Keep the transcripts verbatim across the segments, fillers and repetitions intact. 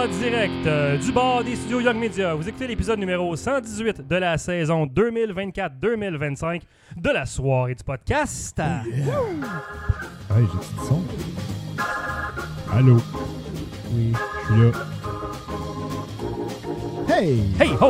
direct euh, du bar des studios Young Media. Vous écoutez l'épisode numéro cent dix-huit de la saison deux mille vingt-quatre deux mille vingt-cinq de la soirée du podcast. Oh yeah. Hey, j'ai petit son. Allô? Oui, je suis là. Hey! Hey ho!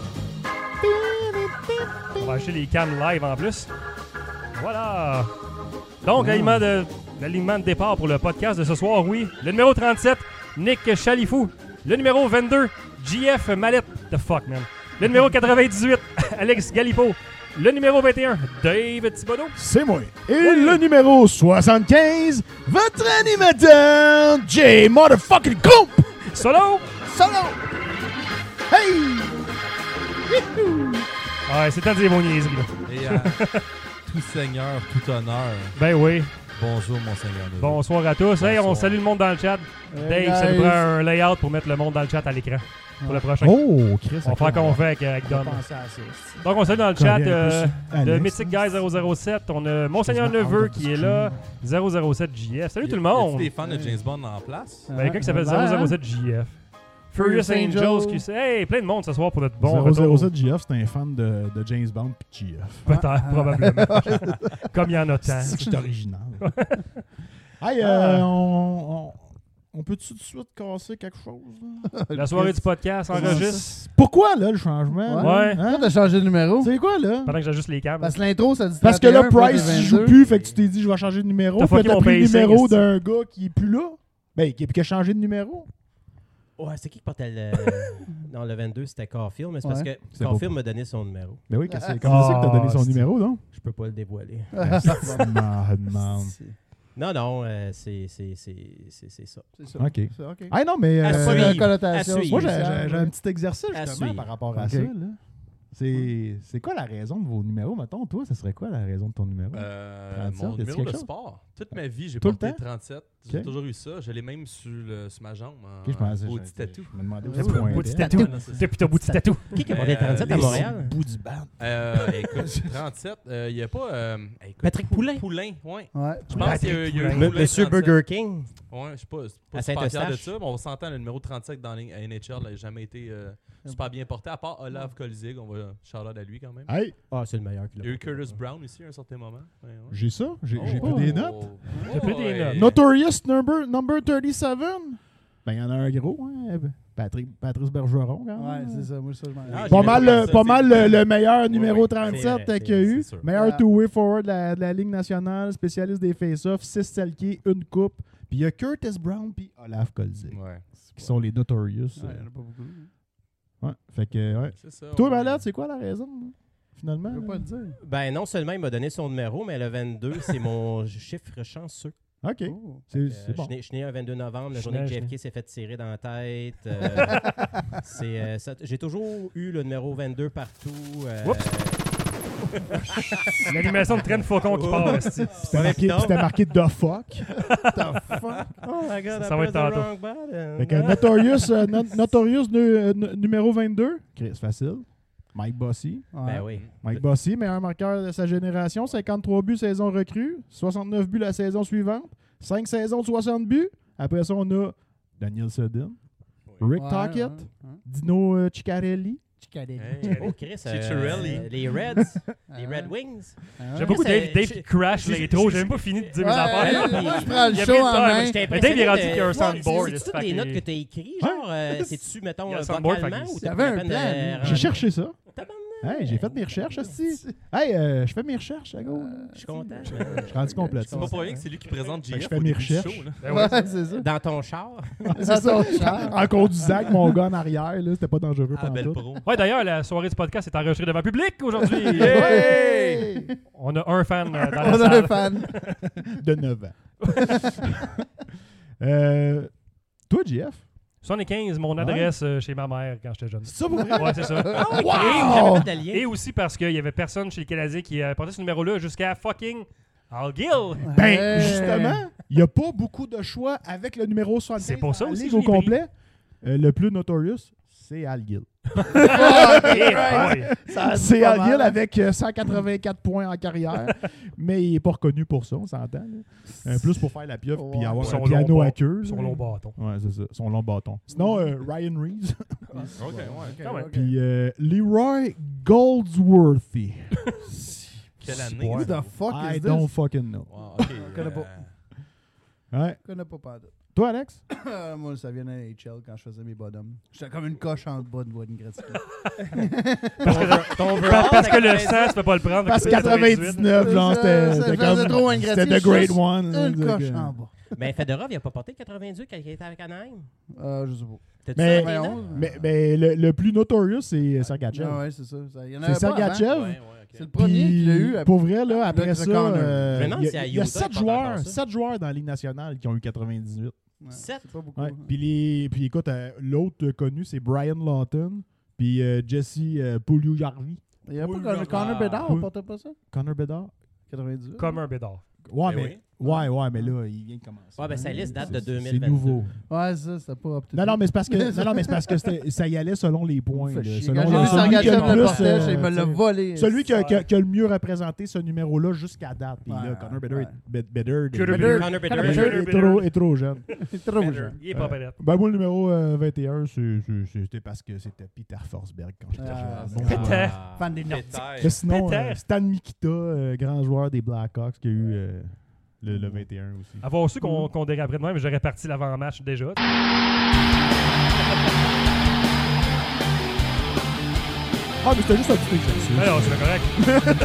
On va acheter les cams live en plus. Voilà. Donc, Oh. l'alignement de, l'alignement de départ pour le podcast de ce soir, oui. Le numéro trente-sept, Nick Chalifou. Le numéro vingt-deux, J F Mallette. The fuck, man. Le numéro quatre-vingt-dix-huit, Alex Galipo. Le numéro vingt et un, Dave Thibodeau. C'est moi. Et oui. Le numéro soixante-quinze, votre animateur, J Motherfucking Comp! Solo! Solo! Hey! Youhou! Ouais, c'est temps de dire mon niaiserie, là. Et euh, tout seigneur, tout honneur, Ben oui. bonjour mon seigneur. Neveu. Bonsoir à tous. Hey, on Bonsoir. salue le monde dans le chat. Hey, Dave, ça nous guys. prend un layout pour mettre le monde dans le chat à l'écran. Pour le prochain. Oh, Chris. On va faire qu'on fait avec, avec On va Dom. penser à ça. Donc, on salue dans le chat Combien, euh, plus? de Alex. Mythic Guy zéro zéro sept. On a Monseigneur Quasiment Neveu out of qui the est là. stream. zéro zéro sept J F. Salut Y- tout le Y monde. a-t-il des fans de James Bond en place? Ben, quelqu'un qui s'appelle Ouais, zéro zéro sept J F. Furious Furious Angels Angels. qui sait. Hey, plein de monde ce soir pour notre bon zéro zéro retour. sept J F, c'est un fan de, de James Bond pis G F. Peut-être, Ah, probablement. Comme il y en a tant. C'est original. Hey, euh, on, on, on peut tout de suite casser quelque chose? Là? La soirée du podcast enregistre. Pourquoi, là, le changement? Ouais. là? Hein? Pourquoi t'as changé de numéro? C'est quoi, là? Pendant que j'ajuste les câbles. Parce que l'intro, ça dit Parce que là, trente et un, Price, puis il joue vingt-deux. plus, fait que tu t'es dit, je vais changer de numéro. T'as Puis là, fucké t'as mon pris le pacing, numéro esti. d'un gars qui est plus là. Ben, qui, qui a changé de numéro. Ouais, c'est qui qui portait le. Non, le vingt-deux, c'était Caulfield, mais c'est parce Ouais. que C'est Caulfield m'a donné son numéro. Ben oui, qu'est-ce- comment c'est que t'as donné son Ah, numéro, non? Je peux pas le dévoiler. Man, man. Non, non, euh, c'est c'est- c'est- c'est- c'est ça. C'est ça. OK. C'est OK. Ah non, mais... À euh, Pas suivre. de connotation. À suivre. moi, j'ai spéciale, j'ai- j'ai ouais. un petit exercice, À justement, suivre. par rapport à OK. ça, là. C'est c'est quoi la raison de vos numéros? Mettons, toi, ce serait quoi la raison de ton numéro? Euh, trente-sept, mon y a-t-il numéro quelque de chose? sport. Toute ma vie, j'ai Tout le porté temps? trente-sept. J'ai Ok. toujours eu ça. Je l'ai même sur, le, sur ma jambe. En, Ok, je pensais... au je- petit tatou. Je me demandais où Ouais, ça ouais, pointait. Petit Ah, tatou. non, c'est ça. Depuis ton bout de tatou. Qui qui a porté Euh, trente-sept à les- Montréal? bout du band. Euh, écoute, trente-sept, il n'y a pas. euh, écoute, Patrick Poulain. Poulain, oui. Ouais. Je pense qu'il y a, il y a un M- Poulain Monsieur trente-sept. Burger King. Ouais, je sais pas, c'est pas À super fier de Saint-Eustache. ça, mais on s'entend, le numéro trente-sept dans la N H L n'a jamais été euh, super bien porté, à part Olav Kolzig, on va shout-out à lui quand même. Hey, Ah, c'est le meilleur qui Il l'a y a eu porté. Curtis Brown aussi à un certain moment. Ouais, ouais. j'ai ça. J'ai j'ai Oh. pris des notes. J'ai pris des ouais. notes. Notorious number, number trente-sept. Ben, il y en a un gros, hein. Patrick, Patrice Bergeron, quand Ouais, même. c'est ça. Moi, ça, je m'en Ah, Pas j'ai mal, pas le, pensé, pas c'est- mal le, le meilleur numéro ouais, trente-sept c'est vrai, qu'il y a c'est- eu. c'est sûr. Meilleur Ouais. two-way forward de la, de la Ligue nationale, spécialiste des face-offs, six selkies, une coupe. Puis il y a Curtis Brown puis Olaf Kolzig, Ouais, qui sont les Notorious. Ouais, il y en euh, a pas beaucoup. ouais. Fait que, ouais. c'est ça. Toi, ouais. Malade, c'est quoi la raison, là, finalement? Je peux là? pas le dire. Ben, non seulement il m'a donné son numéro, mais le vingt-deux, c'est mon chiffre chanceux. OK. Oh. C'est Euh, c'est bon. Je suis né- je suis né un vingt-deux novembre, la Je journée que suis né, J F K s'est fait tirer dans la tête. euh, c'est, euh, ça- J'ai toujours eu le numéro vingt-deux partout. euh, Oups. L'animation de traîne faucon qui part. esti. C'était marqué, non. c'était marqué The Fuck. The Fuck. Oh my god, Ça va être tantôt. Fait que Notorious, euh, no- Notorious nu- euh, nu- numéro vingt-deux. Chris, facile. Mike Bossy. Ben oui. Mike Bossy, meilleur marqueur de sa génération. cinquante-trois buts saison recrue. soixante-neuf buts la saison suivante. cinq saisons de soixante buts. Après ça, on a Daniel Sedin, Rick Ouais, Tocchet, ouais, ouais. Dino euh, Ciccarelli. Chicadelli. Hey. Oh, Chris, euh, Chicharelli. les Reds, les Ah ouais. Red Wings. Ah ouais. J'aime beaucoup C'est- Dave, Dave je- qui crash je- l'intro. je- J'ai même pas fini de dire mes Ouais, affaires. ouais, moi, je prends le Il a show pris le en temps, main. J'étais Mais Dave, il est rendu impressionné qu'il y a un de- soundboard. C'est fait toutes des que- notes que tu as écrites, genre, euh, c'est-tu, mettons, Il y a un euh, soundboard, vocalement fait que ou il t'as y avait pris un la peine plan, de- J'ai cherché ça. Tabarnak. Hey, j'ai fait mes recherches, aussi. Hey, euh, je fais mes recherches, à go. Je suis content. Je suis rendu complet. C'est pas pour rien que c'est lui qui présente Fait J que je F fais au mes début du recherches. show, là. Ben ouais. Ouais, c'est ça. Dans ton char. C'est ça. En conduisant avec mon gars en arrière, là, c'était pas dangereux Ah, pendant belle tout. pro. Ouais, d'ailleurs, la soirée du podcast est enregistrée devant public aujourd'hui. Hey! On a un fan euh, dans la On a un salle. fan. De neuf ans. euh, toi, J F? soixante-quinze, mon adresse euh, chez ma mère quand j'étais jeune. C'est ça pour vrai? Ouais, c'est ça. Wow! J'avais pas de lien. Et aussi parce qu'il y avait personne chez les Canadiens qui euh, portait ce numéro-là jusqu'à fucking Al Gill. Ben, Hey. justement, il n'y a pas beaucoup de choix avec le numéro soixante-quinze. C'est pour ça dans la aussi ligue que au je l'ai pris. complet. Euh, le plus notorious, c'est Al Gill. Eh, boy. Ça a dit C'est pas Al Gill mal. avec euh, cent quatre-vingt-quatre points en carrière, mais il n'est pas reconnu pour ça, on s'entend. là. Euh, plus pour faire la pieuvre puis Ouais. avoir Son un piano long à bâ- queue. Son là. long bâton. Ouais, c'est ça, son long bâton. Sinon, euh, Ryan Reeves, Ok, ouais. Quand même. ok. puis euh, Leroy Goldsworthy. Quelle année? Who ça? the fuck I is don't this? fucking know. Wow, ok. connais pas. euh, Ouais. Je connais pas pas de- Toi, Alex? Moi, ça vient de N H L quand je faisais mes bottoms. J'étais comme une coche en bas de Wayne Gretzky. Parce que, Ton overall, parce- parce que le quatre-vingt-dix. sang, tu peux pas le prendre. Parce que fait que c'est quatre-vingt-dix-neuf, genre, Ça- c'était ça c'était faisait comme... trop Wayne Gretzky, C'était the great juste one. là, Une donc, coche euh, en bas. Mais Fedorov, il a pas porté le quatre-vingt-dix quand il était avec Anaheim. Euh, je sais pas. T'as-tu Mais- ça, Dana? quatre-vingt-onze? Mais, mais le, le plus notorious, c'est Sergachev. Ah ouais, c'est ça. Ça- il y en C'est avait pas avant. Sergachev. Ouais, ouais, C'est le ok. premier qui l'a eu. Puis, pour vrai, là, après Doug ça, Connor. euh, Je me demande il y si à a, il y a Utah, sept ils portent encore joueurs, ça. sept joueurs dans la Ligue nationale qui ont eu quatre-vingt-dix-huit. Ouais, Sept? c'est pas beaucoup. Ouais. hein. Puis, les, puis écoute, euh, l'autre euh, connu, c'est Brian Lawton, puis euh, Jesse euh, Puljujarvi. Il y a pas Oui, Connor- ah. Connor Bedard, Oui. portait pas ça? Connor Bedard. quatre-vingt-dix-huit. Comme un bédard. Ouais, Ben mais, ouais, ouais, mais là, il vient de commencer. Ouais, ben sa liste date de C'est- deux mille C'est vingt-deux. nouveau. Ouais, ça, c'était pas up to Non, date. non, mais c'est parce que, non, non, mais c'est parce que c'était- ça y allait selon les points. Fait là. chier. Selon Quand j'ai le- vu celui qui a Sergachev le le plus, portait, euh, il me l'a tu sais, volé. Celui qui a, qui a- qui a le mieux représenté ce numéro-là jusqu'à date. Puis là, Ouais, Connor Bedard ouais. est Be- Bedard. Connor Bedard- Bedard. Connor Connor Bedard. Bedard est Bedard. trop- est trop jeune. C'est trop jeune. Il est pas bête. Ben, moi, le numéro euh, vingt et un, c'est- c'est- c'était parce que c'était Peter Forsberg quand j'étais Ah, jeune. c'est Bon, Peter. euh, Fan des Nordiques. Pétard. mais sinon, Peter. euh, Stan Mikita, euh, grand joueur des Blackhawks, qui a eu euh, le, le vingt et un aussi. Avoir su Mm. qu'on qu'on déraperait de même, j'aurais parti l'avant-match déjà. Ah, mais c'était juste un petit exercice. Alors, c'est correct.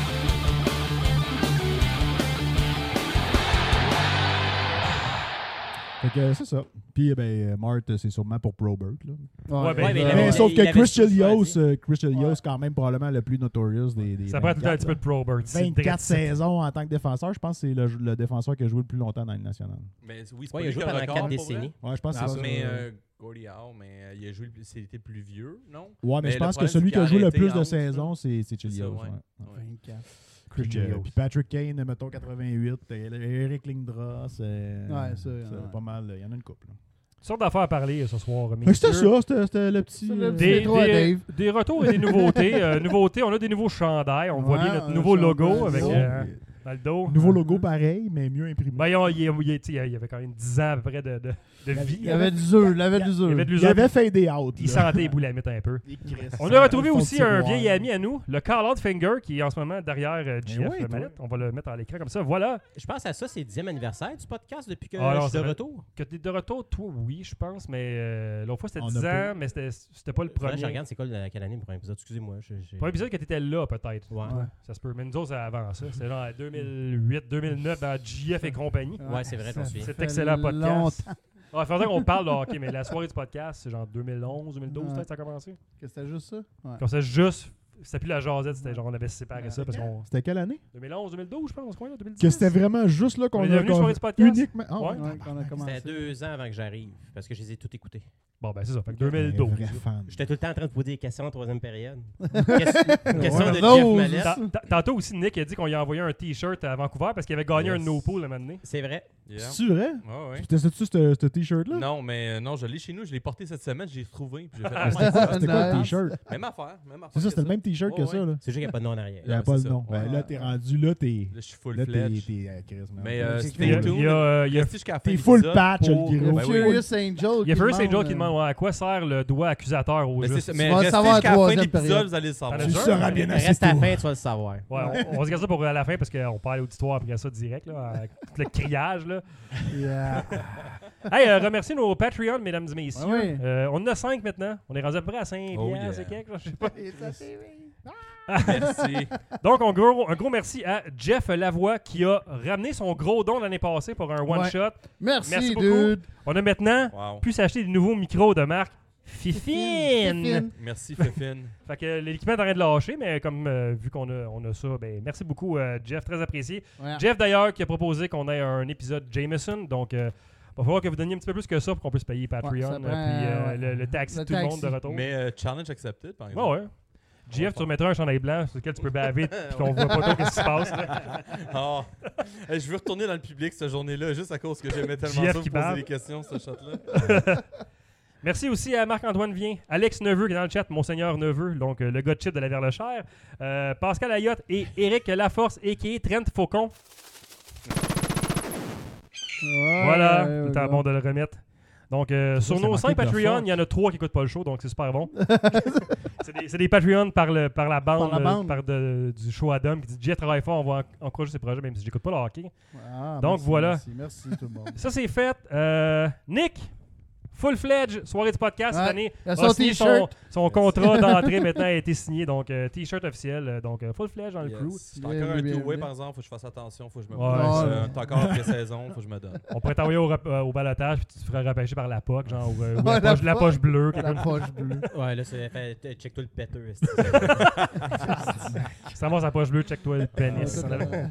Fait que euh, c'est ça. Puis, eh ben, euh, Mart, c'est sûrement pour Probert. Là. Ouais, ben, Ouais, il mais il avait- Mais avait- sauf il que avait Chris tout choisi. Chelios, euh, Chris Chelios, Ouais. quand même probablement le plus notorious des, des Ça prend tout le temps un petit peu de vingt-quatre, Probert. c'est vingt-quatre direct. saisons en tant que défenseur. Je pense que c'est le, le défenseur qui a joué le plus longtemps dans la Ligue nationale. Mais oui, c'est Ouais, pas il a lui joué qui a le pendant record, quatre pour décennies. Ouais, je pense vrai. que Ah, c'est ça. mais euh, Gordie Howe, mais euh, il a joué, le- c'était plus vieux, non? Ouais, mais, mais je le pense que problème, celui c'est qui a qu'il joué a le arrêté plus de entre, saisons, c'est c'est C'est ça, Chelios. ouais. ouais. Ouais. vingt-quatre. Puis, euh, puis Patrick Kane, mettons quatre-vingt-huit, euh, Eric Lindros, euh, Ouais, ça, c'est ouais. pas mal. Il y en a une couple. là. Toutes sortes d'affaires à parler ce soir. Fait que C'était messieurs. ça, c'était c'était le petit. C'est le euh, petit- Des, trop à des, Dave. des retours et des nouveautés. Euh, nouveautés, on a des nouveaux chandails. On voit Ouais, bien notre un nouveau chandail logo avec nouveau. euh, dans le dos. Nouveau logo pareil, mais mieux imprimé. Ben, il, il, il, il- tu sais, il y avait quand même dix ans à peu près de, de, de vie. Il y avait du œuf, il y avait du Il y œuf. avait de Il l'usure. avait fadé out. Il là. sentait les boulamite un peu. Et Chris, On ça, a retrouvé dans le fond aussi de un tiroir. vieil ami à nous, le Carl Finger, qui est en ce moment derrière euh, G F Ben oui, toi. Mallette. On va le mettre à l'écran comme ça. Voilà. Je pense à ça, c'est le dixième anniversaire du podcast depuis que Ah, alors, je suis c'est de vrai. retour. Que t'es de retour, toi, oui, je pense, mais euh, l'autre fois c'était On dix a pas- ans, mais c'était c'était pas le Faudrait que premier. je regarde c'est quoi le- quelle année le premier épisode. Excusez-moi. je- j'ai- Le premier épisode que t'étais là, peut-être. Ouais. Ouais. Ça se peut. Mais nous autres, c'est avant ça. C'était genre en deux mille huit deux mille neuf dans G F et compagnie. Ouais, c'est vrai, je m'en Ça souviens. Cet fait excellent podcast. longtemps Il faudrait qu'on parle de hockey, mais la soirée du podcast, c'est genre deux mille onze, deux mille douze, Ouais. peut-être, ça a commencé. que c'était juste ça. Ouais. Comme ça, juste. C'était plus la jasette, c'était genre on avait séparé Ouais. ça parce qu'on. C'était quelle année? deux mille onze, deux mille douze, je pense, quoi, là, deux mille dix. Que c'était vraiment juste là qu'on On est a devenu qu'on- soirée du podcast? Uniquement. Ah, Ouais. ouais. Ouais, qu'on a commencé. C'était deux ans avant que j'arrive, parce que je les ai tous écoutés. Bon, ben c'est ça. Fait que deux Un mille douze. vrai fan. J'étais tout le temps en train de poser des questions en troisième période. Question, question Ouais. de Jeff Rose. Mallette. Ta- ta- Tantôt aussi, Nick a dit qu'on lui a envoyé un t-shirt à Vancouver parce qu'il avait gagné Yes. un no pool le moment donné. C'est vrai. Yeah. C'est vrai? Ouais, ouais. C'était ça, ce ce t-shirt-là? Non, mais euh, non, je l'ai chez nous, je l'ai porté cette semaine, j'ai retrouvé. Puis j'ai fait, Ah, ah, C'était quoi, c'était quoi le Nice. t-shirt? même affaire, même affaire. C'est ça, que c'était le même t-shirt que Ouais, ça, ouais. là. C'est juste qu'il n'y a pas de nom en arrière. Il n'y a Ouais, pas c'est le ça. nom. Ben, Ouais. là, t'es rendu, là, t'es. Là, je suis full Là, t'es. fledged. t'es euh, Chris, man. Mais euh, C'est stay Il y a, tuned. il y a, euh, il y a- Restez jusqu'à la fin T'es de full l'épisode patch, pour- le gros. Ben oui. Furious Angel. il y a qui Furious Angel demande, qui euh, demande ouais, à quoi sert le doigt accusateur au Mais, c'est juste. ça, Tu mais vas restez savoir jusqu'à la la fin de troisième l'épisode, période. vous allez le savoir. T'en as Tu un? sauras bien assez Reste à la tôt. fin, tu vas le savoir. Ouais, on, on se garde ça pour à la fin parce qu'on parle à l'auditoire après ça direct, là, avec tout le criage. Là. Yeah. Hey, euh, remerciez nos Patreons, mesdames et messieurs. Ah oui. Euh, on en a cinq maintenant. On est rendu à peu près à cinq Oh piastres yeah. et quelques, là, je sais pas. Merci. Donc, un gros, un gros merci à Jeff Lavoie qui a ramené son gros don l'année passée pour un one-shot. Merci, Merci beaucoup. dude. On a maintenant Wow. pu s'acheter des nouveaux micros de marque Fifine. Fifine. Merci, Fefine. Fait que l'équipement est en train de lâcher, mais comme euh, vu qu'on a, on a ça, ben merci beaucoup, euh, Jeff, très apprécié. Ouais. Jeff, d'ailleurs, qui a proposé qu'on ait un épisode Jameson. Donc, il va falloir que vous donniez un petit peu plus que ça pour qu'on puisse payer Patreon. Ouais, ça euh, prend, puis euh, ouais. le, le taxi, Le tout le monde taxi. de retour. Mais euh, challenge accepted, par Ouais, exemple. ouais. Jeff, tu remettras un chandail blanc sur lequel tu peux baver puis qu'on voit pas trop qu'est-ce qui se passe. là. Ah. Hey, je veux retourner dans le public cette journée-là, juste à cause que j'aimais tellement Jeff ça, vous qui poser bave. des questions, ce shot-là. Merci aussi à Marc-Antoine Vien, Alex Neveu qui est dans le chat, Monseigneur Neveu, donc euh, le gars de chip de la Verlechère, euh, Pascal Ayotte et Éric Laforce, a k a. Trent Faucon. Ouais, Voilà, ouais, tout le temps ouais. bon de le remettre. Donc, euh, Ça, sur c'est nos marqué cinq de Patreons, force. il y en a trois qui n'écoutent pas le show, donc c'est super bon. c'est, des, c'est des Patreons par, le, par la bande, Par la bande. euh, par de- du show Adam qui dit « Jeff travaille fort, on va en- encourager ses projets, même si j'écoute pas le hockey. Ah, Donc, merci, voilà. Merci, merci tout le monde. » Ça, c'est fait. Euh, Nick, full-fledged, soirée du podcast Ouais, cette année. il a a son signé son, t-shirt. son contrat d'entrée maintenant a été signé, donc euh, t-shirt officiel, euh, donc euh, full-fledged dans le crew. Yes. C'est Bien, encore un bien, two-way, bien. par exemple. Faut que je fasse attention. Faut que je me Ouais, pousse. c'est- Euh, T'as encore après saison. Faut que je me donne. On pourrait t'envoyer au, rap- euh, au balotage, puis tu te ferais repêcher par la P O C, genre, ou, euh, ou Ouais, la, la poche, la P O C. poche bleue. La quelqu'un- poche bleue. Ouais, là, c'est fait, t- check-toi le péteux. Ça va, sa poche bleue, check-toi le pénis.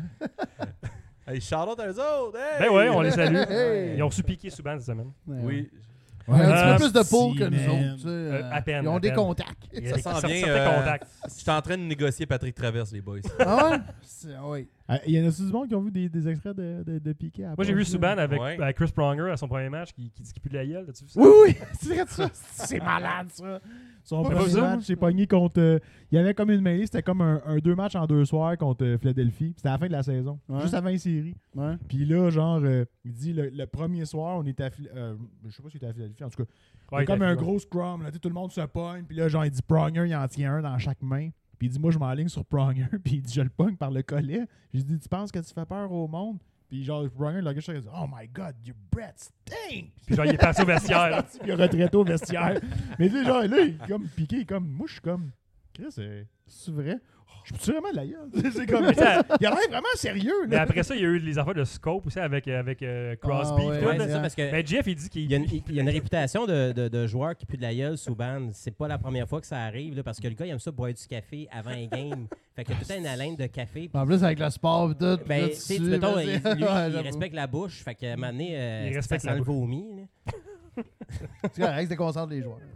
Hey, shout out à eux autres. Hey! Ben ouais, on les salue. Hey. Ils ont su piquer souvent cette semaine. Oui. Il y a un Euh, petit peu plus de pool que nous man. autres. tu sais, Euh, euh, à peine, Ils ont à des peine. contacts. Il y a Ça des- sent bien, certains euh, contacts. Je suis en train de négocier Patrick Traverse, les boys. Ah ouais? C'est- Oui. Ah, Il y en a-tu du monde qui ont vu des, des extraits de, de, de Piqué à la Moi, j'ai vu poche, là? Subban avec, Ouais. avec Chris Pronger à son premier match qui, qui dit qu'il pue de la gueule. As-tu vu ça? Oui, oui, c'est vrai ça. C'est malade, ça. Son Pas premier ça. match, j'ai pogné contre. euh, il y avait comme une mêlée, c'était comme un, un deux matchs en deux soirs contre euh, Philadelphie. C'était à la fin de la saison, Ouais. juste avant les séries. Ouais. Puis là, genre, euh, il dit le, le premier soir, on était à Phil- euh, je sais pas si c'était à Philadelphie, en tout cas. Il y a Ouais, comme il un était- gros scrum, là, tu sais, tout le monde se pogne. Puis là, genre, il dit Pronger, il en tient un dans chaque main. Puis il dit, moi, je m'enligne sur Pronger. Puis il dit, je le pogne par le collet. J'ai dit, tu penses que tu fais peur au monde? Puis genre, Pronger, le gars, il dit, oh my god, your breath stink! Puis genre, il est parti au vestiaire. là. Puis il a retraité au vestiaire. Mais tu sais, genre, là, il est comme piqué, il est comme, moi, je suis comme, Chris, c'est c'est vrai? Je peux-tu vraiment la gueule? C'est comme, Mais ça- il a l'air vraiment sérieux, Mais là. après ça, il y a eu les affaires de Scope aussi avec, avec euh, Crosby. Ah ouais, tout, Ouais, là. c'est ça, parce que Mais Jeff, il dit qu'il. il y, a une, il y a une réputation de, de, de joueur qui pue de la gueule sous ban. C'est pas la première fois que ça arrive, là, parce que le gars, il aime ça boire du café avant un game. Fait qu'il y a tout le temps une haleine de café. En plus, avec le sport et tout. Ben, là, tu sais, tu tu- mettons, vas-y. il, lui, Ouais, il j'avoue. respecte la bouche. Fait qu'à un moment donné, euh, Il ça respecte sent la le bouche. vomi. là. C'est correct, déconcentre les joueurs.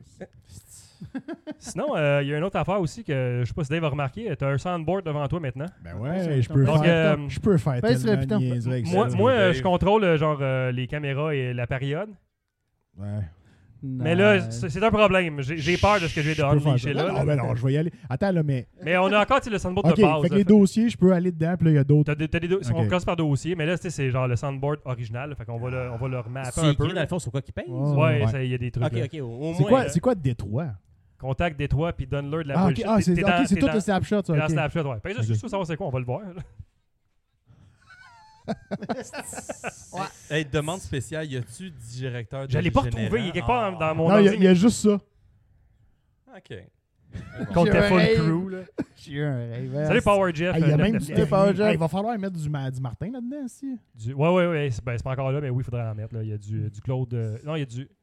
Sinon, euh, il y a une autre affaire aussi que je sais pas si Dave a remarqué. Tu as un soundboard devant toi maintenant. Ben ouais, je peux Donc, faire, euh, je peux faire Baisse le tellement piton. de niaiseries avec Moi, ça. moi euh, Dave. je contrôle euh, genre euh, les caméras et la période. Ouais. Mais là, c'est c'est un problème. J'ai j'ai peur de ce que je vais Je peux faire unleasher ça. là. Non, là. non, ben non, je vais y aller. Attends, là, mais. Mais on a encore tu sais, le soundboard Ok, de base. fait que là. les dossiers, je peux aller dedans, puis là, il y a d'autres. T'as des, t'as des do- On Ok. commence par dossier, mais là, tu sais, c'est genre le soundboard original. Là, fait qu'on va le, on va le remapper C'est un écrit peu. dans le fond sur quoi qu'il pèse. Ouais. Ouais, Ouais. ça, il y a des trucs. Ok, là. ok, au, au C'est moins. quoi, là. c'est quoi Détroit? Contact des trois, puis donne-leur de la Ah, ok, bullshit. ah, T'es- c'est t'es ok, dans- c'est t'es tout dans- le snapshot, ça. t'es dans ok. Snapchat, ouais. Pas juste Ok. juste savoir c'est quoi, on va le voir. là. Hey, demande spéciale, y a-tu directeur de Je l'ai pas générant? retrouvé, il est quelque part dans- dans mon Non, il y a- ordi, il y, a juste ça. Ok. Contre J'ai ta un full rêve. crew. Là. J'ai eu un rêve. Salut Power Jeff. Ah, il y a euh, même neuf du neuf neuf. Power terrien. Jeff. Ah, il va falloir mettre du, Ma- du Martin là-dedans aussi. Du- Ouais, ouais, ouais, c'est ben, c'est pas encore là, mais oui, il faudrait en mettre. Là. Il y a du, du Claude. euh, Non, il y a du.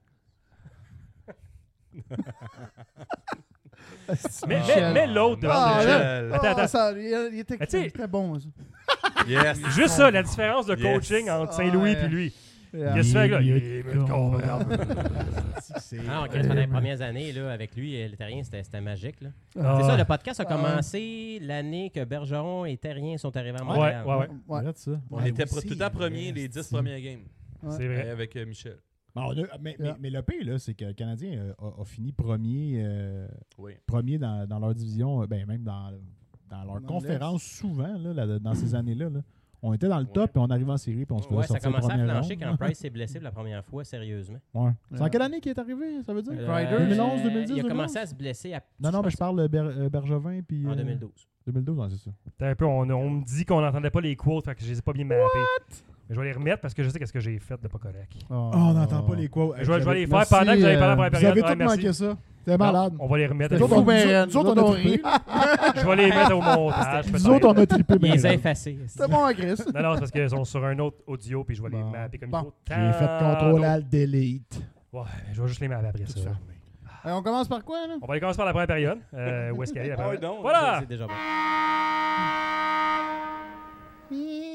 Mais, mais, mais l'autre devant Ah, le là. chat. Michel. Attends, Ah, attends. ça, il, il était Mais tu sais- très bon. Ça. Yes. Juste ça, la différence de Yes. coaching entre Saint-Louis Ah, et lui. Yeah. Qu'est-ce que tu fais, là? Il Il est est mieux de comprendre. C'est- Ah, ok, pendant les premières années, là, avec lui, euh, le terrien, c'était c'était magique. Là. Ah. C'est ça, le podcast a Ah. commencé l'année que Bergeron et Terrien sont arrivés à Ouais, Montréal. ouais, ouais. Ouais. Regarde ça. On Ah, était oui, pro- c'est tout le temps vrai, premiers les dix c'est- premiers games. Ouais. C'est vrai. Avec euh, Michel. Bon, on a- mais, mais, Yeah. mais le pire, là, c'est que le Canadien euh, a, a fini premier, euh, Oui. premier dans, dans leur division, euh, ben, même dans, dans leur Dans conférence, souvent, là, là, dans ces années-là. Là. On était dans le top, Ouais. puis on arrive en série, puis on se fait Ouais, ça sortir commençait à première flancher ronde. quand Price s'est blessé pour la première fois, sérieusement. Ouais. C'est en Ouais. quelle année qu'il est arrivé, ça veut dire? Euh, Crider. deux mille onze, deux mille dix, Il a deux mille commencé onze? à se blesser à, Non, non, mais je pense, parle de Ber- euh, Bergevin, puis... en euh, deux mille douze. deux mille douze, ouais, c'est ça. T'as un peu, on, on me dit qu'on n'entendait pas les quotes, fait que je les ai pas bien mappés. Mais je vais les remettre parce que je sais qu'est-ce que j'ai fait de pas correct. Oh, on n'entend pas les quotes. Je vais, je vais les faire Merci, pendant que vous allez parler euh, après la Vous période. avez Ouais, tout merci. manqué ça. C'était Non, malade. on va les remettre. Nous autres, Fou on- ben nous raide. autres, on Nous a autres, on trippé. Je vais les mettre au montage. Nous peut-être. autres, on a trippé Il bien. les a raide. effacés. C'était bon, Chris. Non, non, c'est parce qu'ils sont sur un autre audio, puis je vais les Bon. mapper comme Bon. il faut. J'ai fait contrôle alt delete. Ouais, je vais juste les mapper après Tout ça. fermé. Allez, on commence par quoi, là? On va aller commencer par la première période. Euh, où est-ce qu'elle est, la Ah oui, première? donc. Voilà! C'est déjà bon.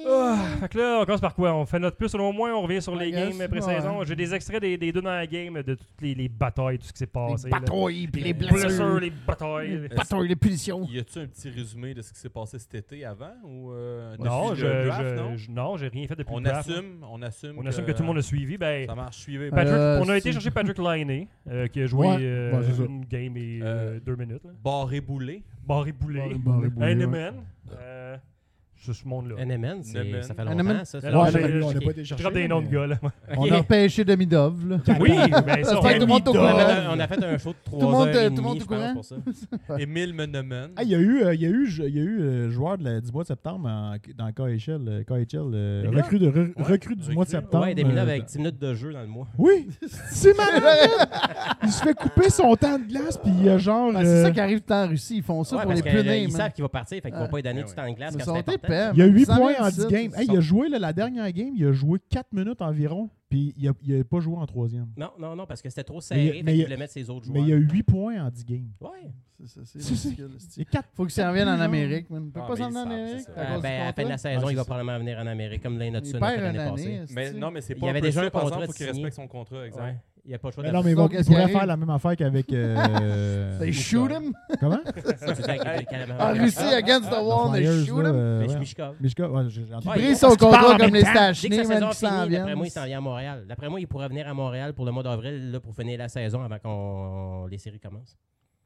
Ah, fait que là, on commence par quoi? On fait notre plus ou moins, on revient sur les I guess, games pré-saison. ouais. J'ai des extraits des, des deux dans la game, de toutes les, les batailles, tout ce qui s'est passé. Les là. batailles, puis les blessures, blessures, les batailles. les batailles, les punitions. Y a-tu un petit résumé de ce qui s'est passé cet été avant ou euh, Non, depuis je, le draft, je- non? je- non, j'ai rien fait depuis On le draft. assume, on assume. On assume que tout le monde a suivi. Ben, Ça marche, suivez. Patrick, Euh, on a été c'est- chercher Patrick Laine, euh, qui a joué Ouais, euh, ouais, c'est ça. une game et Euh, euh, deux minutes. Là. Barré boulé. Barré boulé. Barré boulé, N M ouais. N. Euh, c'est ce monde-là. N M N, c'est- N M N. ça fait N M N? longtemps, ça. ça Alors, Ouais, fait j'ai- mais longtemps. on n'a Ok. pas été Je chercher. drop des noms de mais- gars, là. On a repêché Demidov, là. Oui, ben ça, J'espère on que tout le monde est au On courant. a, on a fait un show de trois le monde- heures et tout le monde demie, est je au courant? pense, pour ça. Émile Menemen. Ah, il y a eu, euh, il y a eu, il y a eu euh, joueur de la- du mois de septembre en- dans K H L, euh, K H L euh, Demidov? recrue de, re- Ouais, recrue du mois de recrue. septembre. Ouais, des minutes euh, avec dix minutes de jeu dans le mois. Oui, c'est malade. Il se fait couper son temps de glace, puis il y a genre. Ah, c'est euh, ça qui arrive tout le temps en Russie. Ils font ça Ouais, pour parce les que, euh, punir. ils man. savent qu'il va partir, fait qu'ils vont Ah. pas lui donner Ah du ouais. temps de glace Mais quand sont c'est important. épais. Il y a huit Ils s'en points viennent en ici, dix games. ils Hey, sont- il a joué là, la dernière game, il a joué quatre minutes environ, puis il n'a pas joué en troisième. Non, non, non, parce que c'était trop Mais serré, il y a- fait mais qu'il il y a- voulait mettre ses autres joueurs. Mais il y a huit points en dix games. Ouais. C'est ça, c'est C'est- c'est- ridicule, C'est c'est- quatre. Faut qu'il s'en vienne en Amérique, man. Il peut Ah, pas mais s'en ils venir en savent, Amérique. c'est ça. à Euh, cause ben, du à la fin de la contrat. saison, Ah, il va c'est ça. probablement venir en Amérique, comme Lane Hudson Il a perd fait une l'année année. passée. Mais c'est- non, mais c'est Il pas y avait un peu déjà sûr, un par contrat exemple, faut qu'il signé. respecte son contrat, exact. Ouais. Il n'y a pas le choix Mais de non, mais ils, Donc, vont- qu'est-ce ils pourraient qui faire arrive? la même affaire qu'avec. euh, They shoot him Comment en Russie against the wall, they Flyers, shoot là, him. euh, Mais ouais. Mishkov. Mishka, ouais, j'ai j'ai entendu. Ouais, Brise il- son Parce qu'il parle contrat en comme même les temps. Dès que Stachny, sa man, saison qui s'en finit, d'après viennent. moi, il s'en vient à Montréal. D'après moi, il pourrait venir à Montréal pour le mois d'avril là, pour finir la saison avant que les séries commencent.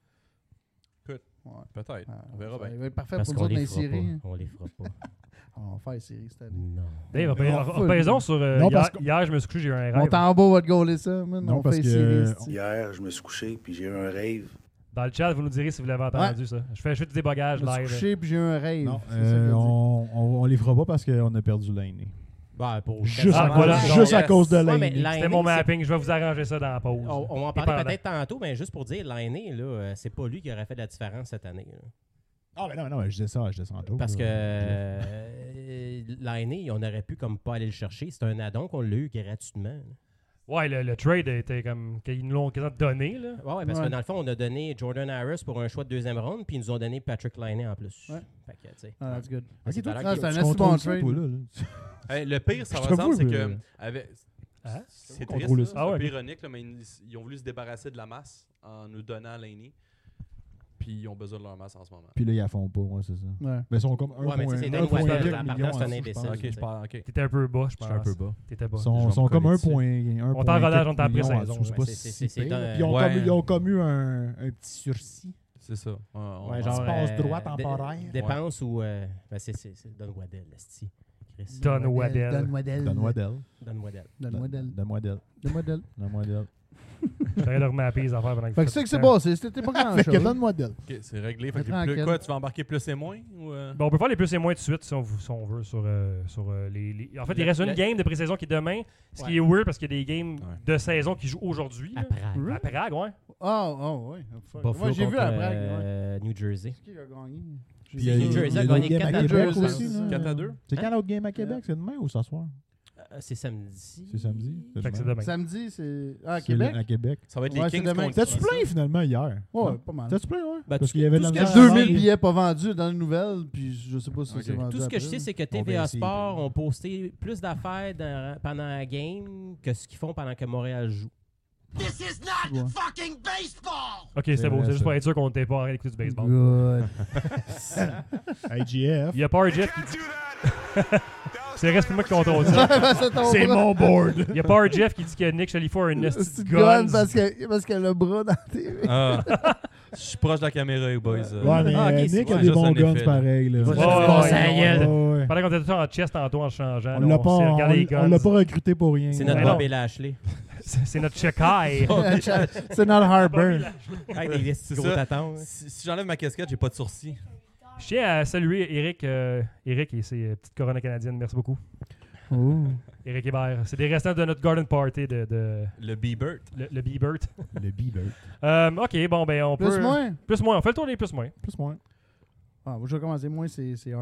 Ouais. Peut-être. Ah, On verra ça bien. va être parfait Parce pour nous qu'on autres dans les les fera séries. pas. On les fera pas. On va faire les séries cette année. Non. Dave, repais- Non, repaisons sur. euh, Non, hier, parce que- hier, je me suis couché, j'ai eu un Mon rêve. tambour va te gauler ça, man. Non, On parce fait les que- séries. c'est-tu. Hier, je me suis couché puis j'ai eu un rave. Dans le chat, vous nous direz si vous l'avez entendu, ça. Je fais juste des bagages Je me suis live. couché puis j'ai eu un rave. Non, C'est ça euh, qu'il a dit. on, on, on les fera pas parce qu'on a perdu l'aîné. Bah, pour Juste, Ah, à, voilà. cause- juste à Yes. cause de Ouais, mais l'aîné. Lainé, C'était mon c'est- mapping, je vais vous arranger ça dans la pause. On, on va en Et parler pendant. peut-être tantôt, mais juste pour dire, l'année, là, euh, c'est pas lui qui aurait fait la différence cette année. là. Ah, mais non, non, je disais ça, je disais ça en tout. Parce que là. euh, l'année, on aurait pu comme pas aller le chercher. C'est un addon qu'on l'a eu gratuitement. là. Ouais, le, le trade était comme. Qu'ils nous l'ont quasiment donné, là. Ouais, ouais, parce Ouais. que dans le fond, on a donné Jordan Harris pour un choix de deuxième ronde, puis ils nous ont donné Patrick Laine en plus. Ouais. Fait que, tu sais. Ah, that's good. Ok, c'est toi, valable Ah, tu- c'est un tu assez contrôles bon ça, trade. toi, là, là. Hey, le pire, ça Je va t'avoue, ensemble, c'est mais- que. Avec... Hein? C'est Contrôler triste, ça. là, Ah c'est un ouais. peu ironique, là, mais ils, ils ont voulu se débarrasser de la masse en nous donnant Laney. Puis ils ont besoin de leur masse en ce moment. Puis là, ils la font pas, ouais, c'est ça. Ouais. Mais ils sont comme Ouais, mais tu sais, c'est un Danny point Waddell, quelques en partant, millions c'est un en dessous, je imbécile. pense. Ok, je parle. Ok. T'étais un peu bas, je pense. Je suis un peu bas. T'étais bas. Ils Je sont, vais sont me comme coller un dessus. point, un On point t'en relâche, quelques on t'en millions pré-saison, en dessous, c'est ouais. pas C'est- c'est- si c'est pire. dans- Puis ils ont, Ouais. comme, ils ont comme eu un, un petit sursis. C'est ça. Ouais, on- Ouais, on- genre, passe euh, droit dé- temporaire. Dépense ou. euh, ben, c'est c'est- c'est Don Waddell, esti. Chris. Don Waddell. Don Waddell. Donne Waddell. Don Waddell. Don Waddell. Donne Waddell. Don Waddell. Donne Waddell. Je t'aurais de remapper les affaires pendant que Fait que vous c'est ça que c'est faites pas, c'est- c'était pas grand Fait que chose. donne Waddell. Ok, c'est réglé. Fait que les Tranquille. plus- quoi, tu vas embarquer plus et moins ou, euh? Bon, on peut faire les plus et moins tout de suite si on, vous- si on veut sur, euh, sur euh, les, les- En fait, il Le- reste une le- game de pré-saison qui est demain, ce qui Ouais. est weird parce qu'il y a des games Ouais. de saison qui jouent aujourd'hui. À là. Prague. À Prague, ouais. Ah, oh, ouais. Fuck. Buffalo Moi, j'ai vu contre, à Prague. ouais. euh, New Jersey. Qui a gagné? Puis il y a- New il y a Jersey a l'autre gagné game quatre à à Québec deux, aussi. ça. là. quatre à deux? C'est Hein? quand l'autre game à Québec? C'est demain ou ce soir? Euh, c'est samedi. C'est samedi? Fait que c'est demain. Samedi, c'est. Ah, à C'est Québec? le- À Québec. Ça va être Ouais, les c'est Kings demain. contre T'as-tu qui, plein ça? finalement hier? Ouais, Non? pas mal. T'as-tu plein, ouais? Ben, Parce tout- qu'il y avait de tout la ce que misère je- à deux mille vendre. billets pas vendus dans les nouvelles, puis je sais pas si Ok. c'est vendu. Tout ce que je après. sais, c'est que On va T V A essayer, Sport puis- ont posté plus d'affaires dans- pendant la game que ce qu'ils font pendant que Montréal joue. Ouais. Ok, c'est C'est beau. vrai, C'est juste ça. pour être sûr qu'on n'était pas en train d'écouter du baseball. Good. I G F. Il y a pas un Jeff qui dit. C'est reste moi qui contrôle ça. C'est ton C'est bras. mon board. Il y a pas un Jeff qui dit que Nick Chalifou a un C'est esti une de gun guns. parce que- parce qu'elle a le bras dans la T V. Ah. Je suis proche de la caméra, les boys. euh. Ouais, mais Ah, ok, euh, c'est- Nick a ouais, des juste bons un guns effet, là. pareil. Là. Va Ouais, te ouais, faire ouais, sa ouais, gueule. Ouais, ouais. Pendant qu'on était tous en chest tantôt en changeant. On là, l'a on pas, s'est on, regardé les on guns. l'a pas recruté pour rien. C'est là. notre Ouais, non. Bobby Lashley. C'est c'est notre Chekai. C'est notre Harbor. Avec des C'est gros ça. tatons. hein. Si, si j'enlève ma casquette, j'ai pas de sourcils. Je tiens à saluer Eric, euh, Eric et ses euh, petites coronas canadiennes. Merci beaucoup. Oh. Eric Hébert. C'est des restants de notre garden party de, de Le B-Bert. le, le Bebert. Le Bieber. Euh, ok, bon, ben on peut. Plus moins? Plus moins. On fait le tour des plus moins. Plus moins. Ah, moi, je vais commencer. Moi, c'est c'est Harbor.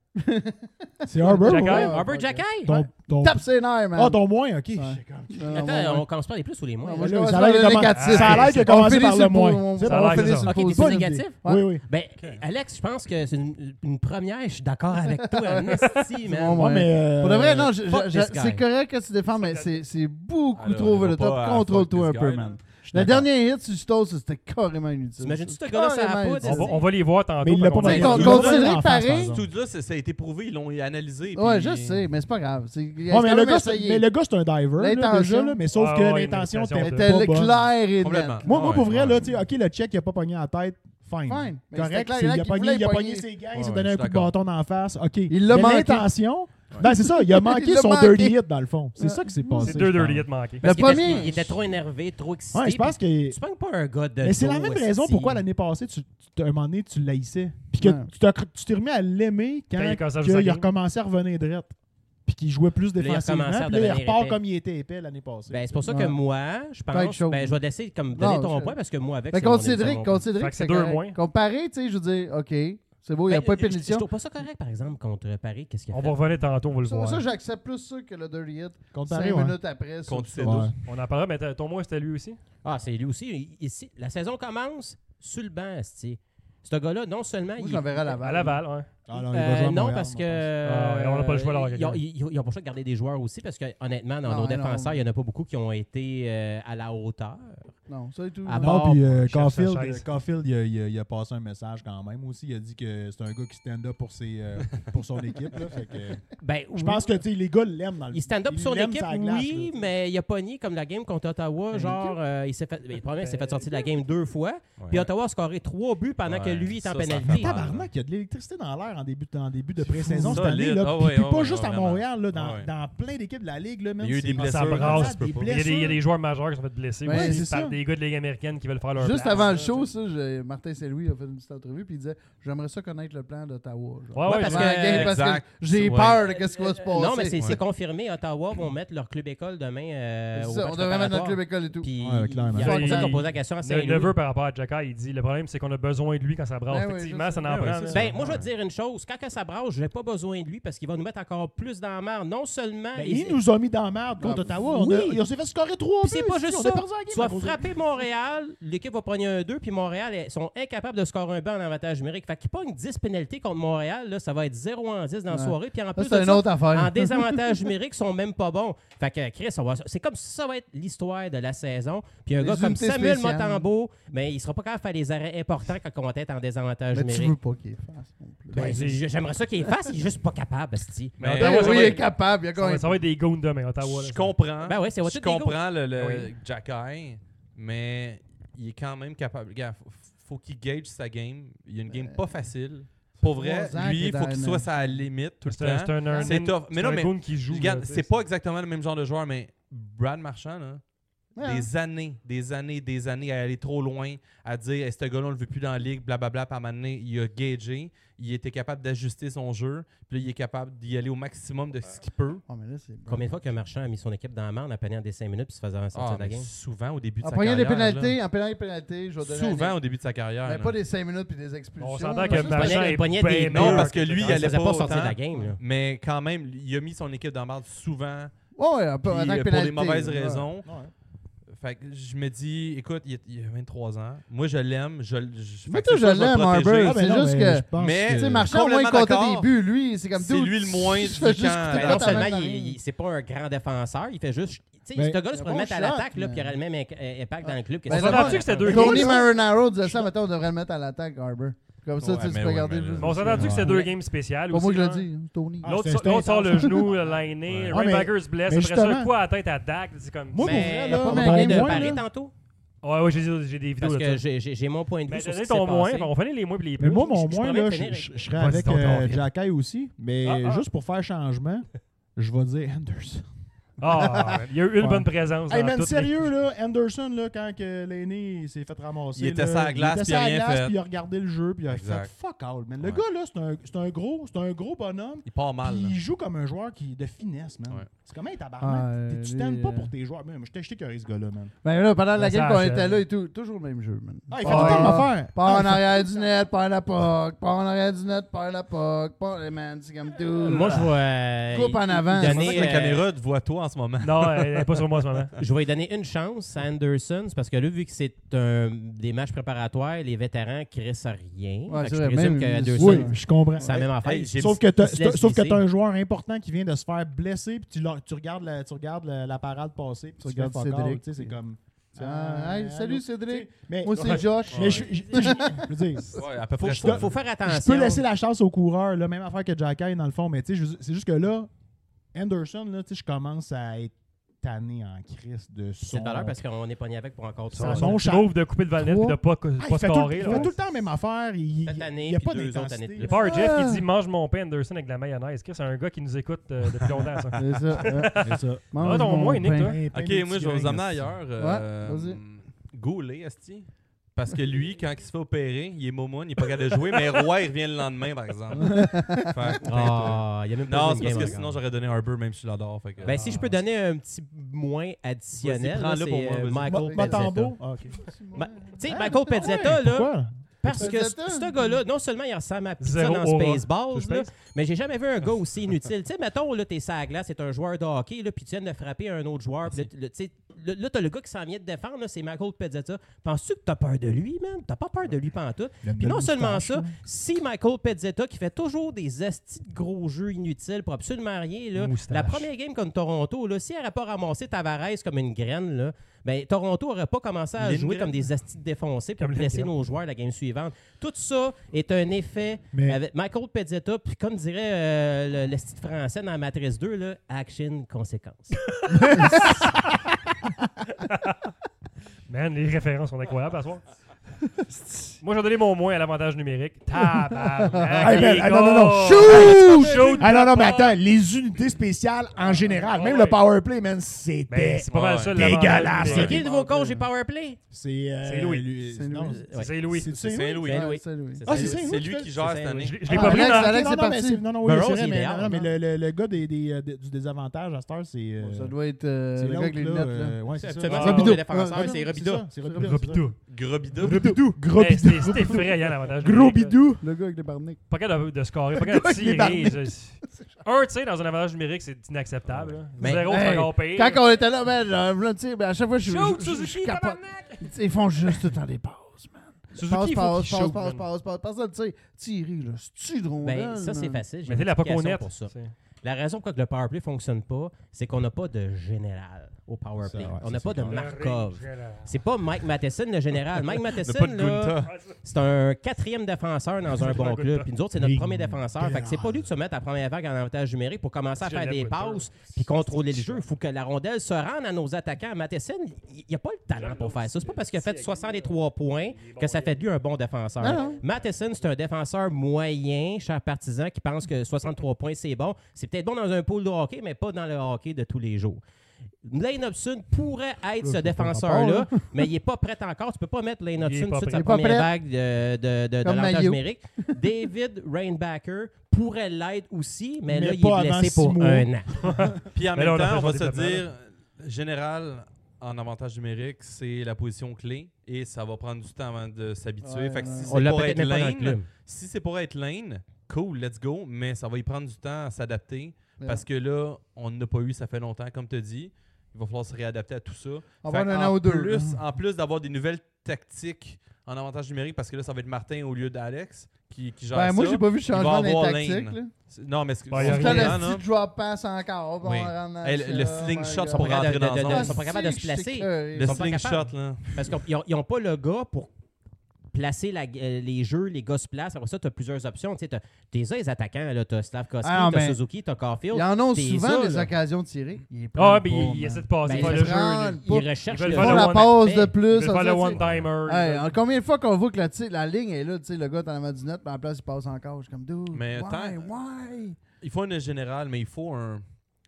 C'est Harbour, Jacky? ouais. Harbour ok. Jacky? Ton, ton... Tape ses nerfs, man. Ah, ton moins, ok. Ouais. J'étais comme- Non, non, Attends, moi, on commence pas les plus ou les moins? Non, là? moi, je Là, commence ça a par l'air le qu'il a négatif. commencé- ça a l'air qu'il a On commencé finit par sur le le moins. bon- C'est Ça a bon. l'air que finit ça. sur le Ok, t'es positif. plus négatif? Ouais. Oui, oui. Ben, Alex, je pense que c'est une, une première. Je suis d'accord avec toi, Esti, man. bon, Ouais, mais. euh, Pour de vrai, non, je- fuck je- this je- guy. c'est correct que tu défends, mais c'est c'est beaucoup Alors, trop on over va the top. pas à Contrôle-toi fuck un this peu, guy, man. là. Le dernier hit sur Stones, c'était carrément inutile. T'imagines-tu ce gars-là sur la Carrément poudre? On inutile. va, on va les voir tantôt. Mais il l'a fait qu'on pas va- Tu sais, con- Il l'a considéré en face, par pareil. exemple. Tout là, ça ça a été prouvé, ils l'ont analysé. Ouais, puis- je sais, mais c'est pas grave. C'est- il a Ouais, quand mais, le même gars, c'est- essayé. mais le gars, c'est un diver. Là, L'intention. déjà, là, mais sauf Ah que ouais, l'intention l'intention était était pas bonne. clair et Complètement. net. Moi, moi, pour Ouais, vrai, ouais. là, tu sais, OK, le check, il a pas pogné la tête. Fine. Fine. Mais c'était Correct. clair, c'est- là, Il a qu'il pogné, voulait il a pogné pogner. ses gars, Ouais, il s'est ouais, donné je un suis coup de d'accord. bâton d'en face. OK. Il l'a Mais manqué. l'intention, ben, c'est ça. Il a manqué Il l'a son manqué. dirty hit, dans le fond. C'est Ouais. ça qui s'est passé. C'est deux je dirty pense. hits manqués. Parce Le qu'il était- premier- Il était trop énervé, trop excité. Ouais, je pense que. Tu pognes pas un gars de. Mais c'est la dos, même esti. raison pourquoi l'année passée, tu, tu, à un moment donné, tu l'haïssais. Puis que Ouais. tu t'as- tu t'es remis à l'aimer quand, Quand il a commencé à que jouer sa il a game. recommencé à revenir direct. Puis qu'il jouait plus Là, il a défensivement. recommencé à Puis là, il devenir repart épais. comme il était épais l'année passée. Ben, c'est pour ça que Ouais. moi, je Quelque pense. chose. Ben, je vais laisser comme donner Non, ton je- point parce que moi, avec. Mais c'est mon contre Cédric, émission. contre Cédric, Fait que c'est c'est deux correct. moins. Comparé, tu sais, je veux dire, OK, c'est beau, il n'y a Ben, pas de je- Je pénition. trouve pas ça correct, par exemple, contre Paris. Qu'est-ce qu'il a On fait? va revenir tantôt, on va le Ça, voir. ça, j'accepte plus ça que le dirty hit. Contre Cinq Paris, ouais. minutes après. sur- Contre sur- Cédric. Ouais. On en parlera, mais t- ton moins, c'était lui aussi. Ah, c'est lui aussi. Il- Ici, la saison commence sur le banc, esti. Ce gars-là, non seulement. Moi, il- je l'enverrai à Laval. À Laval, ouais. Ah, non, il va Euh, jouer à non, Montréal, parce que. moi, Ah, ouais, on n'a pas le choix d'avoir euh, Ils quelqu'un. ont- ils- ils ont pas le choix de garder des joueurs aussi parce que, honnêtement, dans Non, nos non. défenseurs, il n'y en a pas beaucoup qui ont été euh, à la hauteur. Non, ça et tout. À non. part- Non, puis euh, il cherche sa Caulfield, chaise. euh, Caulfield, il, a, il a- il a passé un message quand même aussi. Il a dit que c'est un gars qui stand up pour, ses, euh, pour son équipe. Là, fait que, Ben, je oui. pense que tu sais, les gars l'aiment dans le Il stand up ils sur son l'aiment équipe, sur la glace, oui, là, mais il a pogné comme la game contre Ottawa. Ben, genre, l'équipe. euh, il s'est fait. Ben, le problème, il s'est fait sortir de la game deux fois. Ouais. Puis Ottawa a scoré trois buts pendant Ouais, que lui est en ça, ça pénalité. fait mal. Tabarnak, il y a de l'électricité dans l'air en début, en début de C'est pré-saison fou, cette solide. année. Là. Ah Puis, ouais, puis ouais, pas ouais, juste à vraiment. Montréal, là, dans, Ah ouais. dans plein d'équipes de la Ligue. Là, même, Il y a eu c'est- des Ah, blessures. ça là, brasse. ça se peut des pas. Il y, a des, il y a blessures. des joueurs majeurs qui sont fait blesser Ouais, aussi c'est par ça. des gars de Ligue américaine qui veulent faire leur Juste place, avant là, le tu show, sais. ça, j'ai- Martin Saint-Louis a fait une petite entrevue puis il disait j'aimerais ça connaître le plan d'Ottawa. genre. Ouais, Ouais, ouais, parce je- que- Avant la game, parce que Exact. j'ai Ouais. peur de ce qui va se passer. Non, mais c'est Ouais. c'est confirmé. Ottawa vont mettre leur club école demain. euh, C'est au ça, match on devrait mettre notre préparatoire. club école et tout. Puis, Ouais, clairement. il y a Il- personne qui a posé la question à Ne- Saint-Louis. Neveu par rapport à Jacka, il dit le problème c'est qu'on a besoin de lui quand ça brasse. Ben oui, Effectivement, je ça sais. en Ben oui, prend. c'est là. ça. Ben, moi, je vais te dire une chose. Quand que ça brasse, je n'ai pas besoin de lui parce qu'il va nous mettre encore plus dans la merde. Non seulement. Ben, il- il nous a mis dans la merde contre Ah, Ottawa. On, a, oui. on s'est fait scorer trois Puis buts. c'est pas ici, juste on ça. a perdu la game Tu vas à cause de- frapper Montréal, l'équipe va prendre un deux, puis Montréal ils sont incapables de scorer un but en avantage numérique. Fait qu'ils pognent dix pénalités contre Montréal, là, ça va être zéro en dix dans la Ouais. soirée. Puis en Ça, plus c'est de une ça, autre affaire. en désavantage numérique, ils sont même pas bons. Fait que Chris, on va- c'est comme si ça va être l'histoire de la saison. Puis un Les gars comme unités Samuel spéciales. Montembeault, mais il sera pas capable de faire des arrêts importants quand on va être en désavantage Mais tu numérique. veux pas qu'il fasse non plus. Ben, c'est- j'aimerais ça qu'il fasse, il est juste pas capable, esti. Mais Mais Ottawa, Ben ça oui, va il est être- capable. Il y a ça quand va- même. ça va être des goons demain, Ottawa. là, Je ça. comprends. Ben ouais, c'est Je comprends le, le Oui. Jacky, mais il est quand même capable. Regarde, faut, faut qu'il gauge sa game. Il y a une game pas facile. Pour vrai, trois ans lui, qu'il est il faut dans qu'il une- soit à la limite tout le C'est un, temps. c'est un, un, C'est un- tough. c'est Mais non, un mais goon qui joue. regarde, là, tu sais, c'est pas exactement le même genre de joueur, mais Brad Marchand, là, Ouais. des années, des années, des années à aller trop loin, à dire hey, ce gars-là, on le veut plus dans la ligue, blablabla. Puis à un moment donné, il a gagé, il était capable d'ajuster son jeu, puis là, il est capable d'y aller au maximum de ce qu'il peut. Oh, mais là, c'est bon. Combien de fois que Marchand a mis son équipe dans la merde en peignant des cinq minutes puis se faisant sortir Ah, de la mais game? souvent au début de En sa prenant carrière. des pénalités, là. en prenant des pénalités, je vais donner Souvent un- au début de sa carrière. Mais là. pas des cinq minutes puis des expulsions. On s'entend là. que Ça, c'est Marchand pognait- est il pognait bien des meilleur Non, parce que que lui, il Jacka. Il allait faisait pas pas sortir autant. de la game, là. Mais quand même, il a mis son équipe dans la merde souvent, Ouais, un peu, puis, en tant que euh, pour des pénalité, mauvaises ouais. raisons. Ouais. Fait que je me dis, écoute, il, il a vingt-trois ans. Moi, je l'aime. Je, je, Mais fait que toi, c'est sûr, je vais le l'aime, protéger. Harbour. Ah, ben C'est non, juste mais que- je pense Mais- que- Tu sais, Marchand, au moins, il complètement comptait d'accord. des buts. Lui, c'est comme C'est tout. lui le moins Je fais du juste camp. écouter Ben, pas non ta seulement, main il, dans rien. il- c'est pas un grand défenseur, il fait juste. Tu sais, Ben, ce gars-là, il tu a peux le bon mettre à shot, l'attaque, là, mais- puis il y aurait le même imp- euh, impact dans le club que Ben, ça. On s'entend-tu que c'était deux Tony games? Marinaro disait ça, maintenant on devrait le mettre à l'attaque, Harbour. Comme ça, Ouais, tu sais, tu mais peux oui, regarder mais le là- jeu. Mais on s'entend-tu que c'était Ouais. deux games spéciales Pas aussi? moi qui le là? dis, hein, Tony. Ah, L'autre c'était- l'autre c'était sort le intense. genou, le lainé, Ouais. Ah, Ray mais- Baker se blesse, mais après ça, justement- quoi à la tête à Dak, c'est comme... Moi, pour Mais vrai, on là, va mon parler de moins, Paris là- tantôt, Ouais, ouais, j'ai j'ai des vidéos parce de ça. que j'ai- j'ai j'ai mon point de vue Mais sur ce donner qui s'est ton moins, passé. on fait les moins et les Mais plus. moi, mon je- je moins, pourrais là, finir je, avec- je- je serais Vas-y avec donc, ton euh, vite. Jacky aussi. Mais Ah, ah. juste pour faire changement, je vais dire Anderson. Ah, il y a eu une Ouais. bonne présence. Hey dans man, toutes sérieux là, Anderson là, quand que l'aîné il s'est fait ramasser, Il était là, sur la glace, il était puis sur la il a rien glace, fait. puis il a regardé le jeu, puis il a Exact. fait fuck all, man. Le Ouais. gars là, c'est un, c'est un gros, c'est un gros bonhomme. Il part mal. Puis là. il joue comme un joueur qui de finesse, man. Ouais. C'est comme un tabarnak. Ah, T'es- tu lui, t'aimes pas euh, pour tes joueurs. Man, moi, j'étais jeté ce gars-là, man. Ben là, pendant la Ça game qu'on achève. était là et tout, toujours le même jeu, man. Ah, il fait tout le temps Pas- l'affaire. Pas Ah, en il fait- arrière du net, pas la puck. Pas en arrière du net, pas la puck. Pas, eh, man, c'est comme tout. Moi, je vais. euh, Coupe en y- y avant. C'est pour donner, ça que la euh, caméra te voit toi en ce moment. Non, elle n'est pas sur moi en ce moment. Je vais lui donner une chance à Anderson, c'est parce que là, vu que c'est un, des matchs préparatoires, les vétérans crissent à rien. Ouais, Fait que c'est je vrai, présume même- qu'Anderson, Oui, je comprends. c'est la même affaire. Hey, j'ai- Sauf que t'as il se laisse sauf que glisser. t'as un joueur important qui vient de se faire blesser, puis tu, la- tu regardes la, tu regardes la, la parade passer, puis tu, regardes fais fuck all, Cédric. tu sais, c'est comme. Ah, hey, allô, salut tu sais, Cédric. Mais, Moi, c'est Josh. mais je, je- je- je veux dire, Ouais, à peu faut, près faut, ça. faut faire je attention. peux laisser la chance au coureur, là, même affaire que Jacky dans le fond, mais tu sais, je veux dire, c'est juste que là, Anderson, là, tu sais, je commence à être tanné en crise de son. C'est de valeur parce qu'on est pogné avec pour encore Son- trois son ans. Son move de couper de Valette et de pas, pas Ah, il, fait tout, scorer. il là. fait tout le temps la même affaire. Il Cette n'y année, a puis pas deux autres d'intensité. années de Il y a plus. pas un Jeff Ah. qui dit mange mon pain Anderson avec de la mayonnaise. C'est un gars qui nous écoute euh, depuis longtemps, ça. C'est ça. ouais. C'est ça. Mange Ah, ton mon moins, Nick, pain. toi. Plein- plein Ok, de moi, petits je vais vous grains, amener esti. ailleurs. Euh, vas-y. Goulet, Esti. Parce que lui, quand il se fait opérer, il est momoun, il n'est pas capable de jouer, mais Roy, il revient le lendemain, par exemple. Fait que, Ah, il y a même pas non, une c'est game parce que encore. sinon, j'aurais donné Harbour, même si je l'adore. fait que- Ben, si je peux donner un petit moins Vas-y, additionnel, là, prends-le c'est pour moi, euh, vas-y. Michael Ma- Pezzetta. Matambo? Ah, ok. Ma- Tu sais, Ah, Michael Pezzetta, là, Pourquoi? parce que Pezzetta? ce ce gars-là, non seulement il ressemble à pizza Zéro dans aura. Spaceballs, Sur là, Space. mais j'ai jamais vu un gars aussi inutile. Tu sais, mettons, là, t'es sur la glace, c'est un joueur de hockey, là, puis tu viens de frapper un autre joueur. Puis là, tu sais, là, là, t'as le gars qui s'en vient de défendre, là, c'est Michael Pezzetta. Penses-tu que t'as peur de lui, man? T'as pas peur de lui pantoute. Puis non seulement ça, si Michael Pezzetta, qui fait toujours des estis de gros jeux inutiles pour absolument rien, là, Moustache. la première game contre Toronto, là, s'il n'aurait pas ramassé Tavares comme une graine, là, ben, Toronto n'aurait pas commencé à Lindgren. jouer comme des estis défoncés pour Comme blesser Lindgren. nos joueurs la game suivante. Tout ça est un effet Mais- avec Michael Pezzetta, puis comme dirait euh, le, le style français dans Matrice deux, là, action, conséquence. Man, les références sont incroyables à soir. Moi, je vais donner mon moins à l'avantage numérique. Tabarnak, Hey, ben, les ah, non, non, non. gars! Shoot! Shoot Ah non, non, de mais pas. attends, les unités spéciales en général, Ah, même ouais. le powerplay, man, Ben, c'était. c'est pas mal Ouais. ça, Dégueulasse, l'avantage C'est ça. qui numérique. le nouveau coach du Powerplay? C'est euh, C'est Louis. lui- C'est non, Louis. c'est- Ouais. C'est Louis. C'est C'est Saint-Louis? Saint-Louis. Saint-Louis. Ouais, c'est Louis. Ah, c'est Saint-Louis. Saint-Louis. C'est lui qui gère cette Saint-Louis. année. Je l'ai je l'ai Ah, pas pris Alex, dans... Alex, Alex, non, c'est non, mais parti. c'est- non, non, oui, Burroughs, c'est vrai, il est mais, dehors, non, non, mais non? le, le, le gars des, des, euh, du désavantage à cette heure, c'est. euh, Ça doit être euh, c'est le gars avec les l'autre, lunettes. là. là. euh, Ouais, c'est ça. Absolument, Ah, c'est Robidoux. pas le défenseur, Ouais, c'est c'est Robidoux. ça, c'est Robidoux. Robidoux. Grobida. Robidoux. Hey, Robidoux. C'était c'était effrayant, l'avantage Gros numérique. là. bidou. Le gars avec les barniques. Pas capable de, de scorer, pas capable de avec les tirer. barniques. je- Un tir dans un avantage numérique, c'est inacceptable. là. Mais- Zéro, c'est Hey, encore pire. Quand on était là, man, genre, là, tu sais, ben, à chaque fois, je suis. Shoot, je- je- je Suzuki, capote. tabarnak! Tu sais, Ils font juste tout le temps des passes, man. Suzuki, Passe, il faut passe, qu'il passe, shoot, passe, man. passe, passe. Personne, tu sais, tirer, là. C'est-tu drôle? Ben, ça, c'est facile. J'ai Mettez une la POC au explication net. pour ça. C'est- La raison pour laquelle le powerplay ne fonctionne pas, c'est qu'on n'a pas de général au powerplay. Ça, ouais, On n'a ça, pas de c'est Markov. C'est pas Mike Matheson, le général. Mike Matheson, pas de là, Gunta. c'est un quatrième défenseur dans un bon club. Puis nous autres, c'est notre Ring. premier défenseur. Fait que c'est pas lui de se mettre à première vague en avantage numérique pour commencer à Je faire l'aime des pas, passes puis contrôler le jeu. Il faut que la rondelle se rende à nos attaquants. Matheson, il n'y a pas le talent pour faire ça. C'est pas parce qu'il a fait soixante-trois points que ça fait de lui un bon défenseur. Non, non. Matheson, c'est un défenseur moyen, cher partisan, qui pense que soixante-trois points, c'est bon. C'est peut-être bon dans un pool de hockey, mais pas dans le hockey de tous les jours. Lane Hobson pourrait être ce défenseur-là, mais il n'est pas prêt encore. Tu peux pas mettre Lane Il est Hobson pas tout de suite prêt. sa Il est pas première prêt. vague de, de, de, de Comme l'avantage Maillot. numérique. David Rainbacker pourrait l'être aussi, mais, Mais là, il pas est avant blessé six pour mois. un an. Puis en Mais là, même on a temps, on fait va son se développement, dire, général, en avantage numérique, c'est la position clé et ça va prendre du temps avant de s'habituer. Ouais, fait que ouais. si On c'est l'a pour peut-être être même pas dans le lane, club. si c'est pour être lane, cool, let's go, mais ça va y prendre du temps à s'adapter Yeah. parce que là, on n'a pas eu, ça fait longtemps, comme tu as dit. Il va falloir se réadapter à tout ça. On Fait va en en un an ou deux. Plus, en plus d'avoir des nouvelles tactiques en avantage numérique, parce que là, ça va être Martin au lieu d'Alex qui, qui gère Ben, moi, ça. j'ai pas vu de Il va changement avoir dans les tactiques. Lane. là. C'est- Non, mais c'est Bah, y a On rien. fait rien, le petit drop pass encore. puis Oui. on rentre dans Hey, le- le ça, slingshot, my ça God. pour rentrer de- dans de- la de- zone. Ils sont pas capables de se c'est que placer. j'étais Le sont pas slingshot, capables. là. Parce qu'ils n'ont pas le gars pour placer la- euh, les jeux, les gars se placent. Après ça, tu as plureures options. Tu sais, t'es ça, les attaquants. Tu as Slavkovski, Ah, tu as mais- Suzuki, tu as Caulfield. Ils en ont T'es souvent ça, des là. occasions de tirer. Ils les Ah, prennent mais pas, il, il man. essaie de passer, Ben, faire ils le se jeu. prennent lui. Ils pas. recherchent Ils veulent le faire Ils font le la one- passe de Ils plus. veulent ça, faire le tu sais. one-timer. Hey, en combien de fois qu'on voit que la, tu sais, la ligne est là, tu sais, le gars est en avant du net, puis à la place, il passe encore. Je suis comme, dude, Mais why, tant- why? Il faut une générale, mais il faut un,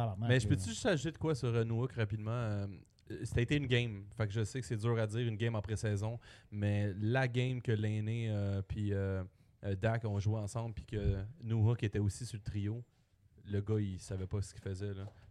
tabarnak. Mais je là. peux-tu juste ajouter de quoi sur euh, Newhook rapidement? Euh, C'était été une game. Fait que je sais que c'est dur à dire, une game en pré-saison. Mais la game que Lainé euh, puis euh, euh, Dak ont joué ensemble puis que Newhook était aussi sur le trio, le gars, il savait pas ce qu'il faisait. Là.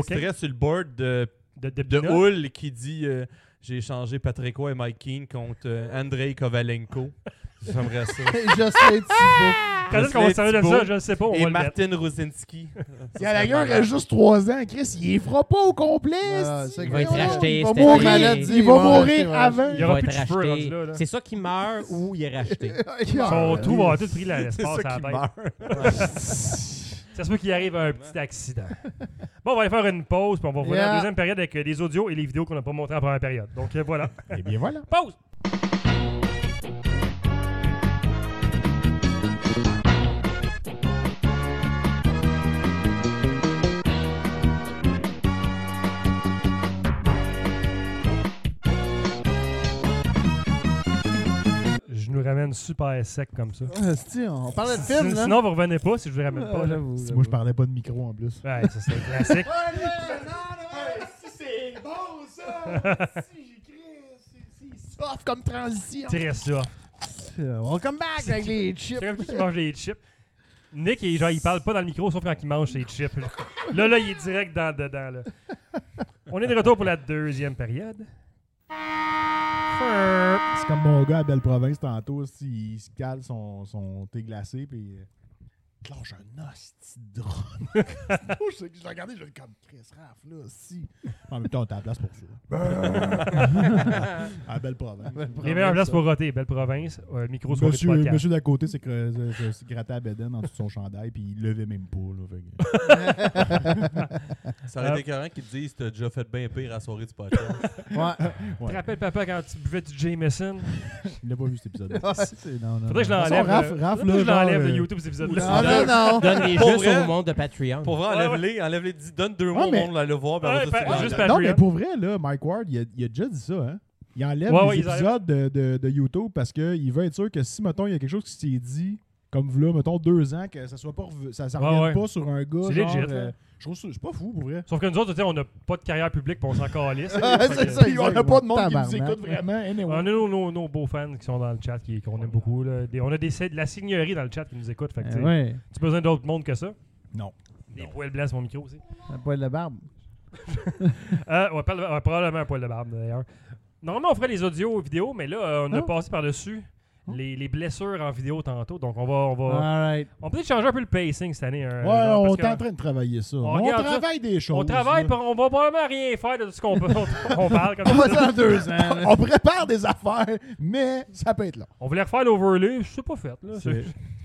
cocaine. extrait sur le board de, De, de, de Peanut. Hull qui dit euh, j'ai échangé Patrick Roy et Mike Keane contre euh, Andrei Kovalenko. J'aimerais ça. Jocelyn Thibault. Quand est-ce qu'on va se servir de ça? Je ne sais pas. On Et va le mettre. Martin Ruzinski. Si à la gueule reste juste trois ans, Chris, il les fera pas au complet. Ah, c'est- c'est Il va être voyons, racheté, Il va cet mourir. été. maladie, Il va racheter, mourir ouais. avant. Il y Il aura va plus être de cheveux racheté. rendus là, là. C'est ça qui meurt ou il est racheté. Son trou va avoir tout pris C'est l'espace ça à qui la meurt. tête. Ça se peut qu'il arrive un petit accident. Bon, on va aller faire une pause, puis on va revenir à Yeah. la deuxième période avec euh, les audios et les vidéos qu'on n'a pas montrées en première période. Donc euh, voilà. Eh bien voilà. Pause! Je nous ramène super sec comme ça. Ah, c'est-tu, on parlait de Sin- film, là. Sinon, vous revenez pas si je vous ramène Ah, pas. là. j'avoue, Si j'avoue. moi, je parlais pas de micro en plus. Ouais, ça c'est classique. C'est bon ça! Si j'écris, c'est soft comme transition. Très ça. Welcome back avec les chips. C'est comme qui mange des chips. Nick, il, genre, il parle pas dans le micro sauf quand il mange ses chips. Là, là, il est direct dans, dedans. Là. On est de retour pour la deuxième période. C'est comme mon gars à Belle-Province tantôt, il se cale son, son thé glacé, puis euh, clenche un hostie de drone. je sais que je l'ai regardé, je l'ai comme Chris Raff, là, si. En même temps, on t'a la place pour ça. à Belle-Province. Les meilleures places pour roter, belle province, euh, micro soirée de Monsieur, podcast. monsieur d'à côté s'est cre- s'est- s'est gratté à Beden en dessous de son chandail, puis il levait même pas. Là, fait que- Ça aurait été écœurant qu'ils te disent t'as déjà fait bien pire à la soirée du podcast. Ouais. Tu te rappelles, papa, quand tu buvais du Jameson? il n'a pas vu cet épisode. Ouais, c'est- non, non, Faudrait que je non. l'enlève. Raph- euh, Raph, faudrait que je là, genre, l'enlève de euh, YouTube, cet épisode-là. Non, non, non. Donne les Pour juste vrai? au monde de Patreon. Pour vrai, Ouais, enlève-les, enlève-les, dis, donne deux mots Ouais, au mais- monde, là, le voir, puis Ouais, après ça, pa- tu l'enlèves. juste Non, Patreon. mais pour vrai, là, Mike Ward, il a, il a déjà dit ça. Hein? Il enlève Ouais, les ouais, ils épisodes de, de, de YouTube parce qu'il veut être sûr que si, mettons, il y a quelque chose qui s'est dit, comme là, mettons, deux ans, que ça soit pas revu- ça, ça Ouais, revienne ouais. pas sur un gars. C'est genre, legit, euh, hein. je trouve ça, c'est pas fou, pour vrai. Sauf que nous autres, tu sais, on n'a pas de carrière publique, puis on s'en calisse. Ah, Fait que- c'est ça. Puis on n'a pas de monde qui nous Tabarnak. écoute vraiment. Anyway. On a nos, nos, nos beaux fans qui sont dans le chat, qui, qu'on aime beaucoup. Là. Des- on a des, de la seigneurie dans le chat qui nous écoute. Fait que, tu sais, Ouais. tu as besoin d'autre monde que ça? Non. Des poils blancs sur mon micro aussi. Un poil de barbe. Euh, ouais, pas de- ouais, probablement un poil de barbe d'ailleurs. Normalement, on ferait les audios vidéo, mais là, euh, on a Ah. passé par-dessus les, les blessures en vidéo tantôt. Donc, on va, on va, Alright. on peut peut-être changer un peu le pacing cette année. hein, Ouais, genre, on parce est que en train de travailler ça. On, regarde ça. travaille des choses. on travaille, là. puis on va probablement rien faire de tout ce qu'on peut- on, on parle. Comme On ça. va ça dans deux ans. là. On prépare des affaires, mais ça peut être long. On voulait refaire l'overlay, c'est pas fait. Là. C'est-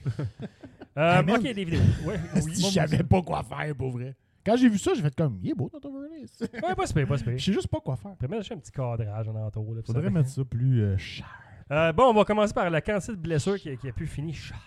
Euh, Hey, man. ok, des vidéos. Ouais, oui. Si je savais pas quoi faire, pour vrai. Quand j'ai vu ça, j'ai fait comme, il est beau notre overlay. Ouais, pas super, pas super. Je sais juste pas quoi faire. On pourrait mettre un petit cadrage en entour. Là, puis ça Faudrait fait- mettre ça plus euh, cher. Euh, bon, on va commencer par la quantité de blessures qui, qui a pu finir cher.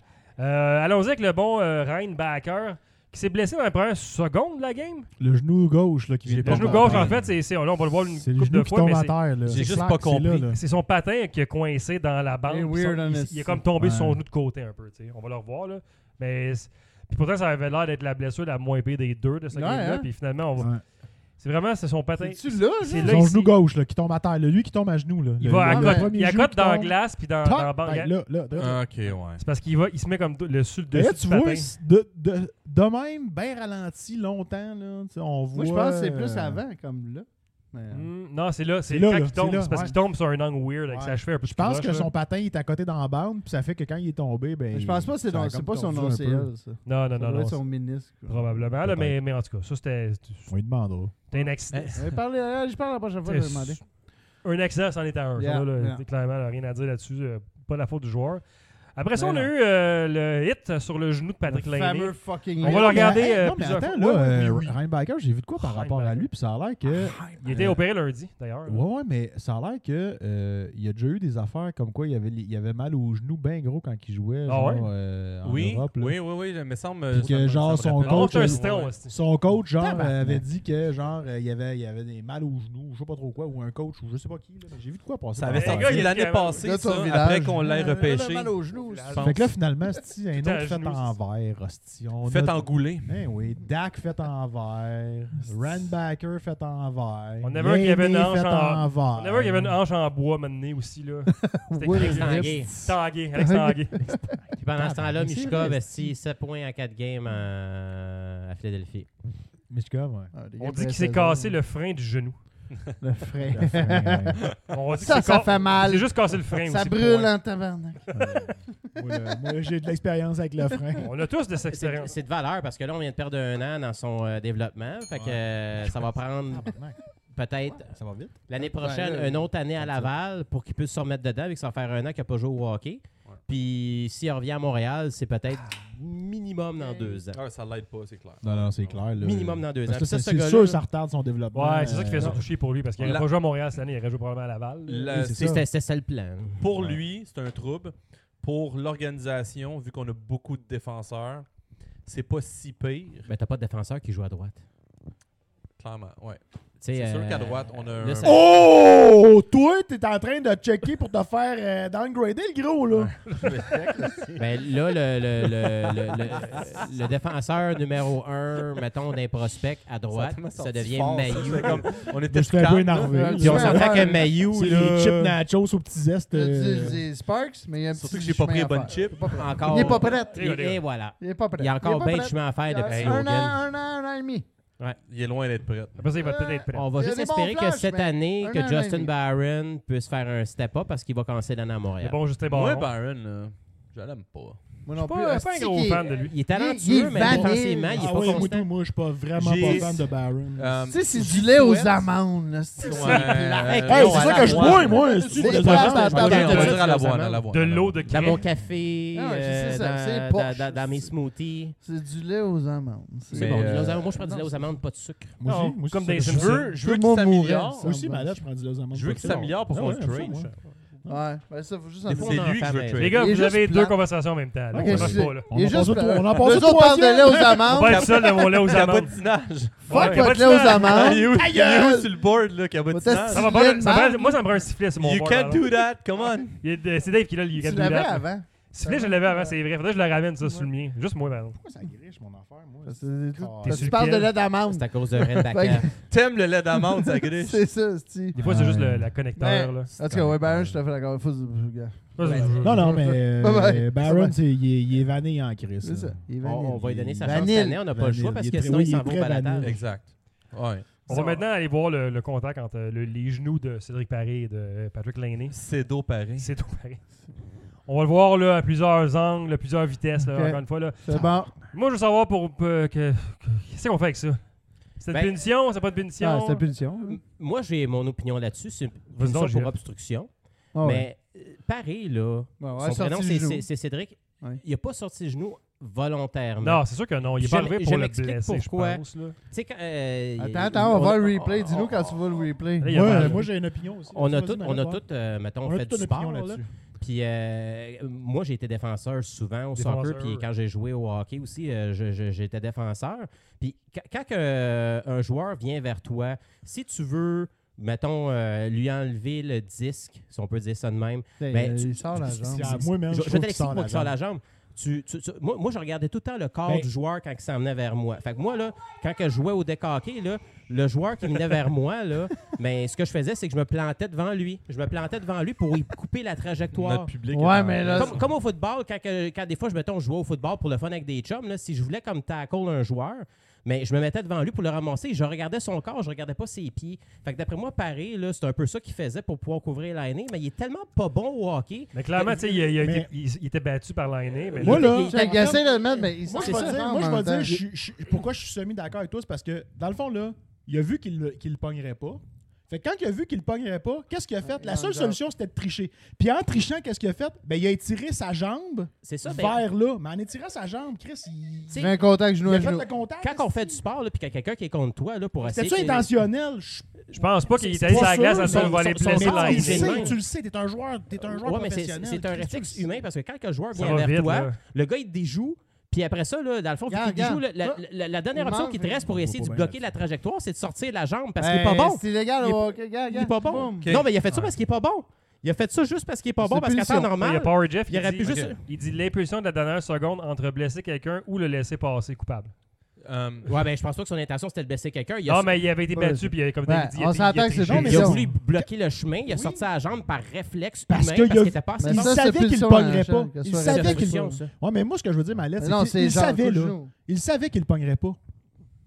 Euh, allons-y avec le bon euh, Ryan Backer qui s'est blessé dans la première seconde de la game. Le genou gauche là, qui vient Le de genou tomber gauche, à en terre. fait, c'est, c'est, là, on va le voir une C'est le couple genou de qui fois, tombe mais à c'est, terre. là. J'ai C'est juste clair pas que c'est là, compris. là. c'est son patin qui a coincé dans la bande. C'est puis weird, son- il, honest. il est comme tombé sur son Ouais. genou de côté un peu. tu sais. On va le revoir. Là. Mais c'est- puis pourtant, ça avait l'air d'être la blessure la moins pire des deux de ce Ouais, game-là. hein? Puis finalement, on va... Ouais. c'est vraiment c'est son patin. C'est-tu là, C'est là? là Son ici. genou gauche là, qui tombe à terre. Là, lui qui tombe à genoux. Là. Il Le- va à le côté, premier il genou accote qui dans la tombe. glace puis dans, Toc! dans la bande. Ben, là, là, là. Ah, ok, ouais. C'est parce qu'il va, il se met comme do- le sur le D'ailleurs, dessus tu du vois, patin. c'est de, de, de même, bien ralenti longtemps. Là, tu sais, on voit, Moi, je pense que c'est plus euh, avant, comme là. Mais, euh, Hmm, non, c'est là. C'est C'est là, quand là, il tombe. c'est là, C'est parce ouais. qu'il tombe sur un angle weird avec Ouais. sa cheville un peu Je pense croche, que là. son patin il est à côté dans la bande, puis ça fait que quand il est tombé, ben. Je pense pas que c'est ça a dans- c'est comme pas son tordu un O C peu. L, ça. Non, non, Ça non, doit non. être c'est- son ministre. quoi. Probablement, là, Peut-être. mais, mais en tout cas, ça c'était On lui demandera. c'était un accident. Eh, Euh, parlez- euh, Je parle la prochaine fois, je vais C'est- demander. Un accident, c'en était un. Ça, Yeah, là, là, yeah. clairement, là, rien à dire là-dessus. euh, pas la faute du joueur. Après ça, Mais on a non. eu euh, le hit sur le genou de Patrick Le Laney. fameux fucking On va le regarder Mais, hey, euh, non, mais plusieurs attends, fois. là, Ouais, euh, oui, oui. Ryan Baker, j'ai vu de quoi par Ryan rapport à Baker. lui, puis ça a l'air que. Il était euh, opéré lundi, d'ailleurs. là. Ouais, ouais, mais ça a l'air que euh, il y a déjà eu des affaires comme quoi il avait, il avait mal au genou bien gros quand il jouait Ah genre, ouais? euh, en Oui, Europe. là. oui, oui, oui, il me semble. Puis ça que me- genre, ça me son rappelle. On montre coach, un euh, citron, ouais. hostie. Son coach, genre, Tabarnak. euh, avait dit que genre euh, il y avait, il y avait des mal au genou, je sais pas trop quoi, ou un coach, ou je sais pas qui. Là, mais j'ai vu de quoi passer. Ça par avait Hey, rapport gars, à sorti il ça. est- l'année passée, Là, ton ça, village. après qu'on l'ait Euh, repêché. mal au genou. Je ça. pense. Fait que là, finalement, c'est un Putain, autre fait genou, en verre, hostie. On Fait a- engouler. Ben oui, Dak fait en verre, Ranbacker fait en verre. On avait un qui avait une Laney hanche fait en- verre. On avait qu'il y avait une hanche en bois maintenant aussi. là. C'était Oui, Alex Tanguay. Tanguay. Alex Tanguay. Puis pendant ce temps-là, mais c'est Mishkov vrai, a sept points en quatre games à, à Philadelphie. Mishkov, ouais. Ah, des On gars dit qu'il de s'est saison. cassé le frein du genou. Le frein. Le frein. On va dire que Ça, c'est ça ca- fait mal. C'est juste casser le frein Ça aussi, brûle point. en tabarnak. Moi, le- moi, j'ai de l'expérience avec le frein. On a tous de cette C'est expérience. c'est de valeur parce que là, on vient de perdre un an dans son euh, développement. Fait que euh, ça va prendre peut-être Ça va vite. l'année prochaine Ouais, là, une autre année à Laval pour qu'il puisse se remettre dedans, avec ça va faire un an qu'il n'a pas joué au hockey. Puis s'il revient à Montréal, c'est peut-être minimum dans deux ans. Ah, ça l'aide pas, c'est clair. Non, non, c'est clair. là. Minimum dans deux ans. Parce que Puis ça, c'est ce c'est gars-là, sûr ça retarde son développement. Ouais, c'est ça qui fait euh, surtout chier pour lui parce qu'il La- n'aurait pas joué à Montréal cette année, il aurait joué probablement à Laval. La- Oui, c'est c'est- ça. C'était c'était ça le plan. Pour Ouais. lui, c'est un trouble. Pour l'organisation, vu qu'on a beaucoup de défenseurs, c'est pas si pire, Mais t'as pas de défenseur qui joue à droite. clairement. Ouais. Tu sais, C'est sûr euh, qu'à droite, on a là, un- ça- Oh! Toi, t'es en train de checker pour te faire euh, downgrader le gros, là. Ben là, le, le, le, le, le- le défenseur numéro un, mettons, d'un prospect à droite, tellement ça, sorti devient fort, ça. Mailloux. C'est comme- on Je était me suis un peu calme, énervé. là. là. Puis on s'entend Ouais. que Mailloux, C'est là, les chips nachos aux petits zestes. Il y a euh, des- des Sparks, mais il y a un Surtout petit que j'ai pas chemin pris à les bonnes faire. chips. Il est pas prêt. encore... Il est pas prêt. Et, et voilà. Il est pas prêt. Il y a encore est pas bien de prêt. chemin à faire Il y a depuis un Logan. an, un an, un an et demi. Il est loin d'être prêt. Après ça, il va peut-être être prêt. On va Il y a juste des bons espérer que flashs, cette mais année, un que an, un an et Justin demi. Barron puisse faire un step-up parce qu'il va commencer l'année à Montréal. C'est bon, Justin Moi, Baron. Byron, là, je l'aime pas. Moi Je non suis plus. pas, Asti pas un gros qui est- fan de lui. Il est Il talentueux, est mais vanille. défensivement, il est Ah pas ouais, moi, constant. tout, moi, je suis pas vraiment J'ai- pas fan de Baron. Euh, Tu sais, c'est du lait aux Souhaite. amandes. là. C'est Ouais. c'est plat. Hey, Hey, non, c'est à ça la que je voix. bois, moi. C'est C'est des pas affaires, la je table. bois on va de- dire à la voix, à la voix. De l'eau de Dans craie. mon café, Ah ouais, euh, c'est ça, c'est dans, poche. dans- dans mes smoothies. C'est du lait aux amandes. C'est Mais, bon. du lait aux euh, amandes. Moi, je prends du lait aux amandes, pas de sucre. Moi Non, aussi, moi aussi, comme c'est des ça. Je Simpsons. veux, je veux Tout qu'il le monde s'améliore. mourrait. Moi aussi, malade, je prends du lait aux amandes. Je veux qu'il C'est bon. s'améliore pour Ah son ouais, à fond, trade. moi. Ouais, ben ça, faut juste en Des C'est fois, on en lui que fait je veux avec. trade. Les gars, Il est vous juste avez plat. deux conversations en même temps. là. Ok, Ça marche je- pas, là. On Il est en passe juste au- plat. on en passe Eux au autres parlent de lait aux On va amandes. être seul de mon lait aux amandes. Cabotinage. Fuck Ouais, votre lait aux amandes. Il est où- Ta il est où gueule! sur le board, là, cabotinage? Ça va Tu pas, viens ça de prend- mal. moi, ça me prend un sifflet sur mon You bord, can't là. do that, come on. Il est- C'est Dave qui l'a, le You Tu Can't Do l'avais That. avant. Sifflet, je l'avais avant, c'est vrai. Faudrait que je le ramène ça sur le mien. Juste moi, pardon. Pourquoi ça griche, mon affaire, moi? Parce que T'es Tu sur parles de lequel? lait d'amande. C'est à cause de Red Fait Backer. T'aimes le lait d'amande, ça griche. C'est ça, c'est Des fois, c'est juste le, la Ben, connecteur, là. En tout cas, ouais, ben, je te fais d'accord. Faut... regarde. Pas- Non, non, mais euh, Bye bye. Baron, Bye bye. c'est- il est, il est vanille en crise. C'est ça. Il est On, vanille. on va lui donner sa chance Vanille. cette année. On n'a pas le Vanille. choix parce Il est que très- sinon, oui, il il s'en est va au très balatage. vanille. Exact. Ouais. On va maintenant aller voir le, le contact entre le- les genoux de Cédric Paré et de Patrick Laine. C'est dos pareil. C'est tout pareil. On va le voir là, à plusieurs angles, à plusieurs vitesses. Là, Ok. encore une fois, là. C'est bon. Moi, je veux savoir pour, euh, que, que- qu'est-ce qu'on fait avec ça? C'est une Ben- punition? C'est pas une punition? Ah, c'était punition. M- Moi, j'ai mon opinion là-dessus. C'est une Vas-y donc, punition Gilles. pour obstruction. Ah ouais. Mais euh, Paré, là, Ouais, ouais, son sorti prénom, le c'est- genou. c'est c'est Cédric. Ouais. Il n'a pas sorti le genou volontairement. Non, c'est sûr que non. Il est Je pas m- arrivé je pour le m'explique blesser, pourquoi. je pense. Là. Tu sais, quand. euh, Attends, il- attends, on va a- voir le replay. Dis-nous on- quand tu vois le replay. Là, il y a Ouais, mal. moi, j'ai une opinion aussi. On a Vas-y, tout, vas-y, on a vas-y. tout euh, mettons, On a fait toute du une sport. opinion Là. là-dessus. Puis euh, moi, j'ai été défenseur souvent au Défenseur. soccer. Puis quand j'ai joué au hockey aussi, euh, je- je- j'étais défenseur. Puis quand, quand que, euh, un joueur vient vers toi, si tu veux, mettons, euh, lui enlever le disque, si on peut dire ça de même, Ben, Ben, il tu- sort la C'est jambe. à moi, même. je, je je trouve te qu'il sort l'explique, moi, la qui sort la jambe. jambe. Tu, tu- tu- moi, moi, je regardais tout le temps le corps Ben- du joueur quand il s'en venait vers moi. Fait que moi, là, quand que je jouais au deck hockey, là, le joueur qui venait vers moi, là, mais ce que je faisais, c'est que je me plantais devant lui. Je me plantais devant lui pour lui couper la trajectoire. Notre public. Ouais, est en- mais là- Comme, comme au football, quand, que- quand des fois, je, mettons, je jouais au football pour le fun avec des chums, là, si je voulais comme tackle un joueur, mais je me mettais devant lui pour le ramasser, je regardais son corps, je regardais pas ses pieds. Fait que d'après moi, Paré, là, c'est un peu ça qu'il faisait pour pouvoir couvrir Lainé, mais il est tellement pas bon au hockey. Mais clairement, tu sais, il, a- il a Mais- été- il- il était battu par Lainé. Mais Moi, là, il- Check, il essaie de le mettre, mais il Moi, s'en je vais va dire, en moi, je même vais temps. dire je- je- pourquoi je suis semi-d'accord avec toi, c'est parce que, dans le fond, là, il a vu qu'il le- qu'il le pognerait pas. Fait que quand il a vu qu'il le pognerait pas, qu'est-ce qu'il a fait? La seule solution, c'était de tricher. Puis en trichant, qu'est-ce qu'il a fait? Ben, il a étiré sa jambe C'est ça, ben, vers là. Mais en étirant sa jambe, Chris, il, tu sais, Il fait un contact il genou a à fait genou. le contact. quand on fait du sport, là, puis qu'il y a quelqu'un qui est contre toi là, pour essayer... C'était-tu intentionnel? Je je pense pas qu'il est C'est allé pas sur la glace sûr, à son mais voler son- son- blessé son- Ah, tu le c'est Lainé. sais, humain. tu le sais, t'es un joueur, t'es un joueur Ouais, mais c'est professionnel. c'est un Chris, tu réflexe le humain parce que quand le joueur Ça vient va vers vite, toi, là. le gars, il te déjoue. Puis après ça, là, dans le fond, vu Regarde, qu'il déjoue, regarde. la, la- la- la dernière Il option manque, qui te reste pour mais- essayer de Faut pas bloquer bien la trajectoire, c'est de sortir la jambe parce Ben, qu'il est pas bon. C'est illégal Il est- au hockey. Regarde, Il est pas bon. boum. Ok. Non, mais il a fait ça parce qu'il est pas bon. Il a fait ça juste parce qu'il est pas C'est bon, parce qu'à temps punition. Il y a normal, Power Jeff il qui aurait dit, pu juste... il dit l'impulsion de la dernière seconde entre blesser quelqu'un ou le laisser passer coupable. Euh, Ouais, ben je pense pas que son intention c'était de blesser quelqu'un. Il a, Non, mais il avait été Ouais, battu, puis il avait, comme Ouais, David dit, il a- on il a s'entend que c'est triché. non, il mais a ça- voulu bloquer le chemin, il a Oui. sorti la jambe par réflexe Parce humain qu'il parce a- qu'il était pas assez Mais Il bon. ça, c'est savait qu'il le punition pognerait à la pas. chaîne, que ce Il soit savait C'est qu'il punition, ça. Ouais, mais moi, ce que je veux dire, Mallette, Mais c'est non, qu'il c'est il genre savait, coup de là. genou. Il savait qu'il le pognerait pas.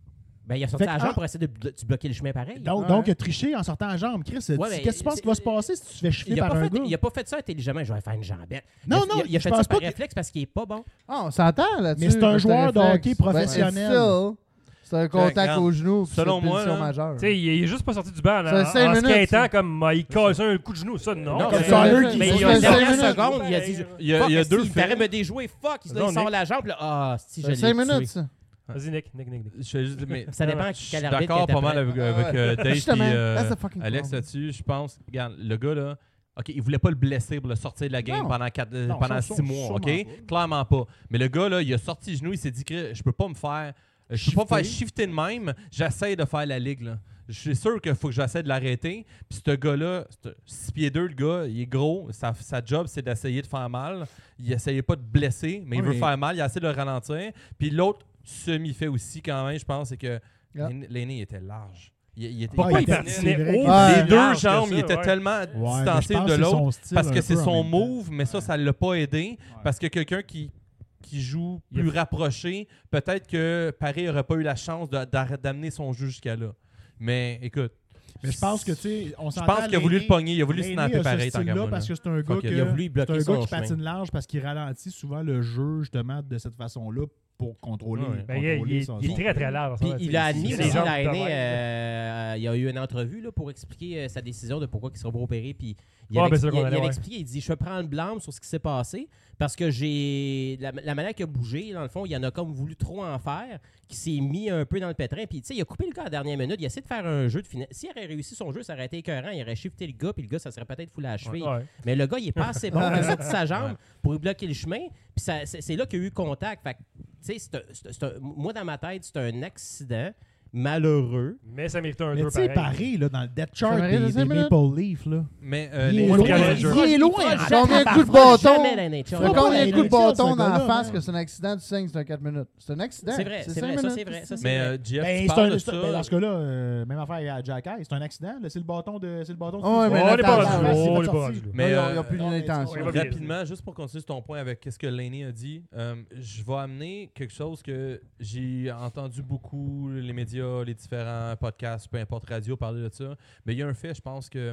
Ben, il a sorti Fait la que, jambe ah, pour essayer de blo- de bloquer le chemin pareil. Donc, Ouais. donc, il a triché en sortant en jambe. Chris, tu- Ouais, mais qu'est-ce que tu penses c'est- qui va se passer si tu te fais chiffrer Il a, par pas un fait, gars? il a pas fait ça intelligemment. Je vais faire une jambette. Non, il a, non, il a je fait pense ça par pas que- réflexe parce qu'il est pas bon. Ah, on s'entend là-dessus. Mais c'est un parce que joueur de réflexe. hockey Ben, professionnel. still, c'est un contact regarde, au genou. puis selon c'est une moi, position là, majeure. Tu sais, il est juste pas sorti du banc Ça là, fait cinq en, en minutes, skatant ça. comme euh, il casse un coup de genou. Ça, non. Non, comme mais- ça, eux qui- mais ça il y a fait une cinq dernière minutes. seconde, il a dit Il y a, il y a fuck, deux il paraît faits. me déjouer. Fuck, il, Non, il sort Nick. la jambe. Là, ah, si je Ça l'ai fait cinq tué. minutes, ça. Vas-y, Nick, Nick, Nick, Nick. Je fais juste- mais- Ça dépend Je quel suis arbitre d'accord qui pas mal interprète. avec, avec euh, Dave et Justement, euh, that's the fucking Alex problem. là-dessus. Je pense, regarde, le gars là, OK, il voulait pas le blesser pour le sortir de la game Non. pendant, quatre, euh, Non, pendant ça, six ça, mois, sûrement OK? pas. Clairement pas. Mais le gars là, il a sorti le genou, il s'est dit que je peux pas me faire je peux pas me faire Shifter. shifter de même, j'essaie de faire la ligue là. Je suis sûr qu'il faut que j'essaie de l'arrêter. Puis ce gars-là, six pieds deux, le gars, il est gros. Sa, sa job, c'est d'essayer de faire mal. Il essayait pas de blesser, mais il Oui. veut faire mal. Il a essayé de le ralentir. Puis l'autre semi-fait aussi quand même, je pense, c'est que Yeah. l'aîné il était large. Il, il était, Pourquoi il il était- patinait c'est vrai haut? que- Ouais. les deux large que jambes, ça, il était ouais. tellement Ouais, mais je distancé pense de que c'est l'autre. son style Parce un que c'est peu en son même temps. move, mais ça, ça l'a pas aidé. Parce que quelqu'un qui, qui joue Il a plus fait- rapproché, peut-être que Paris n'aurait pas eu la chance de- d'ar- d'amener son jeu jusqu'à là. Mais écoute, Mais je pense que, tu sais, on je s'entend. pense qu'il a voulu le l'aîné- pogner, il a voulu l'aîné snapper a ce pareil tant qu'à style-là moi. parce là. que c'est un gars, Fuck que, it. Il a voulu c'est bloquer un gars son qui chemin. patine large parce qu'il ralentit souvent le jeu, justement, de cette façon-là pour contrôler. Ouais, ouais. Ben, il, est- contrôler il est- son- il est son- très très large. Puis ça, il tu sais, a admis c'est aussi, les jambes l'année, de même. euh, il y a eu une entrevue là, pour expliquer euh, sa décision de pourquoi il sera pas opéré. Puis il Ouais, avait, ben, expli- c'est il, qu'on il allait, avait ouais. expliqué, il dit, je prends le blâme sur ce qui s'est passé parce que j'ai la, la manière qu'il a bougé, dans le fond, il en a comme voulu trop en faire, qui s'est mis un peu dans le pétrin. Puis tu sais, il a coupé le gars à la dernière minute, il a essayé de faire un jeu de finesse. S'il aurait réussi son jeu, ça aurait été écœurant, il aurait shifté le gars, puis le gars, ça serait peut-être foulé à la cheville. Ouais. Mais le gars, il est pas assez bon, il a sorti sa jambe pour lui bloquer le chemin. Puis ça- c'est c'est là qu'il y a eu contact. Fait que, tu sais, c'est un- c'est un- c'est un- moi, dans ma tête, c'est un accident malheureux. Mais ça méritait un Mais deux tu sais, pareil. pareil, là, dans le depth chart Ça mérite des, cinq des minutes. Maple Leafs, là. Mais euh, Il les- est Moi, loin, je regarde le il jeu. est loin. fera en jamais- Combien de il coups de fera bâton? jamais la N H L. Fera Fait pas combien la de coups de N H L, bâton ce dans la gars-là, face là. que c'est un accident du cinq, c'est un quatre minutes? C'est un accident. C'est vrai, c'est cinq vrai, ça minutes. c'est vrai. Ça, c'est mais vrai. euh, Jeff, Ben, tu c'est parles un, de c'est- ça. ben, dans ce cas-là, euh, même affaire à Jack Hayes, c'est un accident. là, C'est le bâton de. C'est le bâton de. Ouais, mais Oh, là, on est t'as- pas t'as- rendu là, là. c'est On pas est pas sorti. rendu là. Mais, Mais il euh, n'y a plus non, mais d'intention. tu- va Rapidement, juste pour continuer sur ton point avec ce que Laney a dit, euh, je vais amener quelque chose que j'ai entendu beaucoup, les médias, les différents podcasts, peu importe radio, parler de ça. Mais il y a un fait, je pense que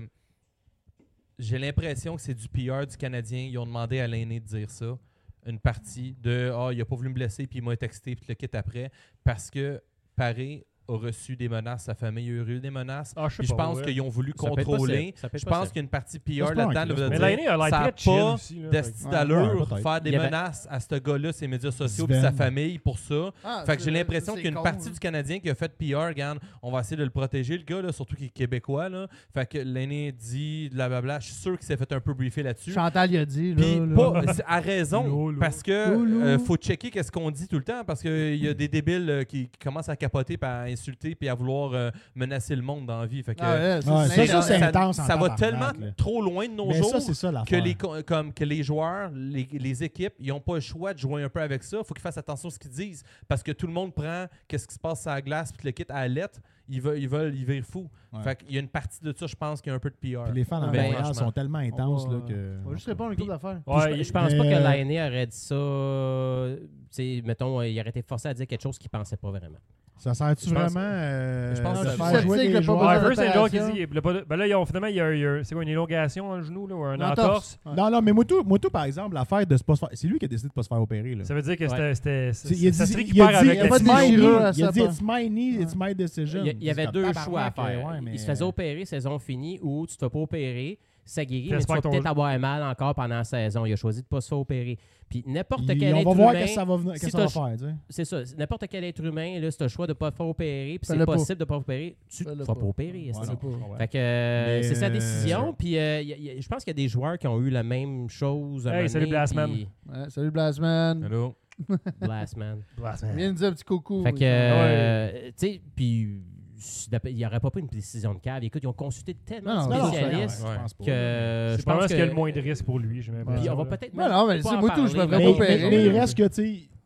j'ai l'impression que c'est du P R du Canadien. Ils ont demandé à Laney de dire ça. Une partie de « Ah, il a pas voulu me blesser, puis il m'a texté, puis le quitte après. » Parce que Paris a reçu des menaces, sa famille a eu des menaces. Ah, je sais Puis je pas, pense ouais. qu'ils ont voulu Ça peut être contrôler. possible, ça peut être Je pense possible. qu'il y a une partie P Ça R se peut, là-dedans. Chris. de Mais dire, Laney a l'air ça a très chill pas aussi. là. d'esti Ouais, d'allure, ouais, peut-être. faire des Il y avait- menaces à ce gars-là, ses médias sociaux, Sven. puis sa famille pour ça. Ah, Fait que j'ai c'est- l'impression c'est qu'il y a une con, partie hein. du Canadien qui a fait P R, regarde, on va essayer de le protéger, le gars, là, surtout qu'il est québécois. Là. Fait que Laney dit blablabla. Je suis sûr qu'il s'est fait un peu briefer là-dessus. Chantal y a dit. Là, Puis là. pas, c'est à raison, Lolo. parce que Lolo. euh, faut checker qu'est-ce qu'on dit tout le temps, parce qu'il y a des débiles euh, qui, qui commencent à capoter, puis à insulter, puis à vouloir euh, menacer le monde dans la vie. Fait que, Ah, ouais, Ouais, c'est ça, c'est ça, c'est ça, intense en ça va tabarnak, tellement là. trop loin de nos Mais jours ça, c'est ça que l'affaire. les, co- comme, que les joueurs, les, les équipes, ils n'ont pas le choix de jouer un peu avec ça. Il faut qu'ils fassent attention à ce qu'ils disent, parce que tout le monde prend qu'est-ce qui se passe sur la glace, puis le kit à la lettre, ils veulent, ils veulent, ils virent fous. Ouais. Fait qu'il y a une partie de ça, je pense, qu'il y a un peu de P R. Puis les fans dans Ben, Montréal franchement. sont tellement intenses On va- là, que. On va juste répondre à une couple d'affaires. Ouais, je, je pense pas mais, que euh, Laney aurait dit ça. euh, tu sais, mettons, euh, il aurait été forcé à dire quelque chose qu'il pensait pas vraiment. Ça sert-tu Je pense- vraiment euh, je pense à que- faire sceptique, jouer il y des a pas joueurs? besoin Ouais, first, c'est le gars qui d'opération. dit. il a pas- Ben là, ils ont- finalement, il y a, il y a- c'est quoi, une élongation dans le genou, là, ou un Une entorse. Ouais. Non, non, mais Moutou, Moutou, par exemple, l'affaire de se pas se faire. C'est lui qui a décidé de pas se faire opérer. Là. Ça veut dire que Ouais. c'était. c'était- C'est- il a Ça dit, se il récupère a dit, avec il y a la pas de it's my déchirure knee. à Il a ça, dit pas. it's my knee, it's my decision. Il y, a- il y avait C'est deux comme, choix à tabarnak, faire. ouais, il mais- se faisait opérer, saison finie, ou tu te fais pas opérer, ça guérit, mais tu T'espères vas ton peut-être jeu. avoir mal encore pendant la saison. Il a choisi de pas se faire opérer. Puis n'importe Il- quel on être va voir humain, qu'est-ce que ça va, venir- si qu'est-ce que ça va t'as- faire. Tu sais. c'est ça, n'importe quel être humain, là, si tu as le choix de pas te faire opérer, puis c'est Fais-le pas. possible de pas opérer, tu te Fais-le fais pas pas. opérer. Ouais, esti. non, je comprends. Fait que euh, Mais, c'est sa euh, décision. Puis euh, y a- y a- je pense qu'il y a des joueurs qui ont eu la même chose. un Hey, moment salut, donné, Blastman. puis- Ouais, salut Blasman. Hello. Blastman. Viens nous dire un petit coucou. Fait que, euh, tu sais, puis il n'y aurait pas eu une décision de cave. Écoute, ils ont consulté tellement Non, de non, non, spécialistes ouais. je pense pas. que C'est je pas pense ce qu'il y a que le moins de risque pour lui, j'ai puis l'impression. on va là. peut-être Non, non, mais pas c'est en moi tout, je me parler, ferais Mais, pas mais- opérer. mais- mais il reste que, tu sais,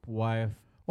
Ouais.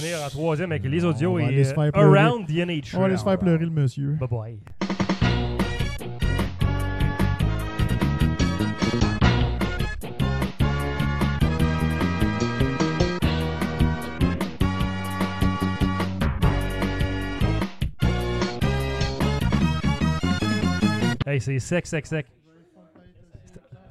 revenir en troisième avec les audios On va et aller se faire euh, pleurer. Around the N H L. On va aller se faire pleurer le monsieur. Bye bye. Hey, c'est sec, sec, sec.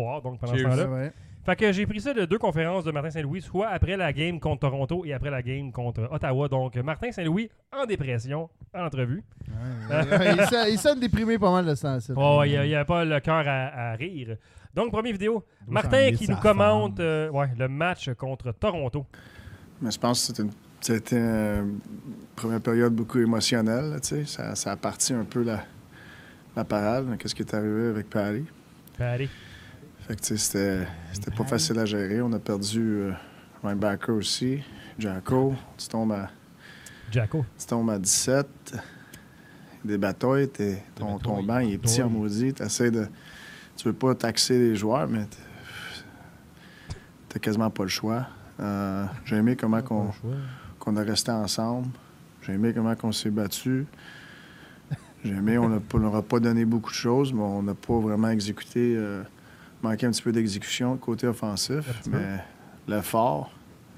boire, donc pendant ce Cheers. temps-là. Ouais, ouais. Fait que j'ai pris ça de deux conférences de Martin Saint-Louis, soit après la game contre Toronto et après la game contre Ottawa. Donc, Martin Saint-Louis en dépression en entrevue. Ouais, ouais, il, sonne, il sonne déprimé pas mal de ce temps-ci. Oh, il n'y a, a pas le cœur à, à rire. Donc, première vidéo. doit Martin s'ennuyer qui de nous sa commente femme. euh, ouais, le match contre Toronto. Mais je pense que c'était une, c'était une première période beaucoup émotionnelle. Là, tu sais. ça, ça a parti un peu la, la parade. Qu'est-ce qui est arrivé avec Paris? Allez. Fait que tu sais, c'était, c'était pas facile à gérer. On a perdu euh, linebacker aussi. Jacko, tu tombes à, Jacko. tu tombes à dix-sept. Des batailles, t'es, ton, ton banc il est petit en maudit. T'essaies de, tu veux pas taxer les joueurs, mais t'es, t'as quasiment pas le choix. Euh, j'ai aimé comment qu'on, qu'on a resté ensemble. J'ai aimé comment on s'est battu. J'ai aimé, on n'aura pas donné beaucoup de choses, mais on n'a pas vraiment exécuté. Euh, manqué un petit peu d'exécution côté offensif, mais l'effort,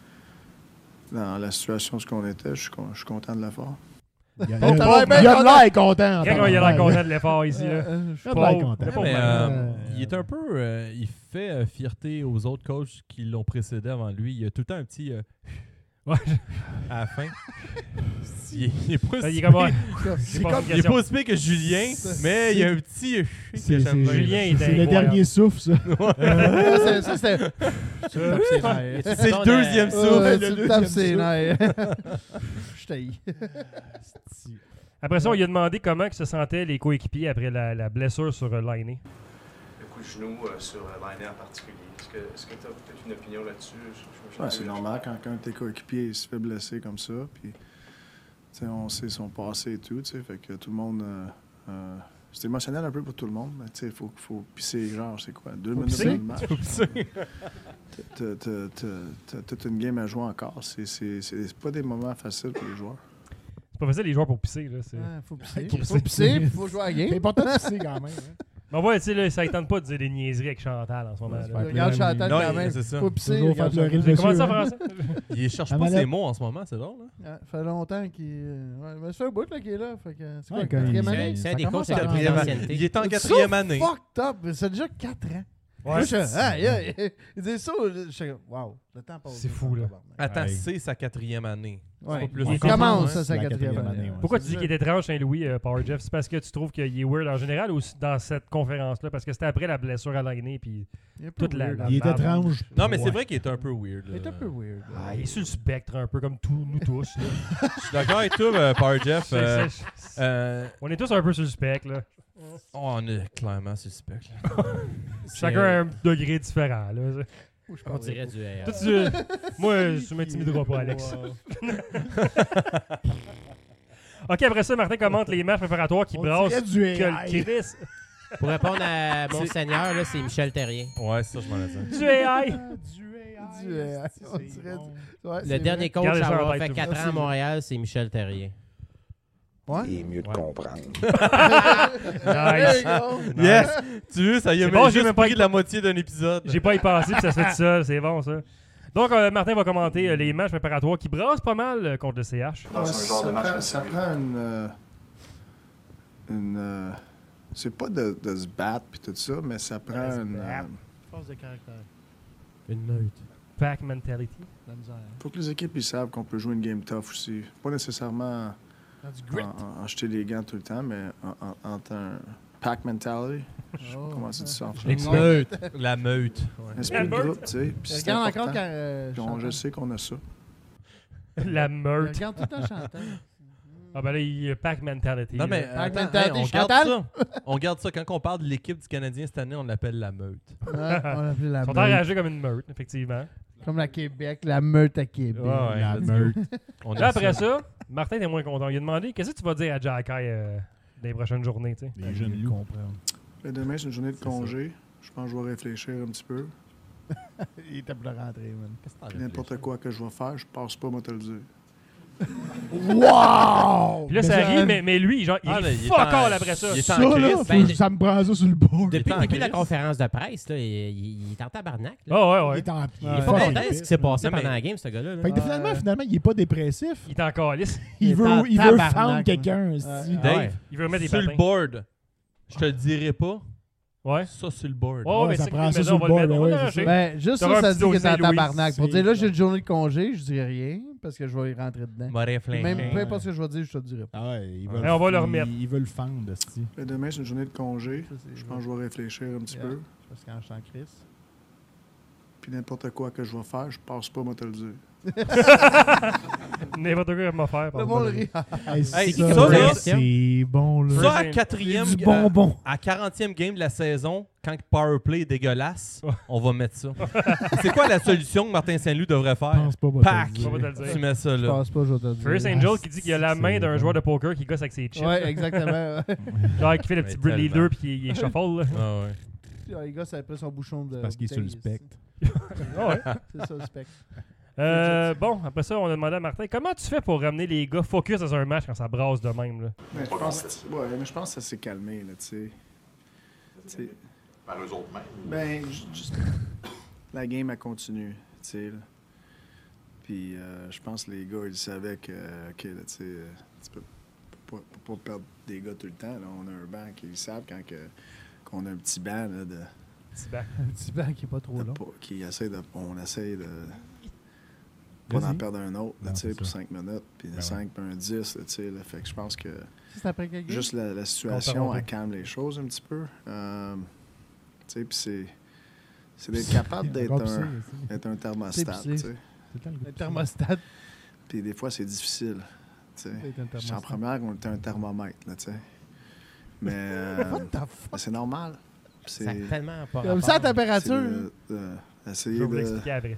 dans la situation où on était, je suis, je suis content de l'effort. Il y a, Oh, il y a- t'as l'air bien il y a de content. l'air content. en Quand il a l'air tabarnak. content de l'effort ici. Là. Euh, Il a de l'air Pauvre. content. Le pauvre Mais, man. euh, Euh, il est un peu. euh, il fait euh, fierté aux autres coachs qui l'ont précédé avant lui. Il y a tout le temps un petit. euh, Ouais. à la fin. il, est, il est pas Il si est comme, pire- ouais, C'est pas comme- une il est question. pas aussi pire que Julien, mais il y a un petit. euh, que C'est j'aime c'est- bien. Julien est c'est le incroyable. dernier souffle, ça. Ah, c'est- ça, c'était. Tu me tapes ses nerfs. C'est le deuxième Ouais, souffle. le tu me deuxième tapes ses souffle. nerfs. Je t'haïs. Après ça, on lui a demandé comment que se sentaient les coéquipiers après la, la blessure sur euh, Lainé. Le coup de genou euh, sur euh, Lainé en particulier. Est-ce que est-ce que tu as peut-être une opinion là-dessus? Je- je- je- Ouais, c'est normal quand un de tes coéquipiers se fait blesser comme ça. Puis, tu sais, on sait son passé et tout. tu sais, Fait que tout le monde. euh, euh, c'est émotionnel un peu pour tout le monde. Mais il faut, faut pisser, genre, c'est quoi? Deux minutes pisser? dans le match. T'as- t'as- t'as- T'as toute une game à jouer encore. C'est, c'est, c'est, c'est pas des moments faciles pour les joueurs. C'est pas facile les joueurs pour pisser. Là, c'est... Ah, faut pisser. Faut Faut pisser, puis faut jouer à la C'est game. important de pisser quand même. hein. Mais ouais, tu sais, là, ça ne tente pas de dire des niaiseries avec Chantal en ce moment. Ouais, là. c'est Regarde Chantal Non, quand même. c'est ça. Faut pisser. Toujours regarde faire pleurer Chantal. le Comment ça, monsieur, Français? Il cherche À pas manette. ses mots en ce moment, c'est drôle. Là. Ah, ça fait longtemps qu'il. euh, Ouais, mais ça fait un bout là, qu'il est là. Fait que, c'est quoi, Ouais, la quatrième quand il- année? C'est un Ça des commence coachs à avec le plus rentrer. d'ancienneté. Il est en C'est quatrième so année. fucked up. C'est déjà quatre ans. Ouais, Moi, je c'est- suis. Aïe, aïe. Il dit ça. Je suis comme, wow, le temps passe. C'est vite, fou, là. tabarnak. Attends, Ouais. c'est sa quatrième année. Ouais. pas plus Il qu'on commence comprend, ça, hein. sa La quatrième quatrième année. année, ouais. Pourquoi tu C'est dis ça. qu'il est étrange, Saint-Louis, euh, Power Jeff? C'est parce que tu trouves qu'il est weird en général ou c- dans cette conférence-là? Parce que c'était après la blessure à Lainé, puis Il est un peu toute la- weird, la- hein. Il est barbe. étrange. Non, mais c'est Ouais. vrai qu'il est un peu weird. Il est là. un peu weird. là. Ah, il est sur le spectre un peu comme tous nous tous. là. Je suis d'accord avec toi, euh, Power Jeff. C'est- euh, c'est- euh, on est tous un peu sur le spectre. Là. oh, on est clairement suspect. là. Chacun a un degré différent. Là. Où je On parlais dirait pas. du A R. Toi, tu- moi, je m'intimiderai pas, Alex. OK, après ça, Martin commente les matchs préparatoires qui On brassent dirait du que A I. le Chris Pour répondre à mon C'est- seigneur, là, c'est Michel Terrien. Ouais, ça, je m'en ai dit. du A I. Du A I. Du A I, on c'est dirait bon. Ouais, Le c'est dernier vrai. coach Gardez à ça en avoir tête, fait tout quatre ça. ans à Montréal, c'est Michel Terrien. Ouais. Il est mieux de Ouais. comprendre. There Nice. you go. Yes! Tu veux, ça y a C'est même bon, j'ai juste même pas pris de la moitié d'un épisode. J'ai pas y pensé, puis ça se fait tout seul. C'est bon, ça. Donc, euh, Martin va commenter euh, les matchs préparatoires qui brassent pas mal euh, contre le C H. Non, c'est un genre ça, de match prend, comme ça ça. prend une. euh, une euh, c'est pas de, de se battre puis tout ça, mais ça prend se une. battre. euh, Force de caractère. Une meute. Pack mentality. La misère. faut que les équipes ils savent qu'on peut jouer une game tough aussi. Pas nécessairement Ah, du grit. en, en acheter les gants tout le temps, mais en, en, en un pack mentality. Je sais pas Oh. comment tu dis ça en Les français. meutes. La meute. Ouais. Esprit La de meute. groupe, tu sais. puis c'est Regarde important. encore quand. euh, Puis on- Chantal. je sais qu'on a ça. La meute. Regarde tout le temps Chantal. Ah ben là, il y a pack mentality. Non, mais là. Pack attends, mentality, hey, on garde Chantal. ça. On garde ça. Quand on parle de l'équipe du Canadien cette année, on l'appelle la meute. Ouais, on l'appelait la Ils sont meute. enragés comme une meute, effectivement. Comme la Québec, la meute à Québec. Ouais, ouais, La let's go. meute. On Là, a après ça, Martin était moins content. Il a demandé qu'est-ce que tu vas dire à Jacky euh, dans les prochaines journées, tu sais. Les jeunes loups. Mais demain, c'est une journée de congé. Je pense que je vais réfléchir un petit peu. Il était pour le rentrer, man. Puis n'importe quoi que je vais faire, je passe pas, moi, te le dire. Wow! Puis là, ça Mais rit, ça- mais, mais lui, genre, il Ah, est là, il est fuck en- all après ça. il est Ça, en là, crise. faut Ben, que ça me prend ça sur le bord. Depuis, en depuis la crise. conférence de presse, là, il, il- il est en tabarnak. Là. Ah ouais, Il ouais. est en Il il est est pas fucking content de ce qui pisse. s'est passé Non, mais- pendant la game, ce gars-là. là. Fait que finalement, Ouais. finalement, il est pas dépressif. Il est en calice. Il Il est veut, en il veut tabarnak, fendre man. quelqu'un. Ouais. esti. Dave, Ouais. Il veut remettre des sur le patins. board, je te le dirai pas, Ouais. Ça, sur le board. Oh, Ouais, mais ça c'est prend que ça le sur on va le le mettre. board, On va ouais, l'arranger. c'est Ben, juste T'auras ça, un ça petit dit que t'es en dossier, Louis. tabarnak. Pour C'est dire là, vrai. j'ai une journée de congé, je dis rien parce que je vais y rentrer dedans. Va réfléchir. Même peu importe ce que je vais dire, je te le dirai pas. Ah ouais, ils Ouais, veulent, on va le ils- remettre. Ils veulent le fendre, esti. Mais demain, c'est une journée de congé. Ça, c'est Je pense que je vais réfléchir un petit Yeah. peu. Parce que quand je suis en crise. Puis n'importe quoi que je vais faire, je passe pas, moi te le dire. N'importe quoi m'a faire. Le monde rit. Hey, Hey, ça, ça, là, c'est bon, là. Ça, à C'est quatrième, du bonbon. à quarantième game de la saison, quand le powerplay est dégueulasse, Ouais. on va mettre ça. C'est quoi la solution que Martin Saint-Louis devrait Je faire? pense pas, moi, te le Pack! dire. On va te le dire. Tu mets ça Je là. pense pas, je vais te le dire. First Angel qui dit qu'il a la main d'un c'est joueur bon. de poker qui gosse avec ses chips. Ouais, exactement. ouais. Genre qui fait le petit Mais bruit de tellement. leader puis il est shuffle. Là. Ah ouais. Les gars, ça a pris son bouchon de. Parce qu'il est sur le bouteille, spectre. Ah ouais. C'est ça, le spectre. Euh, bon, après ça, on a demandé à Martin comment tu fais pour ramener les gars focus dans un match quand ça brasse de même. Là? Mais je pense, ouais, mais je pense que ça s'est calmé, là, tu sais. Tu sais. Par eux autres mêmes. Ben, ju- juste. La game, elle continue, tu sais. là. Puis euh, je pense que les gars, ils savaient que, OK, là, tu sais, euh, tu peux pas, peux pas perdre des gars tout le temps. Là. On a un banc qui ils savent quand que, qu'on a un petit banc là, de, Petit bac. Un petit banc qui est pas trop de long. pas- qui essaie de. On essaie de. Pas d'en Vas-y. perdre un autre, là, Non, tu sais, c'est pour ça. cinq minutes, puis Ben ouais. cinq, puis un dix, là, tu sais. là. Fait que je pense que. C'est après quel game? Juste la, la situation, Toronto. elle calme les choses un petit peu. Euh, tu sais, puis c'est, c'est d'être capable d'être Encore un, pissé, d'être un thermostat, C'est tu pissé. sais. c'est le temps, le Le goût de thermostat. Puis des fois, c'est difficile, tu sais. C'est un J'étais en thermostat. première, on était un thermomètre, là, tu sais. Mais euh, What the fuck? ben, c'est normal. Puis Ça a C'est, tellement pas Comme ça, la rapport. c'est température. de- de- essayer Je vais vous de... l'expliquer après.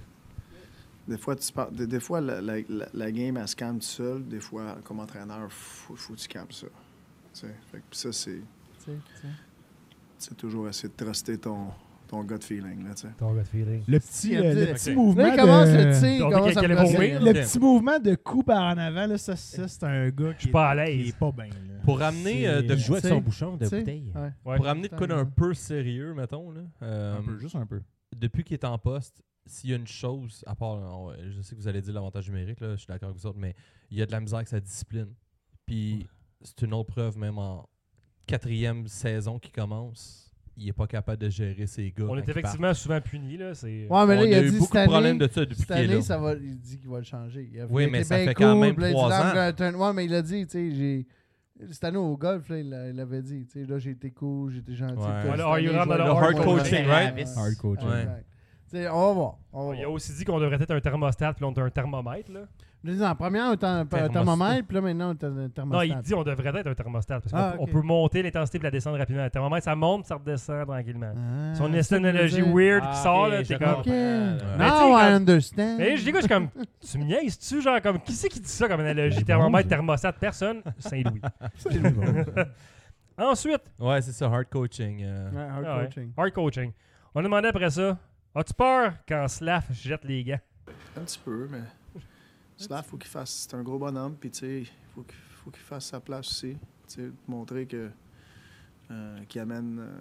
Des fois, tu par- des, des fois la, la, la- la game, elle se calme tout seul. Des fois, comme entraîneur, faut, faut que tu calmes ça. Tu sais. Fait que ça, c'est... Tu sais, tu sais. C'est toujours essayer de truster ton, ton gut feeling, là, tu sais. Ton gut feeling. Le petit, Si, le, le ok. petit Ok. mouvement Là, il commence de... le tir, il On dit commence qu'il à allait me brasser. vomir. Le Ok. petit mouvement de coup par en avant, là, ça, ça c'est un gars qui suis pas à est- l'aise. qui est pas bien. là. Pour ramener euh, de Il joue avec Tu son sais, bouchon de Tu sais, bouteille. ouais. Ouais. Pour amener de quoi d'un peu sérieux, mettons, là, euh, Un peu, juste un peu. depuis qu'il est en poste, s'il y a une chose, à part, on- je sais que vous allez dire l'avantage numérique, là, je suis d'accord avec vous autres, mais il y a de la misère avec sa discipline. Puis c'est une autre preuve, même en quatrième saison qui commence, il est pas capable de gérer ses gars. On quand est ils effectivement souvent punis. Là. C'est... Ouais, mais là, On il a a eu dit beaucoup cette de problèmes année, de ça depuis cette qu'il est année, là. ça va, il dit qu'il va le changer. Il a Oui, été mais ça bien fait quand cool, même puis là, il dit, trois là, I'm ans. gonna turn- Ouais, mais il a dit, tu sais, j'ai. Cette année au golf, là, il, l'a- il avait dit, tu sais, là, j'ai été cool, j'ai été gentil. Ouais. puis là, Voilà, cette are you année, around je vais the le hard hard coaching, coaching, right? Yes. Hard coaching. Ouais. Exact. Tu sais, on va voir. On va Il a voir. aussi dit qu'on devrait être un thermostat puis là, on est un thermomètre. Là. Je dis, en première, on était un Thermostat. thermomètre, puis là, maintenant, on est un thermostat. Non, il dit on devrait être un thermostat parce qu'on Ah, peut- ok. on peut monter l'intensité et la descendre rapidement. Le thermomètre, ça monte, ça redescend tranquillement. Ah, Si on c'est essaie ça une qu'il veut analogie dire. weird Ah, qui sort, ok, là, je t'es comme. Ok. comprends. Mais tu sais, Now I comme- understand. Mais je dis, je suis comme. Tu me niaises-tu, genre, comme. Qui c'est qui dit ça comme analogie? C'est Thermomètre, bon, ça. thermostat, personne? Saint-Louis. C'est bon, ça. Ensuite, Ouais, c'est ça, hard coaching. euh. Ouais, hard ah ouais, coaching. hard coaching. On a demandé après ça as-tu peur quand Slav jette les gants? Un petit peu, mais... Slav, faut qu'il fasse... C'est un gros bonhomme, puis tu sais, faut qu'il faut qu'il fasse sa place aussi. Tu sais, montrer que... euh, qu'il amène... euh,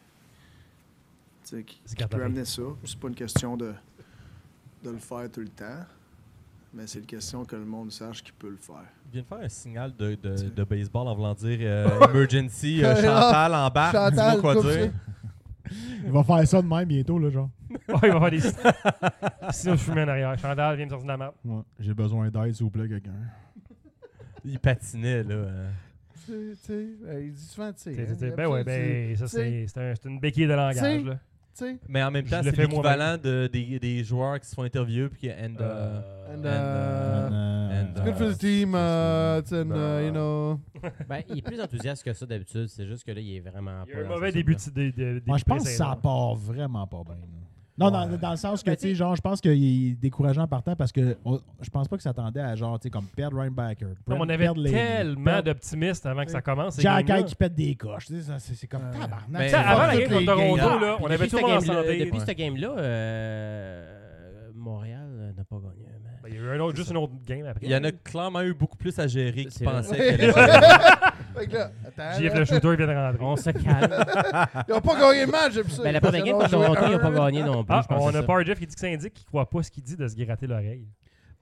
tu sais, qu'il C'est qu'il peut cartographique. amener ça. C'est pas une question de, de le faire tout le temps, mais c'est une question que le monde sache qu'il peut le faire. Il vient de faire un signal de, de, Tu- de baseball en voulant dire euh, emergency, euh, Chantal en bas, Chantal, dis-moi quoi coupe dire. Il va faire ça de même bientôt, là, genre. Ouais, il va faire des. Sinon, je fume en arrière. Chantal vient me sortir de la map. Ouais. J'ai besoin d'aide, s'il vous plaît, quelqu'un. Il patinait, là. euh. Tu sais, tu sais, euh, il dit souvent, tu sais. T'sais, hein, t'sais, il Ben ouais, aime ça, ben, ça, tu sais. c'est c'est un- c'est une béquille de langage, T'sais, là. Tu sais. Mais en même Je temps, le c'est fais l'équivalent de, des, des joueurs qui se font interviewer puis qui and, uh, And, and, uh, and, It's good for the team, uh, it's an, uh, you know. Ben, il est plus enthousiaste que ça d'habitude. C'est juste que là, il est vraiment Il y pas a un dans mauvais sa début de, zone, de, de, début Moi, je de pense que ça pré-saison. part vraiment pas bien. là. Non, dans, Ouais. dans le sens que, Ben, tu sais, t'sais- genre, je pense qu'il est décourageant en partant parce que on- je pense pas qu'il s'attendait à, genre, tu sais, comme perdre Rainbacker. Comme on avait tellement d'optimistes avant que ça commence. ces Jack games-là. Eye qui pète des coches. Tu sais, ça, c'est c'est comme Euh, tabarnak. mais- Tu sais, avant la Toutes game contre les Toronto, games. là, on Puis avait depuis tout le cette monde en game-là- santé. Depuis Ouais. cette game-là, euh, Montréal euh, n'a pas gagné un match. Ben, il y a eu un autre, juste une autre game après. il y en a clairement eu beaucoup plus à gérer qui C'est pensaient vrai. qu'elle allait Fait que là, attends. J F là. le shooter vient de rentrer. On se calme. Ils ont pas gagné le match, j'ai vu ça. Ben, la première game contre Toronto, ils n'ont pas gagné non plus. Ah, je pense on que a c'est pas Jeff qui dit que ça indique qu'il croit pas ce qu'il dit de se gratter l'oreille.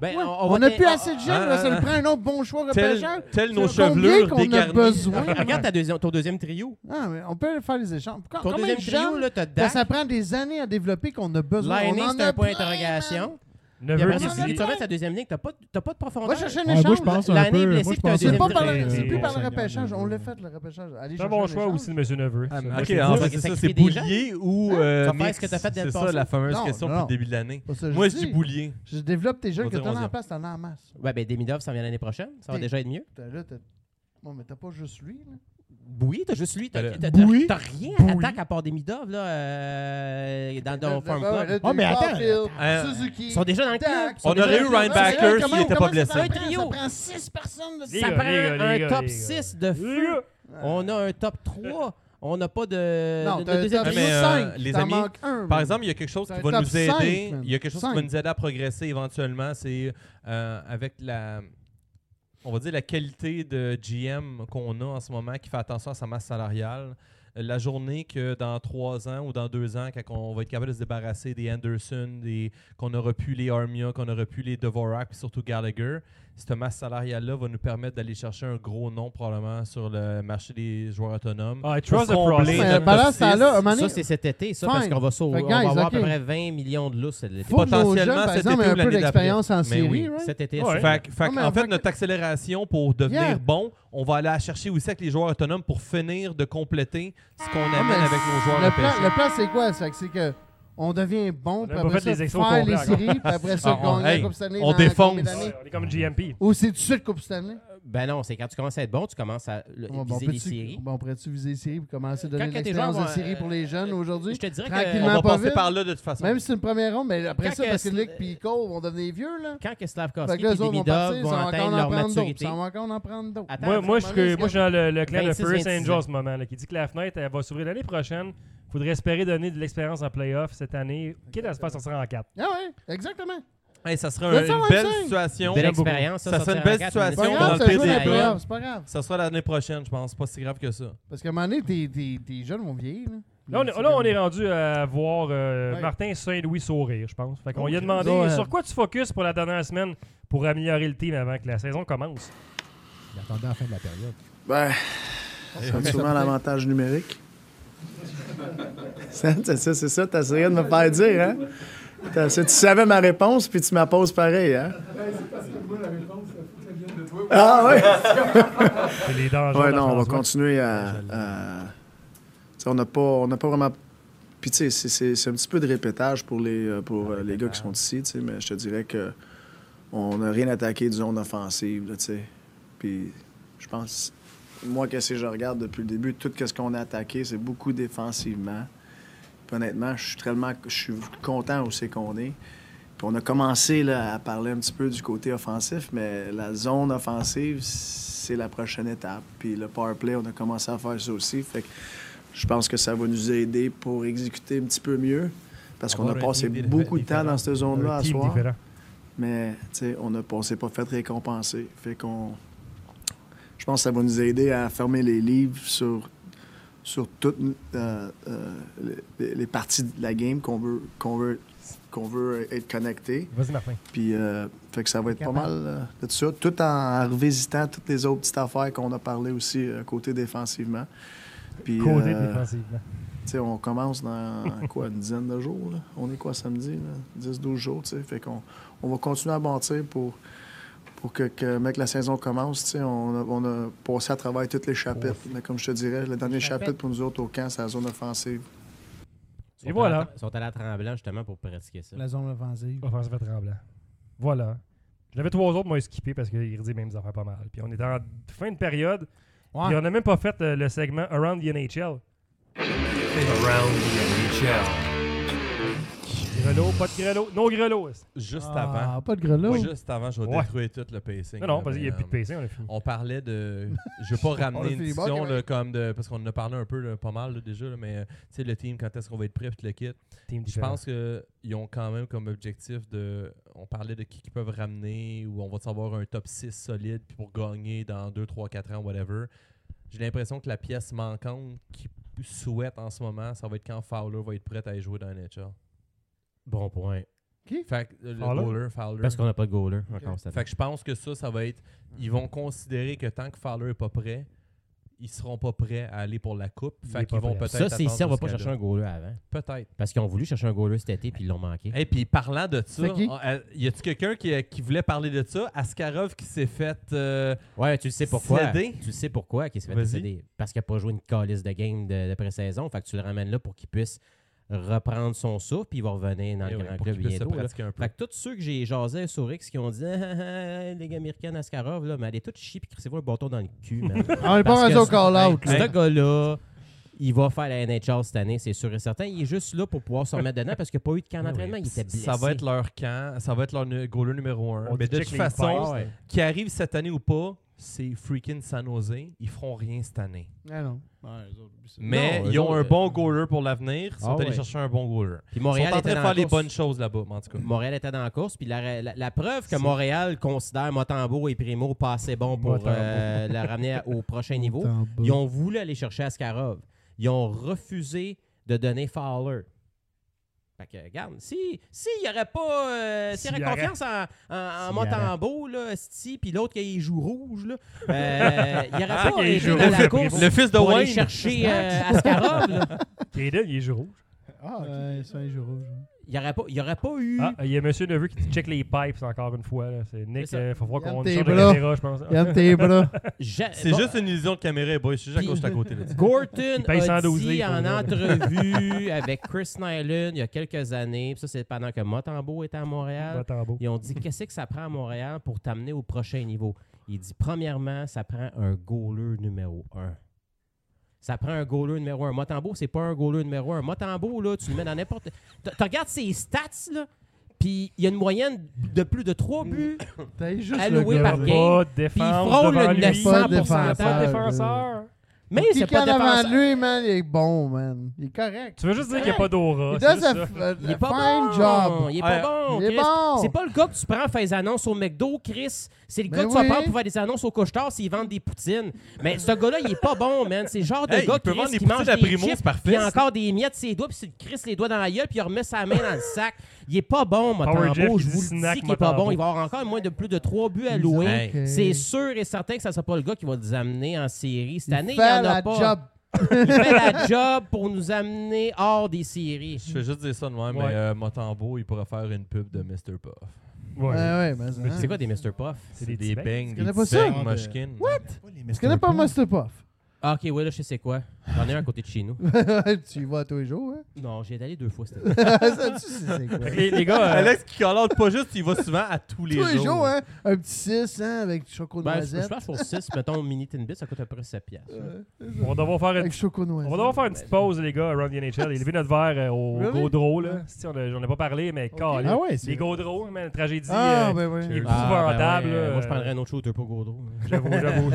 Ben, Ouais, on, on va n'a te- plus ah, assez de jeunes, ah, là, ça ah, nous prend un autre bon choix Tel, repêcheur. tel nos Combien chevelures qu'on a dégarnies. besoin? Ah, Regarde ta deuxième, ton deuxième trio. Ah, mais on peut faire les échanges. Com- Ton Combien deuxième de trio, gens là, t'as que Dak. ça prend des années à développer qu'on a besoin? L'année, On en c'est a un point plein, d'interrogation. man. Puis Neveu après qui ça, si dit- tu remets sa deuxième ligne, t'as pas, t'as pas de profondeur. Va chercher un Ouais, échange. moi, je pense un L'année peu. blessée, Moi, je puis t'as pense un C'est pas deuxième par, ligne. c'est c'est plus bon, par le Seigneur, repêchage. Neveu. On l'a fait, le repêchage. Allez C'est un chercher bon un choix échange. aussi de M. Neveu. Ah, Ça, mais moi, ok, je te en dis. fait, Ça c'est ça, crée c'est des gens? boulier ou Hein? euh, Ça fait mix? ce que t'as fait dès le C'est ça passé. la fameuse Non, question non, depuis non. le début de l'année. Pas ça, Moi, je dis. dis boulier. Je développe tes jeunes On que va dire t'en as en onzième. place, t'en as en masse. Ouais, ben Demidov, ça vient l'année prochaine. Ça va T'es- déjà être mieux. T'as- Là, t'as... Bon, mais t'as pas juste lui, là. Oui, t'as juste lui. T'as, Ben, t'as, t'as- oui. t'as rien Oui. à attaque à part Demidov, là, euh, dans ton farm Ouais, club. là, t'as Ah, mais eu attends, Caulfield, attends. Suzuki. Ils sont déjà dans le club. Dak. Ils sont On déjà aurait dans eu le Ryan club. Backer Comment s'il on était pas commence blessé. à faire Un trio. Ça prend six personnes. de- Les Ça gars, prend les gars, un les gars, top les gars. six de Les feu. gars. On a un top trois. On n'a pas de, Non, de, t'as de deuxième t'as Ouais, ligne. mais, euh, cinq. les T'en amis, manques un. Par man. exemple, il y a quelque chose C'est qui un va top nous cinq, aider. man. Il y a quelque chose qui Cinq. va nous aider à progresser éventuellement. C'est euh, avec la, on va dire la qualité de G M qu'on a en ce moment, qui fait attention à sa masse salariale. La journée que dans trois ans ou dans deux ans, quand on va être capable de se débarrasser des Anderson, des, qu'on aura pu les Armia, qu'on aura pu les Dvorak, puis surtout Gallagher, cette masse salariale-là va nous permettre d'aller chercher un gros nom probablement sur le marché des joueurs autonomes. Ah, I Pour trust the combler process. Mais notre pendant top ce temps-là, un six. moment donné, Ça, c'est cet été, ça, Fine. parce qu'on va, sauver, Fait on que, va guys, avoir ok. à peu près vingt millions de lousse cet été. faut que nos potentiellement jeunes, par cet exemple, été aient ou un peu l'année d'expérience en Mais série, oui. right? Cet été, Ouais. c'est- Fait, que- fait Non, mais en en fait, fait notre accélération pour devenir Yeah. bon, on va aller la chercher aussi avec les joueurs autonomes pour finir de compléter ce qu'on Ah, amène mais avec nos joueurs Le plan, repêchés. le plan, c'est quoi? C'est que, c'est que on devient bon, On puis a après pas ça, fait les exos faire complets les séries, puis après ça, Ah, on- gagner la hey, Coupe Stanley on dans défonce. combien d'années? Ouais, on est comme G M P. Ou c'est tout de suite Coupe Stanley? Ben non, c'est quand tu commences à être bon, tu commences à le- Bon, bon, viser les peux-tu- séries. bon, on pourrait-tu viser les séries et commencer à donner Quand de que tes l'expérience joueurs de vont, séries euh, pour les jeunes aujourd'hui? Je te dirais Tranquillement. On va pas passer vite. par là de toute façon. Même si c'est une première ronde, mais après Quand ça, que parce que c'est- Nick et Cole vont devenir vieux, là. que, quand que Fait Slavkovski que là, et eux autres vont Demidov partir, ils vont vont encore atteindre en leur prendre d'autres. maturité. Ils vont encore en prendre d'autres. Attends, Moi, moi, je, à un suis- moment moi, je suis dans le, le clan de vingt-six, First vingt-six Angel en ce moment, là, qui dit que la fenêtre elle va s'ouvrir l'année prochaine. Il faudrait espérer donner de l'expérience en playoff cette année, quitte à se faire sortir en quatre. Ah ouais, exactement. Hey, ça sera That's un- all une I'm belle saying. situation. Belle J'aime beaucoup. expérience. Ça sortir serait une en belle quatre, situation C'est pas mais dans grave, le ça pire joue des dans les cas. playoffs, c'est pas grave. Ça sera l'année prochaine, je pense. Pas si grave que ça. Parce qu'à un moment donné, tes, tes, tes jeunes vont vieillir. Là, Là, on est, là, on est rendu à voir euh, Ouais. Martin Saint-Louis sourire, je pense. Fait qu'on lui a Ok. demandé Go ahead. sur quoi tu focuses pour la dernière semaine pour améliorer le team avant que la saison commence. Il attendait la fin de la période. Ben, c'est sûrement l'avantage numérique. Ça, C'est ça, c'est ça, t'essayais de me faire dire, hein? T'as- Tu savais ma réponse, puis tu m'as poses pareil, hein? Ah oui? C'est les dangers. Ouais, de non, on va François. continuer à. à- tu sais, on n'a pas, on n'a pas vraiment. Puis, tu sais, c'est- c'est c'est un petit peu de répétage pour les, euh, pour euh, les gars qui sont ici, tu sais, mais je te dirais que on n'a rien attaqué de zone offensive, là, tu sais. Puis, je pense, moi, qu'est-ce que je regarde depuis le début, tout ce qu'on a attaqué, c'est beaucoup défensivement. Puis, honnêtement, je suis tellement, je suis content où c'est qu'on est. Puis, on a commencé là, à parler un petit peu du côté offensif, mais la zone offensive, c'est la prochaine étape. Puis le power play, on a commencé à faire ça aussi. Fait que je pense que ça va nous aider pour exécuter un petit peu mieux. Parce qu'on a Avoir un passé team beaucoup de différent. temps dans cette zone-là Un à team soir. différent. Mais tu sais, on a, on s'est pas fait récompenser. Fait qu'on. Je pense que ça va nous aider à fermer les livres sur, sur toutes euh, euh, les, les parties de la game qu'on veut, qu'on veut, qu'on veut être connecté. Vas-y, Martin. Puis, euh, fait que ça va être pas mal euh, de tout ça. Tout en revisitant toutes les autres petites affaires qu'on a parlé aussi euh, côté défensivement. Puis, Côté euh, défensivement. tu sais, on commence dans quoi, une dizaine de jours. Là? On est quoi samedi? dix douze jours. tu sais. Fait qu'on on va continuer à bâtir pour, pour que, que, mec, la saison commence. tu sais. On a, on a passé à travers tous les chapitres. Mais comme je te dirais, le dernier Chapitre. chapitre pour nous autres au camp, c'est la zone offensive. Ils sont Et voilà. allés à- Ils sont allés à Tremblant justement pour pratiquer ça. La zone offensive. Offensive à tremblant. Voilà. J'avais trois autres, moi, skippé parce qu'ils redisaient même des affaires pas mal. Puis on était en fin de période. Ouais. Puis on n'a même pas fait euh, le segment Around the N H L. Around the N H L. Grelot, pas de grelot. No grelot. Juste Ah, avant. pas de grelot. Juste avant, je vais Ouais. détruire tout le pacing. Non, non, là, parce qu'il n'y a mais, plus de euh, P C, on a fini. On parlait de. Je veux pas On a ramener une fini discussion bon, là, ouais. comme de. Parce qu'on en a parlé un peu, là, pas mal là, déjà, là, mais euh, tu sais, le team, quand est-ce qu'on va être prêt, puis le kit. Team Je différent. pense qu'ils ont quand même comme objectif de. On parlait de qui qu'ils peuvent ramener, ou on va savoir un top six solide puis pour gagner dans deux, trois, quatre ans, whatever. J'ai l'impression que la pièce manquante qu'ils souhaitent en ce moment, ça va être quand Fowler va être prêt à y jouer dans la N H L. Bon point. Fait que euh, le Fowler? goaler, Fowler. Parce qu'on n'a pas de goaler encore cette Fait que je pense que ça, ça va être. Ils vont considérer que tant que Fowler n'est pas prêt, ils seront pas prêts à aller pour la coupe. Il est Fait qu'ils pas vont prêt. peut-être Ça, c'est attendre si on va pas jusqu'à chercher là. un goaler avant. Peut-être. Parce qu'ils ont voulu chercher un goaler cet été puis ils l'ont manqué. Et puis parlant de ça, C'est qui? on- euh, y a-tu quelqu'un qui, euh, qui voulait parler de ça? Askarov qui s'est fait... euh, Ouais, tu le sais pourquoi. Cédé? Tu le sais pourquoi qu'il s'est fait Vas-y. décéder. Parce qu'il n'a pas joué une calice de game de, de pré-saison. Fait que tu le ramènes là pour qu'il puisse reprendre son souffle puis il va revenir dans eh le oui, grand pour club qu'il puisse se bientôt. là. pratiquer un peu. Fait que tous ceux que j'ai jasé sur X qui ont dit ah, ah, ah, Ligue américaine Askarov, là, mais allez tous chier puis crissez-vous un bâton dans le cul, man. On est pas Parce rendu que au ce- call-out. Ce là. gars-là, il va faire la N H L cette année, c'est sûr et certain. Il est juste là pour pouvoir se remettre dedans parce qu'il n'a pas eu de camp d'entraînement. Il était blessé. Ça va être leur camp, ça va être leur nu- goaler numéro un. On Mais de check toute les façon, pipes. Ah ouais. qu'il arrive cette année ou pas, c'est freaking San Jose. Ils feront rien cette année. Ah non. Mais Non, ils eux ont un autres, bon euh, goaler pour l'avenir. Ils sont Ah allés ouais. chercher un bon goaler. Puis Ils Montréal sont en était train de dans faire la les course. bonnes choses là-bas, en tout cas. Montréal était dans la course, puis la, la- la preuve que Montréal considère Motambo et Primo pas assez bon pour Motambo. euh, le ramener à- au prochain niveau, ils ont voulu aller chercher Askarov. Ils ont refusé de donner Fowler. Fait que, regarde, si s'il n'y aurait pas... Euh, s'il y S'il aurait y aurait- confiance en, en, en S'il y Motambo, là, sti, puis l'autre qui joue rouge, là, euh, il n'y aurait Ah, pas qu'il été joue dans rouge, la le course Primo. Le fils de pour aller Wayne. chercher euh, Askarov. là. Kaden, il est jeu rouge. Ah, ok. Ouais, c'est un jour rouge. Il n'y aurait, pas- il y aurait pas eu... Ah, il y a Monsieur Neveu qui check les pipes encore une fois. là. C'est Nick, C'est ça. il faut voir Il aime qu'on tes change de bras. caméra, je pense. Il aime tes bras. Ja- C'est bon, juste une illusion de caméra, boy. Je suis juste à cause à côté. Là. Gorton paye a cent douze dit livres en pour vrai. entrevue avec Chris Nyland il y a quelques années, puis ça c'est pendant que Motambo était à Montréal, Motambo. ils ont dit qu'est-ce que ça prend à Montréal pour t'amener au prochain niveau. Il dit premièrement, ça prend un goaler numéro un. Ça prend un goaler numéro un. Motambo, c'est pas un goaler numéro un. Motambo, là, tu le mets dans n'importe... Tu tu regardes ses stats, là, puis il y a une moyenne de plus de trois buts. T'as juste Alloué le par gars. game. Pas de Puis il défense frôle devant le lui. neuf cents Pas de pour cent. Pas de défenseur. défenseur. Mais Qui c'est qu'il y pas en a défenseur. devant lui, man, il est bon, man. Il est correct. Tu veux juste dire qu'il n'y a pas d'aura. Il c'est does juste a, ça. a- Il est a pas fine bon. job. Il est pas Ouais, bon. il est Chris. bon. C'est pas le gars que tu prends faire des annonces au McDo, Chris. C'est le Ben gars que tu vas oui. prendre pour faire des annonces au couche-tard s'ils vendent des poutines. Mais ce gars-là, il est pas bon, man. C'est le genre de Hey, gars il peut Chris, vendre des qui mange poutines à des Primo, chips, c'est parfait, puis il a ça. encore des miettes ses doigts, puis il crisse les doigts dans la gueule, puis il remet sa main dans le sac. Il est pas bon, Motambo. Jeff, Je il vous dit le snack dis qu'il est pas Motambo. bon. Il va avoir encore moins de plus de trois buts à louer. Hey. C'est sûr et certain que ça sera pas le gars qui va nous amener en série. Cette année, il y fait en a la pas. job. Il fait la job pour nous amener hors des séries. Je fais juste dire ça de même, Ouais. mais euh, Motambo, il pourrait faire une pub de mister Puff. Ouais. Ouais, ouais, mais ça, C'est quoi des mister Puff? C'est C'est des des petits bangs, connais des pas petits ça? bangs Moshkin. Tu connais pas Master Puff? Ah, ok, ouais, là, je sais c'est quoi. J'en ai un à côté de chez nous. Tu y vas tous les jours, hein? Non, j'ai allé deux fois. C'était... Ça, tu sais c'est quoi? Fait que les, les gars, euh, Alex qui call-out pas juste, il va souvent à tous les Tous les jours. jours, hein? Un petit six, hein? Avec choco Ben, je, je noisette. pense pour six, mettons, mini Tinbit, ça coûte à peu près sept piastres. Euh, on va devoir faire une Avec choco On noisette. va devoir faire une petite pause, les gars, around the N H L. Il a levé notre verre euh, au Really? Gaudreau, là. Si, on a- j'en ai pas parlé, mais calé. Ah ouais, c'est Les Gaudreaux, mais une tragédie Ah, euh, ben oui. qui est Ah, épouvantable. ben ouais, là. moi, je prendrais un autre shooter pour Gaudreau. J'avoue, j'avoue.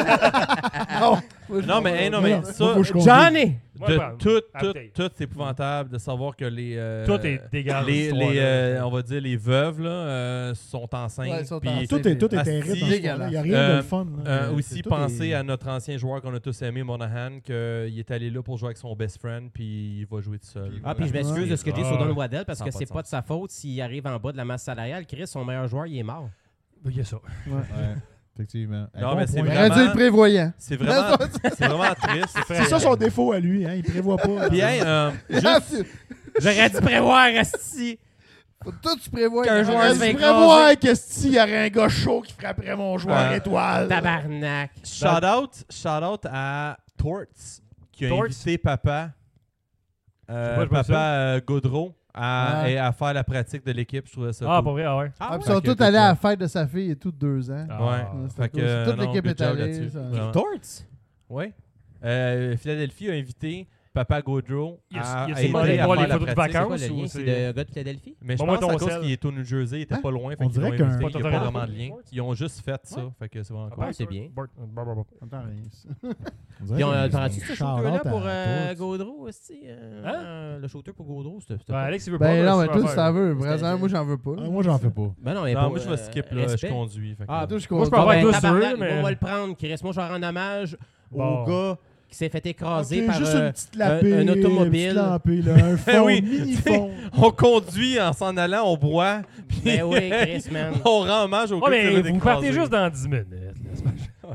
Non, mais, hey, non, mais Non, ça, moi, faut que je Johnny! Moi, de ben, tout, tout, update. tout, c'est épouvantable de savoir que les... euh, Tout est dégueulasse. Les, cette les, histoire-là. euh, on va dire, les veuves, là, euh, sont enceintes. Ouais, sont puis, enceintes. Tout est, tout est Asti, terrible. dans ce dégueulasse. sport-là. Il n'y a rien de Euh, le fun. là. Euh, C'est- aussi, tout penser est- à notre ancien joueur qu'on a tous aimé, Monahan, qu'il est allé là pour jouer avec son best friend, puis il va jouer tout seul. Ah, puis je m'excuse de ce que j'ai Ah, sur Don ouais. Waddell parce Ça que a pas c'est de pas de sa faute s'il arrive en bas de la masse salariale. Chris, son meilleur joueur, il est mort. Il y a ça. Ouais, effectivement. Un Non, bon mais c'est point. Il aurait dû être prévoyant. C'est vraiment, c'est vraiment triste. C'est ça son défaut à lui, hein. Il prévoit pas. Puis, hey, euh, Juste... J'aurais dû prévoir, Asti! Faut tout tu prévois. Qu'un joueur Je se fait prévois que si il y aurait un gars chaud qui frapperait mon joueur Ouais. étoile. Tabarnak! shout out, shout out à Torts qui a Torts? invité papa, euh, Je sais pas, je vois papa euh, Gaudreau à, Ouais. et à faire la pratique de l'équipe. Je trouvais ça Ah, cool. pour vrai, ah ouais. Ah, Ah, ouais? puis ils sont Fait que tous allés à la tout ça. fête de sa fille et tout de deux ans. Ah. Ouais. Ouais, c'était Fait cool. que, Toute non, l'équipe good est job allée. là-dessus. ça. Vraiment. Torts? Oui. Euh, Philadelphie a invité Papa Gaudreau Il a- à, il a à ses aider modèles à pour faire les la photos de pratique. C'est quoi vacances le lien? ou C'est c'est- le gars de Philadelphie? Mais je Bon, moi, pense à ton cause sel. qu'il est au New Jersey, il était Hein? pas loin, fait On qu'ils dirait l'ont qu'un- invité, il n'y a Pas pas totalement. vraiment de lien. Ils ont juste fait ça, fait que c'est vraiment cool. Ouais, c'est bien. Bart- bah, bah, bah. Attends, rien. Puis On dirait on qu'il y a a entendu un ce shout-out shooter-là à pour euh, Torts. Gaudreau, Asti? euh, Hein? euh, Le shooter pour Gaudreau, c'était... c'était Ben, pas- Alex, il veut pas. Ben non, mais je toi, peux si faire. t'en veux. C'était- Présent, moi, j'en veux pas. Ah, moi, j'en fais pas. Ben non, mais Non, pour, moi je vais euh, skip, là, je respect. conduis. fait que- Ah, Toi, je Moi, je peux comprends. avoir Ben, deux tabarnak, sur eux, mais- on va le prendre, Chris. Moi, je vais rendre hommage Bon. au gars qui s'est fait écraser Ok, par juste euh, une petite lapée, un- un automobile. une petite lampée, là, un fond, Oui, mini-fond. On conduit en s'en allant, on boit, puis Ben oui, Chris, man. on rend hommage au Ouais, gars qui s'est mais fait vous partez écraser. juste dans dix minutes. là, c'est pas-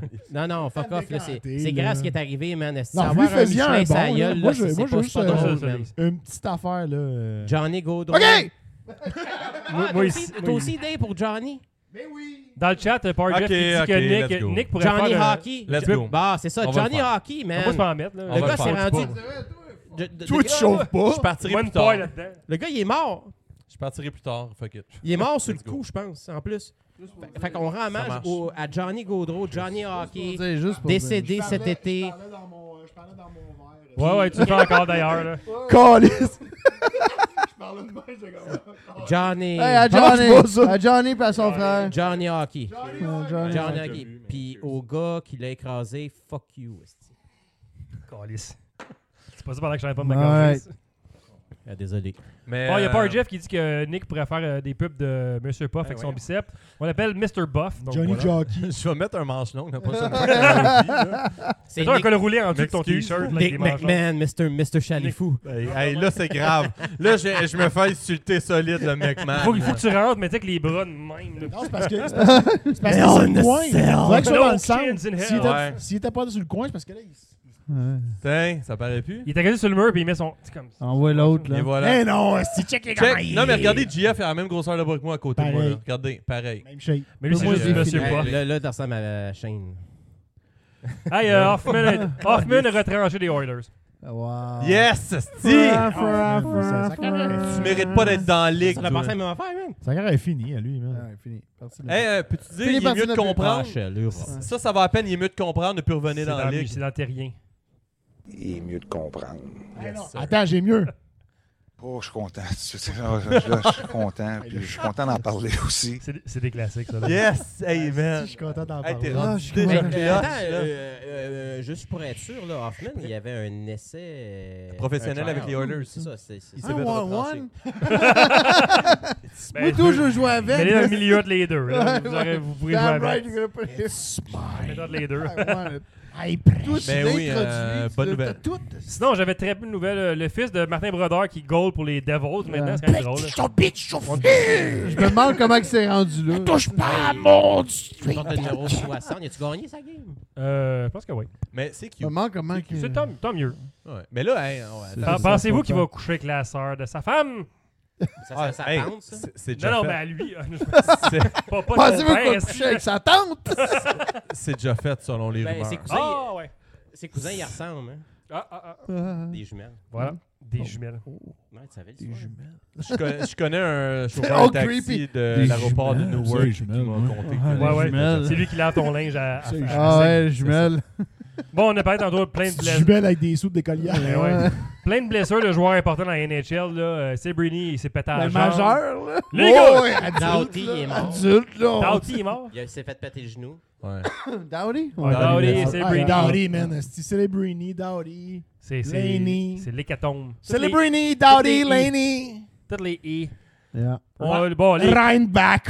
Non, non, fuck off. là, C'est décanté, c'est là. grave ce qui est arrivé, man. Si Non, avoir lui faisait Michelin un sur la bon, là. gueule, Moi, là, je- c'est- moi, c'est je pas- veux c'est pas juste un- drôle, man. Une petite affaire, là. euh, Johnny Gaudreau. OK! Moi, Toi moi, aussi, ici- toi moi, aussi, Dave, pour Johnny. Dans le chat, Paul Ok, Jeff qui dit ok, que let's Nick, go. Nick pourrait Johnny faire... Hockey. Let's Jo- go. Bah, c'est ça, On va Johnny le faire. Hockey, On man. va se pas en mettre, là. On Le va gars le s'est faire, rendu... tu de- de- Toi, le tu gars, chauffes là, pas. Je partirai One plus point tard. là-dedans. Le gars, il est mort. Je partirai plus tard. Fuck it. Il est mort sur le Let's go. coup, je pense, en plus. Fait, fait qu'on rend Ça hommage marche. au- à Johnny Gaudreau, Johnny Hockey, C'est juste pour décédé Je cet parlais- été. Je parlais dans mon, je parlais dans mon verre. Ouais, ouais, tu le fais encore d'ailleurs, là. Calice! Je parlais de moi, j'étais comme... Johnny... Hey, à Mange Johnny, pas ça. à Johnny et à son frère. Johnny Hockey. Ouais, Johnny. Johnny Hockey. Puis au gars qui l'a écrasé, fuck you. esti. Calice. C'est pas ça pendant que je savais pas de ma Alright. gorge. Ah, désolé. Mais. Bon, il y a euh, Paul Jeff qui dit que Nick pourrait faire euh, des pubs de Monsieur Puff avec son voyons. bicep. On l'appelle mister Buff. donc Johnny voilà. Jockey. Je vais mettre un manche long, là, pas ça. là. C'est toi un Nick- col roulé en dessous de ton M'excuse. t-shirt. là, avec Nick des manches longues. McMahon, mister mister Chalifou. Hey, hey, là, c'est grave. Là, je, je me fais insulter solide, le mec, man. Il faut, il faut que tu rentres, mais tu sais que les bras de même. là. Non, c'est parce que c'est parce que c'est parce que Hell c'est in le a coin. cell. Faudrait que ce soit No dans le centre. chins in S'il hell. était, Ouais. s'il était pas sur le coin, c'est parce que là, il... Tiens, ça paraît plus. Il est accroché sur le mur puis il met son. C'est comme ça. Envoie l'autre, Et là. voilà. Eh non, si check les Check. comment Non, mais il est. regardez, G F a la même grosseur de bras que moi à côté de moi. Pareil. Là. Regardez, pareil. Même shape. Mais lui, c'est Moi, juste j'ai Monsieur fini. Buff. Hey, là, là, tu ressembles à la chaîne. Hey, euh, Hoffman, Hoffman a retranché des Oilers. Wow. Yes, Sti! Ça- ça carrière- Tu mérites pas d'être dans la ligue. Ça l'a toi. passé la même affaire, man. Sa carrière est finie, à lui, man. Ouais, fini. Parti de- Hey, euh, peux-tu dire, Fini il est parti mieux de notre- comprendre? Ah, chaleur. Ça, ça va à peine, il est mieux de comprendre, de plus revenir C'est dans la dans, ligue. c'est dans terrien. Il est mieux de comprendre. Eh non, attends, j'ai mieux. Oh, je suis content. Je, je- je- je suis content. Puis je suis content d'en parler aussi. C'est c'est des classiques, ça. Là. Yes! Hey, Je man! suis content d'en Hey, parler. t'es Ah, rendu je suis déjà content. clutch, Attends, là. euh, euh, juste pour être sûr, là, Hoffman, il y avait un essai... euh, Professionnel un avec les tryout. Oilers. C'est ça, c'est... c'est- Il c'est- s'est fait Un retrancher. one-one. Ben, Moi, tout, je joue avec. Mais là, là. au milieu de les deux. Là, vous, aurez- vous pourrez jouer Damn avec. right, you're gonna put it. Mais dans les deux. I want it. Hey, Tout, tu Ben l'as oui, introduit, euh, tu bonne l'as- nouvelle. t'as tout. Sinon, j'avais très peu de nouvelles. Euh, Le fils de Martin Brodeur qui goal pour les Devils maintenant, c'est quand même drôle. là. Je me demande comment il s'est rendu là. touche pas à mon Porte le numéro soixante. Y a-tu gagné sa game? Euh, je pense que oui. Mais c'est Je me cute. demande comment qu'il... C'est tant, tant mieux. Ouais. Mais là, hey, ouais, C'est- attends. Pen- Pensez-vous ça, qu'il pas va coucher avec la sœur de sa femme? Ça, Ah, ça, ça hey, tente, ça? c'est- c'est Non, déjà non, fait. mais à lui. C'est- pas, pas de Pensez-vous son qu'il père, va esti, coucher avec sa tante? C'est déjà fait selon les Ben, rumeurs. ses cousins, Ah, ouais. ses cousins, ils ressemblent, hein? Ah, ah, ah. Des jumelles. Voilà. Des jumelles. Ouais, tu savais le Des soir. jumelles. Je connais, je connais un chauffeur Oh, de taxi creepy. de Des l'aéroport de jumelles. Newark C'est qui jumelles, m'a ouais. conté. Ah, que- Ouais, les ouais. jumelles. C'est lui qui lave ton linge à, à, C'est à- Ah à- ouais, jumelles. Bon, on a parlé tantôt de plein de Petite blessures. jumelle avec des sous d'écolière. Ben ouais. Plein de blessures de joueurs importants dans la N H L. Là. Euh, Sebrini, il s'est pété à la Le jambe. majeur, là. Les gars! Ouais, adulte, Doughty, il est là. mort. Adulte, là. Doughty il est mort. Il s'est fait péter le genou. Ouais. Dowdy? Ouais, Doughty, Ouais, Sebrini. Doughty, man. C'est Celebrini, Doughty. C'est c'est- Laney. c'est l'hécatombe. Toutes les- Celebrini, toutes Doughty, les- Laney. Toutes les I. Yeah. On- Bon, les. Reinbach.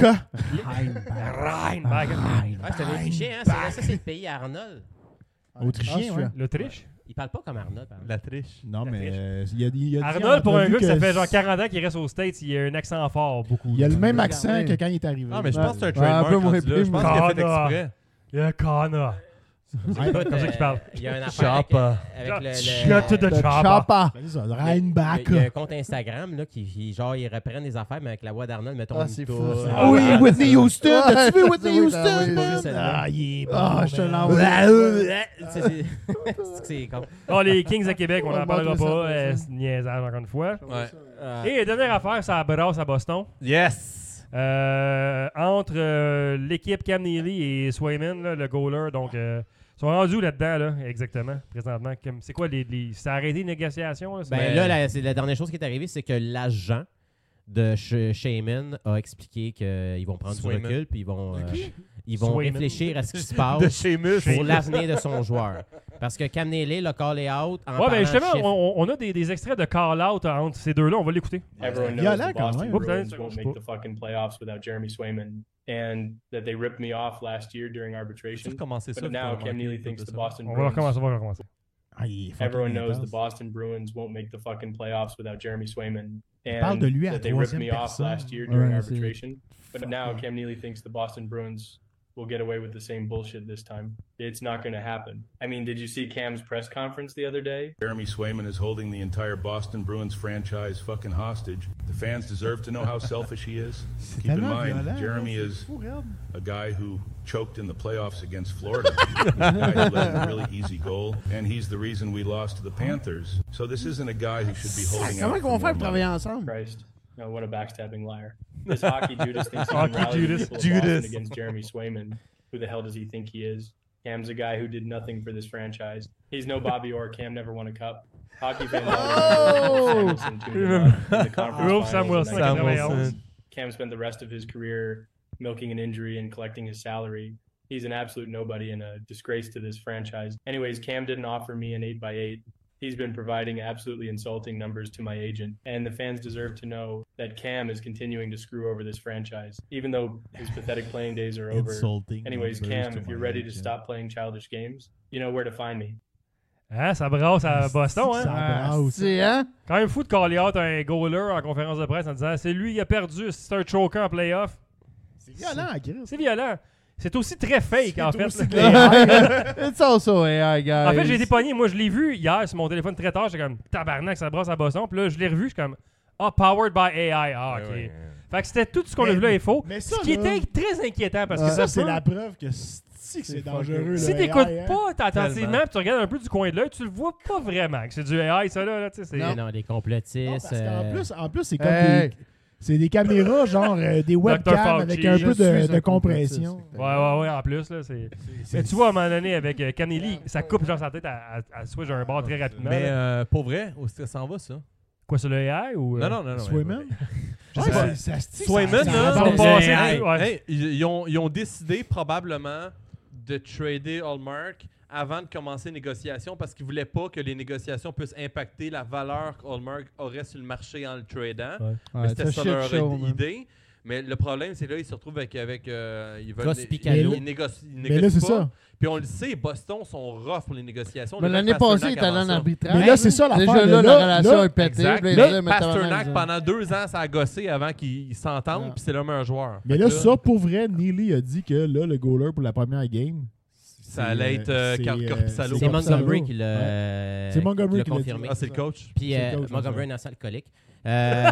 Reinbach. Ouais, c'est un Autrichien, hein? C'est- Ça, c'est le pays à Arnold. Autrichien, ouais. L'Autriche. Il parle pas comme Arnold, par exemple. La triche. Non, La mais triche. euh, il y a, il y a dit en Arnold, pour un entrevue gars que ça que fait genre quarante ans qu'il reste aux States, il a un accent fort, beaucoup. Il a le même Ouais. accent que quand il est arrivé. Ah, mais je pense que c'est un Ouais, trademark. un peu moins rendu là. Je pris, pense mais- qu'il a fait Connard. exprès. Il y a Connor. Ouais, Écoute, comme ça qu'il parle. euh, Il y a un affaire avec, Chopper. avec le... le- Shut to the Le chopper. Chopper. c'est ça, Il y a- Reinbach. Il y a un compte Instagram là, qui, qui, genre, ils reprennent des affaires, mais avec la voix d'Arnold, mettons Ah, une c'est toune. fou, ça. Ah oui, Ah, Whitney ça- Houston. Ouais, T'as-tu vu c'est Whitney vrai, Houston, ah oui, man? j'ai vu celle-là. Ah, il est bon. Ah, je te man. l'envoie. C'est- c'est- c'est- C'est con. Bon, les Kings de Québec, on On n'en va parlera montrer ça, pas. après euh, ça. C'est niaisage, encore une fois. Ouais. Euh, Et dernière affaire, ça brasse à Boston. Yes! Euh, entre euh, l'équipe Cam Neely et Swayman, là, le goaler, donc euh, ils sont rendus là-dedans, là, exactement, présentement. Comme- C'est quoi, les, les, ça a arrêté les négociations? Là, c'est- Ben là, la, c'est la dernière chose qui est arrivée, c'est que l'agent de Sh- Shaman a expliqué qu'ils vont prendre Swayman. du recul puis ils vont, euh, ils vont Swayman. réfléchir à ce qui se De passe Sheamus. pour l'avenir de son joueur. Parce que Cam Neely l'a callé out en Ouais, parlant ben justement, chiffres. on, on a des, des extraits de call-out entre ces deux-là. On va l'écouter. Everyone Il y a knows l'air the quand Boston même. Oups, Bruins attends, won't je make sais the fucking playoffs without Jeremy Swayman, and that they ripped me off last year during arbitration. Peux-tu commencer ça? But now pour Cam remarquer Neely une thinks couple the de Boston On va Bruins. recommencer, on va recommencer. Ah, il est fucking Everyone knows intense. the Boston Bruins won't make the fucking playoffs without Jeremy Swayman, and parle de lui à that la they ripped troisième me off personne. last year during Ouais, c'est- arbitration. But now Cam Neely thinks the Boston Bruins we'll get away with the same bullshit this time. It's not going to happen. I mean, did you see Cam's press conference the other day? Jeremy Swayman is holding the entire Boston Bruins franchise fucking hostage. The fans deserve to know how selfish he is. Keep in mind, Jeremy is a guy who choked in the playoffs against Florida. He's a guy who let in a really easy goal, and he's the reason we lost to the Panthers. So this isn't a guy who should be holding out for more money. Christ. No, what a backstabbing liar. This hockey Judas thinks he can Hockey rally Judas. people of Judas. Boston against Jeremy Swayman. Who the hell does he think he is? Cam's a guy who did nothing for this franchise. He's no Bobby Orr. Cam never won a cup. Hockey fans Oh! always remember Samuelson tuning him up in the conference Wolf finals Samuelson, in nineteen Samuelson. ninety-six. Cam spent the rest of his career milking an injury and collecting his salary. He's an absolute nobody and a disgrace to this franchise. Anyways, Cam didn't offer me an eight by eight. He's been providing absolutely insulting numbers to my agent, and the fans deserve to know that Cam is continuing to screw over this franchise, even though his pathetic playing days are over. Insulting Anyways, numbers Cam, to if you're my ready to agent. stop playing childish games, you know where to find me. Hein, ça brasse à Boston, hein? Ça brasse. C'est, hein? Quand même fou de caller out un goaler en conférence de presse en disant c'est lui qui a perdu, c'est un choker en playoff. C'est violent, Chris. C'est violent. C'est aussi très fake, en fait. aussi de là. It's also A I, guys. En fait, j'ai été pogné. Moi, je l'ai vu hier sur mon téléphone très tard. J'étais comme tabarnak, ça brasse à Boston. Puis là, je l'ai revu. Je suis comme ah, powered by A I. Ah, ok. Ouais, ouais. Fait que c'était tout ce qu'on a Mais- vu là, info. mais ça, Ce qui là- était très inquiétant parce Ouais. que ça, ça, c'est peut- la preuve que c'est que c'est dangereux. Si le t'écoutes A I, hein. pas attentivement Tellement. puis tu regardes un peu du coin de l'œil, tu le vois pas vraiment que c'est du A I, ça là. là tu sais, c'est- Non, non, les complotistes. Non, parce qu'en euh, plus, en plus c'est comme Hey. des, c'est des caméras, genre euh, des webcams Fauci. avec un Je peu suis de, un de compression. complotiste. Ouais, ouais, ouais, en plus, là, c'est... Mais tu vois, à un moment donné, avec euh, Canelli, ça coupe genre sa tête à, à, à switch un bord très rapidement. Mais là. euh, pour vrai, où est-ce que ça s'en va, ça? Quoi, sur le A I ou... euh, Non, non, non. non Swayman? ouais, Je Ouais, sais pas, c'est- ça se dit que Swayman, ça- là, ça on avance. passe- Hey, ouais. hey, ils, ils ont, ils ont décidé probablement de trader Hallmark avant de commencer les négociations parce qu'ils voulaient pas que les négociations puissent impacter la valeur qu'Hallmark aurait sur le marché en le tradant. Ouais. Mais Ouais, c'était c'est ça un shit leur show, man. idée. Mais le problème, c'est là, ils se retrouvent avec. avec euh, ils veulent. Cospicalo. Ils, ils négocient, ils Mais là, négocient c'est pas. ça. Puis on le sait, Boston sont rough pour les négociations. Mais Le l'année mec Pasternak passée, il était allé avant en ça. arbitrage. Mais là, c'est ça l'affaire. Déjà là, là, la relation là, est pétée. Exact. puis Là, il disait, mais Pasternak, tabarnak, pendant deux ans, ça a gossé avant qu'ils s'entendent, Ouais. puis c'est le meilleur joueur. Mais Fait là, que ça, pour vrai, Neely a dit que là, le goaler pour la première game, ça allait être euh, c'est, Car- euh, Corpissalo. C'est Corpissalo. Montgomery qui l'a Ouais. euh, C'est Montgomery qui l'a qui l'a dit. confirmé. Ah, c'est le coach. Puis C'est le euh, coach, Montgomery ouais. est dans le alcoolique. Euh,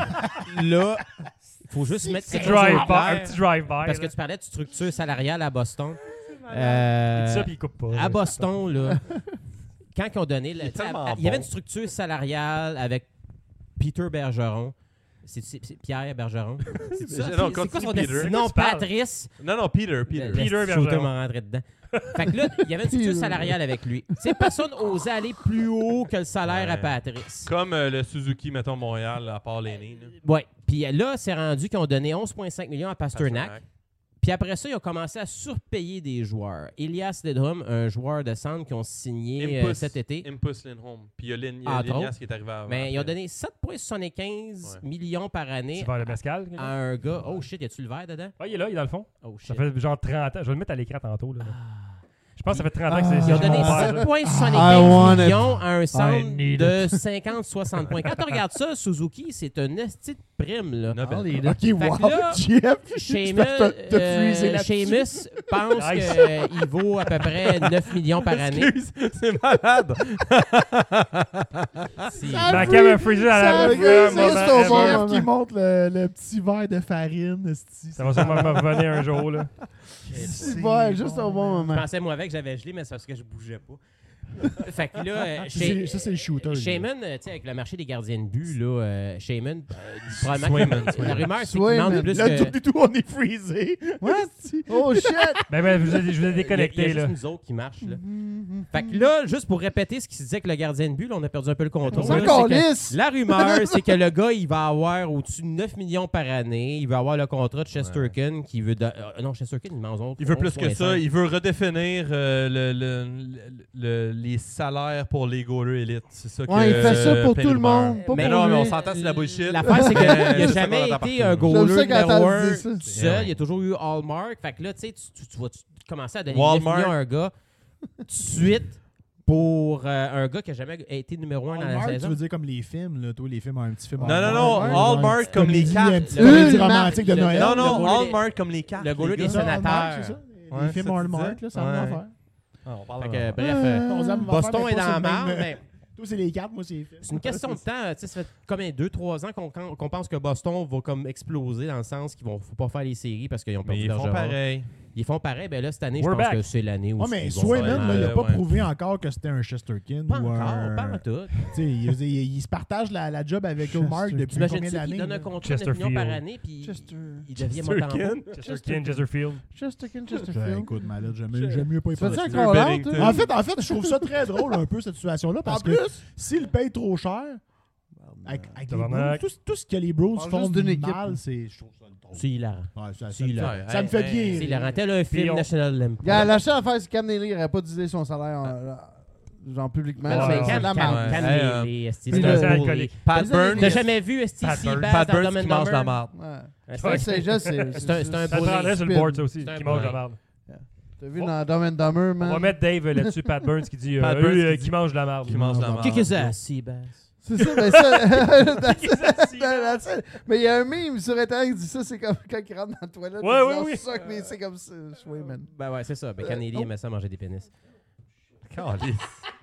là, faut juste mettre Petit quelque chose au drive-by, clair, un petit drive-by. parce que là. tu parlais de structure salariale à Boston. Il Euh, dit ça, puis il coupe pas. à Boston, là, quand ils ont donné... le- Il est tu sais, tellement il y avait bon. une structure salariale avec Peter Bergeron. C'est, c'est- c'est Pierre Bergeron. C'est ça? Non, C'est- c'est quoi continue, son Peter. destin? De Non, quoi tu parles? Patrice. Non, non, Peter. Peter. Le- Peter le Bergeron. shooter m'a rentré dedans. Fait que là, il y avait une structure salariale avec lui. Tu sais, personne n'osait aller plus haut que le salaire à Ouais. Patrice. Comme euh, le Suzuki, mettons, Montréal, à part l'aîné. là. Ouais. Puis là, c'est rendu qu'ils ont donné onze virgule cinq millions à Pasternak. Pasternak. Puis après ça, ils ont commencé à surpayer des joueurs. Elias Lidholm, un joueur de centre qui ont signé euh, Impulse- cet été. Impulse Lindholm. Puis il y a Lin- il y a Entre Linias autres. qui est arrivé avant. Mais ils ont après. donné sept virgule soixante-quinze Ouais. millions par année C'est vers le Pascal. à un gars. Oh shit, y a-tu le verre dedans? Ah, il est là, il est dans le fond. Oh Ça shit. fait genre trente ans. Je vais le mettre à l'écran tantôt. Là. Je pense que ça fait trente ans que Ah. c'est Ils c'est ont donné mon père, sept là. virgule I soixante-quinze want it. millions à un I centre need de cinquante à soixante points. Quand tu regardes ça, Suzuki, c'est un esti de prime. Là. Nobel. Ok, wow, que là, Jeff, Seamus, t'as- t'as freezé euh, là-dessus. Seamus pense Nice. qu'il vaut à peu près neuf millions par année. Excuse, c'est malade. Si. Ça Ma freeze- cam a freezé à ça la freeze même juste moment, au ever. bon Jeff moment. qui monte le, le petit verre de farine. esti. Ça va sûrement me revenir un jour. Là. C'est Ouais, juste au bon Je moment. pensais, moi, avec, j'avais gelé, mais c'est parce que je bougeais pas. Fait que là, euh, C'est- Shea- Ça, c'est le shooter. lui. Shaman, euh, tu sais, avec le marché des gardiens de but, là, euh, Shaman, euh, probablement Swayman, que- Swayman. la rumeur, c'est qu'il Swayman. demande plus Là, que... tout, tout, on est freezé. What? Oh shit! Ben, ben, je vous ai, je vous ai Il y a- déconnecté. il y a là. juste nous autres qui marchent, là. Fait que là, juste pour répéter ce qu'il se disait que le gardien de but, là, on a perdu un peu le contrôle. C'est là, encore c'est que lisse! La rumeur, c'est que le gars, il va avoir au-dessus de neuf millions par année. Il va avoir le contrat de Chesterkin qui veut... de- euh, non, Chesterkin, il mange autre. Il veut plus que ça. onze virgule cinq. Il veut redéfinir euh, le, le- le- le- les salaires pour les goalers élites. C'est ça que Ouais, il fait ça pour fait tout le rumeur. monde, pas Mais Mais pour non, mais on lui. s'entend, c'est la bullshit. L'affaire, c'est qu'il n'a C'est ça jamais qu'on entend été partout. un goaler J'aime ça quand numéro elle un dit ça. tout seul. Ouais. Il y a toujours eu Hallmark. Fait que là, tu sais, tu, tu, tu vas tu commencer à donner Walmart. neuf millions à un gars tout de suite pour euh, un gars qui n'a jamais été numéro un dans la Hallmark, tu saison. veux dire comme les films, là, toi, les films, un petit film. Non, non, non, Hallmark, Hallmark ouais, comme les comédie, cartes. un petit Le- comédie Une romantique de marque, Noël. Non, Le non, goaler des- Hallmark comme les cartes. Le goaler les des gars. Ça, Hallmark, sénateurs. c'est ça? Ouais, les films ça, tu Hallmark, disais? là, ça va Ouais. faire. Ah, on parle Fait de que, Hallmark. bref, Euh, euh, on aime Boston faire, mais est pas dans la sur le marde, même- mais Toi, c'est les cartes, moi, c'est les films. c'est une question de temps. Tu sais, ça fait combien, deux, trois ans qu'on, qu'on pense que Boston va comme exploser dans le sens qu'ils vont faut pas faire les séries parce qu'ils ont Mais perdu ils leur font Gérard. pareil. Ils font pareil. Ben là, cette année, We're je pense back. que c'est l'année où Ouais, mais ils vont Swayman, vraiment- là, il a euh, pas ouais. prouvé encore que c'était un Chesterkin. Pas ou encore, un... pas en tout. Tu sais, il, il- il se partage la, la job avec Hallmark Chesterkin. depuis combien T'imagines-tu d'années? qu'il donne un là? contrat de neuf millions par Chesterfield. année puis Chester... il devient Chesterkin. Montembeau? Chesterkin, Chesterfield. Chesterkin, Ben, Chesterfield. écoute, malade, j'aime j'aime mieux pas y Tu fais-tu penser. un call-out, Bennington. toi? En fait, en fait, je trouve ça très drôle un peu cette situation-là parce En que plus? s'ils payent trop cher, avec, avec les Tabarnak. Bruins, tout, tout ce que les Bruins Parle font juste d'une équipe, mal, là. c'est je trouve ça drôle. C'est hilarant. Ouais, ça, ça C'est me hilarant. fait, ça me fait Hey, bien. hey, C'est rire. hilarant. Tel un film on- National Lampoon. Gars, la seule affaire, c'est Cam Neely, il n'aurait pas d'utiliser son salaire en, genre publiquement. Ouais, Non, c'est mais ouais, c'est Cam, de la Cam, merde. Cam, Ouais, les- euh, les esti, puis c'est le- un alcoolique. bully. Pat T'as Burns. T'as jamais vu Esti Pat Seabass Burns. Pat dans Burns Dumb qui and mange de la Dumber? marde. Ouais. C'est Ça, c'est juste. C'est un- c'est un Ça te bully. prendrait sur le stupide. board, ça aussi, C'est un qui mange de la bully. merde. T'as vu dans Dumb and Dumber, On man? va mettre Dave euh, là-dessus, Pat Burns, qui dit euh, Pat eux, Burns qui euh, dit- qui mange de la merde. Qui mange de la marde. Qu'est-ce que c'est, Seabass? C'est ça, mais ça. that's it, Qu'est-ce que that's it. Mais il y a un meme sur Internet qui dit ça, c'est comme quand il rentre dans la toilette. Ouais, il ouais, dit, oui. Oh, suck, mais c'est comme ça. Swayman. Ben ouais, c'est ça. Ben Kennedy aimait ça manger des pénis. Calisse.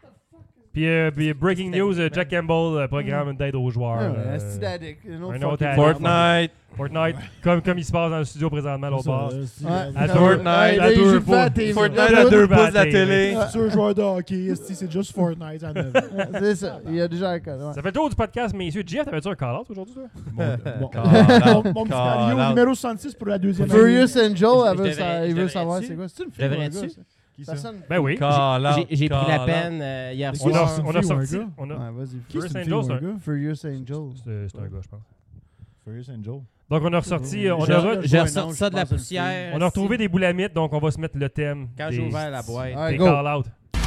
Puis, euh, puis Breaking News, euh, Jack Campbell euh, programme une date aux joueurs. Ah, euh, c'est d'addict. Un autre un autre fucking- addict. Fortnite. Fortnite, comme, comme il se passe dans le studio présentement, l'autre bord. Ouais, À quand- Fortnite, Ouais, là, à il deux joue devant pouces. la T V. Fortnite Là, à là, deux là, pouces de la là, télé. C'est sûr, joueur de hockey, esti, c'est juste Fortnite à neuf. Ouais, C'est ça. Il y a déjà un code. ouais. Ça fait le tour du podcast, messieurs. Jeff, t'avais-tu un call-out aujourd'hui, toi? Bon, Call mon, out. mon petit Call Mario, out. numéro soixante-six pour la deuxième année. Furious Angel, Je- elle je veut devrais- sa- il je veut devrais savoir dessus? c'est quoi. C'est une Je fille ou un devrais gars, dessus? ça? Qui Ça ça? sonne. Ben oui. Call out. J'ai j'ai pris Call la out. peine euh, hier Qui On c'est? a, soir. une on a fille ou un sorti. gars? On a, Ouais, vas-y. Qui Furious c'est, une fille Angel, ou un c'est un- gars? Furious Angel. C'est c'est un gars, je pense. Furious Angel. Donc, on a ressorti. euh, On J'ai a, Je- re- j'ai Ouais, ressorti non, ça je de la pense que c'est poussière. on a retrouvé des boulamites, donc on va se mettre le thème. Quand des- j'ai ouvert la boîte. Ouais, Des go. call-out.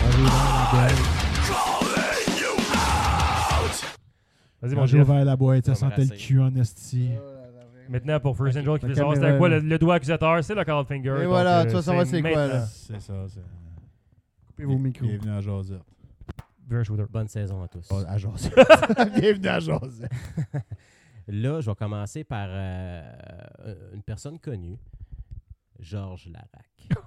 Vas-y, mon Quand j'ai Jeff. ouvert la boîte, ça Ça va sentait le rasser. cul en esti. Maintenant, pour First Angel qui La fait savoir c'était caméra, quoi là. le, le doigt accusateur, c'est le call finger. Et donc, voilà, euh, tu vas savoir c'est quoi, là. maintenant. C'est ça, c'est... Coupez vos micros. Bienvenue à Josette. Bienvenue à Shooter. Bonne saison à tous. Oh, à Josette. Bienvenue à Josette. Là, je vais commencer par euh, une personne connue, Georges Larac.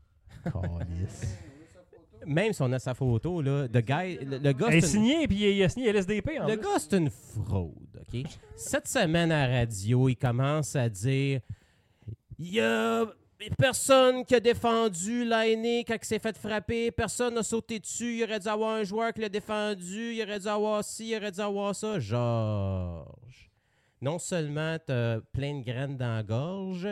Calisse. Même si on a sa photo, là, le gars, le, le gars, Elle est c'est une- signé, puis il a signé L S D P en le plus. gars, c'est une fraude, OK? Cette semaine à la radio, il commence à dire il y a personne qui a défendu l'aîné quand il s'est fait frapper, personne n'a sauté dessus, il aurait dû avoir un joueur qui l'a défendu, il aurait dû avoir ci, il aurait dû avoir ça. Georges, non seulement t'as plein de graines dans la gorge,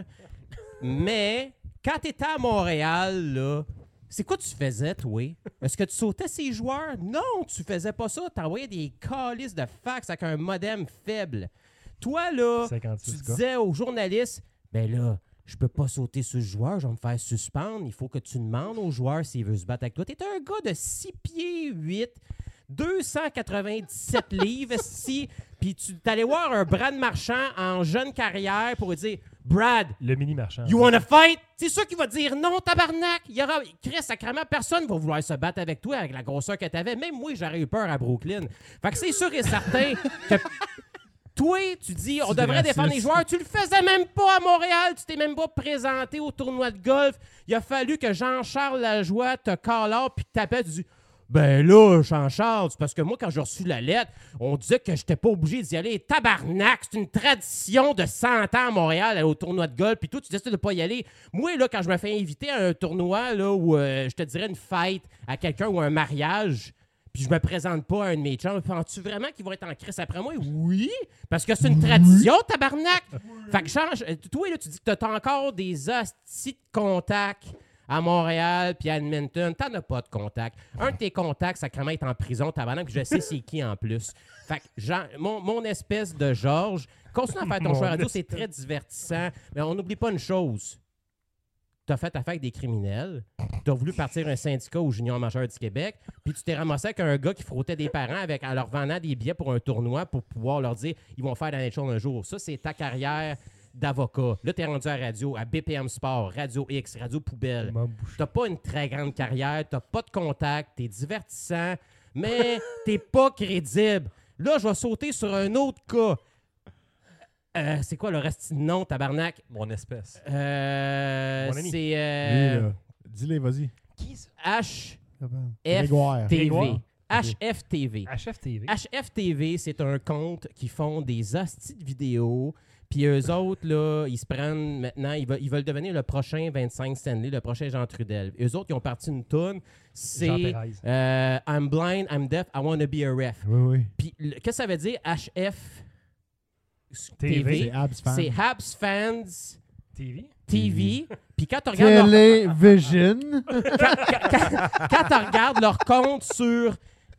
mais quand t'étais à Montréal, là, c'est quoi tu faisais, toi? Est-ce que tu sautais ces joueurs? Non, tu faisais pas ça. T'envoyais des calices de fax avec un modem faible. Toi, là, tu cinquante-six gars. disais aux journalistes, ben là, je peux pas sauter sur ce joueur, je vais me faire suspendre. Il faut que tu demandes au joueur s'il veut se battre avec toi. T'es un gars de six pieds huit, deux cent quatre-vingt-dix-sept livres, si, puis tu t'allais voir un Brad Marchand en jeune carrière pour lui dire Brad, Le mini marchand. you wanna fight? C'est sûr qu'il va dire non, tabarnak. Il y aura, Chris, sacrément, personne va vouloir se battre avec toi avec la grosseur que t'avais. Même moi, j'aurais eu peur à Brooklyn. Fait que c'est sûr et certain que toi, tu dis, on C'est devrait raciste. défendre les joueurs. Tu le faisais même pas à Montréal. Tu t'es même pas présenté au tournoi de golf. Il a fallu que Jean-Charles Lajoie te call out puis t'appelle. Tu dis, ben là, Jean-Charles, c'est parce que moi, quand j'ai reçu la lettre, on disait que j'étais pas obligé d'y aller. Tabarnak, c'est une tradition de cent ans à Montréal, aller au tournoi de golf. Puis toi, tu décides de pas y aller. Moi, là, quand je me fais inviter à un tournoi, là, où euh, je te dirais une fête à quelqu'un ou un mariage, puis je me présente pas à un de mes chums, penses-tu vraiment qu'ils vont être en crise après moi? Oui, parce que c'est une tradition, tabarnak. Fait que change. Toi, là, tu dis que t'as encore des hosties de contacts à Montréal puis à Edmonton. T'en as pas de contacts. Un de tes contacts, sacrément, est en prison, tabarnak, puis je sais c'est qui en plus. Fait que Jean, mon, mon espèce de Georges, continue à faire ton Mon choix radio, espèce. c'est très divertissant, mais on n'oublie pas une chose. T'as fait affaire avec des criminels, t'as voulu partir un syndicat au junior majeur du Québec, puis tu t'es ramassé avec un gars qui frottait des parents avec, en leur vendant des billets pour un tournoi pour pouvoir leur dire ils vont faire la N H L un jour. Ça, c'est ta carrière d'avocat. Là, t'es rendu à la radio, à B P M Sport, Radio X, Radio Poubelle. T'as pas une très grande carrière, t'as pas de contact, t'es divertissant, mais t'es pas crédible. Là, je vais sauter sur un autre cas. Euh, c'est quoi le reste de nom, tabarnak? Mon espèce. Euh, Mon ami. c'est euh, Lui, là. Dis-les, vas-y. H Grégoire. F T V. Grégoire. H F T V. H F T V. H F T V, c'est un compte qui font des hosties de vidéos. Puis eux autres, là, ils se prennent maintenant, ils veulent, ils veulent devenir le prochain vingt-cinq Stanley, le prochain Jean Trudel. Eux autres, ils ont parti une toune, c'est Jean-Thérèse. euh, I'm blind, I'm deaf, I wanna be a ref. Oui, oui. Puis le- qu'est-ce que ça veut dire H F T V? T V? C'est Habs fan. C'est Habs Fans T V. T V. Puis quand tu regardes leur- Télévision. quand, quand- quand tu regardes leur compte sur